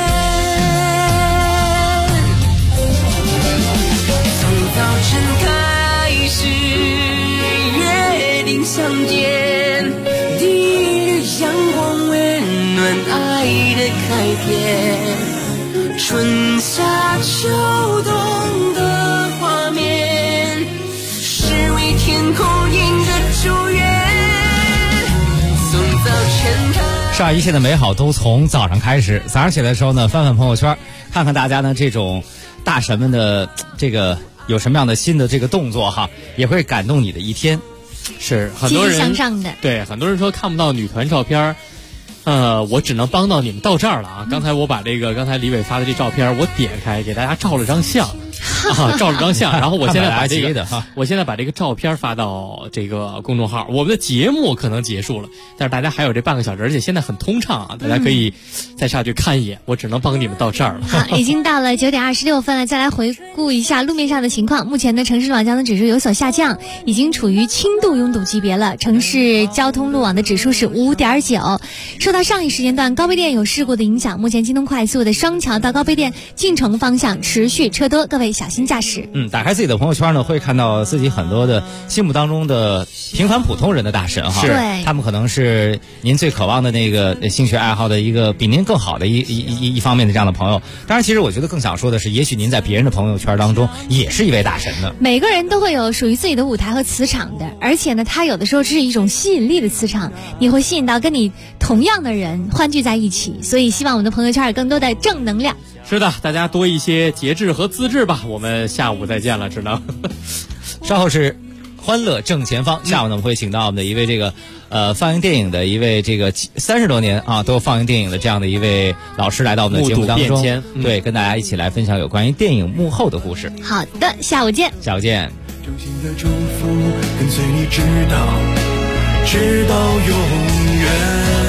从早晨开始，约定相见，第一缕阳光温暖爱的开篇。春夏秋冬的画面，是为天空映着祝愿。从早晨开始， 是啊，一切的美好都从早上开始。早上起来的时候呢，翻翻朋友圈，看看大家呢这种大神们的这个有什么样的新的这个动作哈，也会感动你的一天。 是很多人积极向上的， 对很多人说看不到女团照片，我只能帮到你们到这儿了啊！刚才我把刚才李伟发的这照片，我点开给大家照了张相。照了张相，然后我现在把这个照片发到这个公众号。我们的节目可能结束了，但是大家还有这半个小时，而且现在很通畅啊，大家可以再上去看一眼。我只能帮你们到这儿了。 好，已经到了9点26分了，再来回顾一下路面上的情况。目前的城市路网交通指数有所下降，已经处于轻度拥堵级别了。城市交通路网的指数是5.9。受到上一时间段高碑店有事故的影响，目前京东快速的双桥到高碑店进城方向持续车多，各位小心驾驶。 打开自己的朋友圈呢，会看到自己很多的心目当中的平凡普通人的大神哈。 对， 他们可能是您最渴望的那个兴趣爱好的一个比您更好的一方面的这样的朋友。当然，其实我觉得更想说的是，也许您在别人的朋友圈当中也是一位大神呢。 每个人都会有属于自己的舞台和磁场的，而且呢，它有的时候是一种吸引力的磁场，你会吸引到跟你同样的人欢聚在一起。所以，希望我们的朋友圈有更多的正能量。 是的，大家多一些节制和自制吧。我们下午再见了，只能稍后是欢乐正前方。下午呢，我们会请到我们的一位这个放映电影的一位这个30多年啊都放映电影的这样的一位老师来到我们的节目当中，对，跟大家一起来分享有关于电影幕后的故事。 好的，下午见。 下午见。 衷心的祝福跟随你直到永远。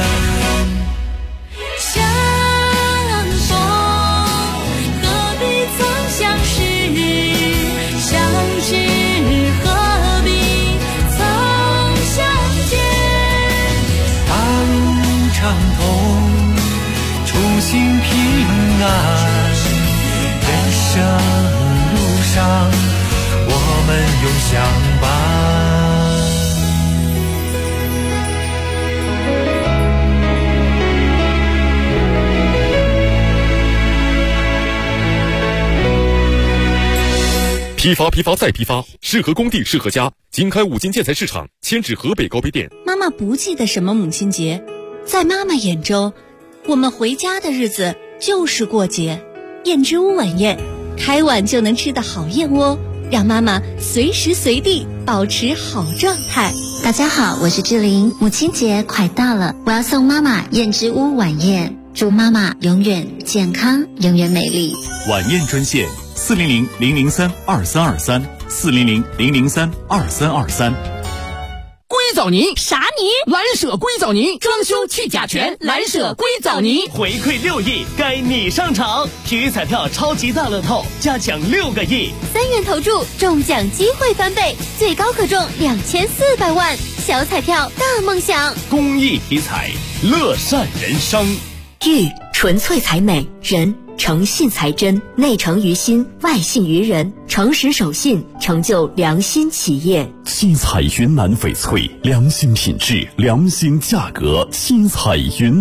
心平安，人生路上我们永相伴。 批发再批发，适合工地适合家。经开五金建材市场，迁至河北高碑店。 妈妈不记得什么母亲节，在妈妈眼中，我们回家的日子就是过节。燕之屋晚宴，开碗就能吃的好燕窝，让妈妈随时随地保持好状态。 大家好，我是志玲，母亲节快到了，我要送妈妈燕之屋晚宴，祝妈妈永远健康，永远美丽。 晚宴专线400-003-2323，400-003-2323。 硅藻泥啥泥？ 蓝舍硅藻泥，装修去甲醛，蓝舍硅藻泥。 回馈6亿，该你上场！体育彩票超级大乐透，加奖6个亿 ，3元投注，中奖机会翻倍，最高可中2400万。小彩票大梦想， 公益体彩，乐善人生。 玉纯粹才美，人诚信才真，内诚于心，外信于人，诚实守信，成就良心企业。 新彩云南翡翠，良心品质，良心价格，新彩云。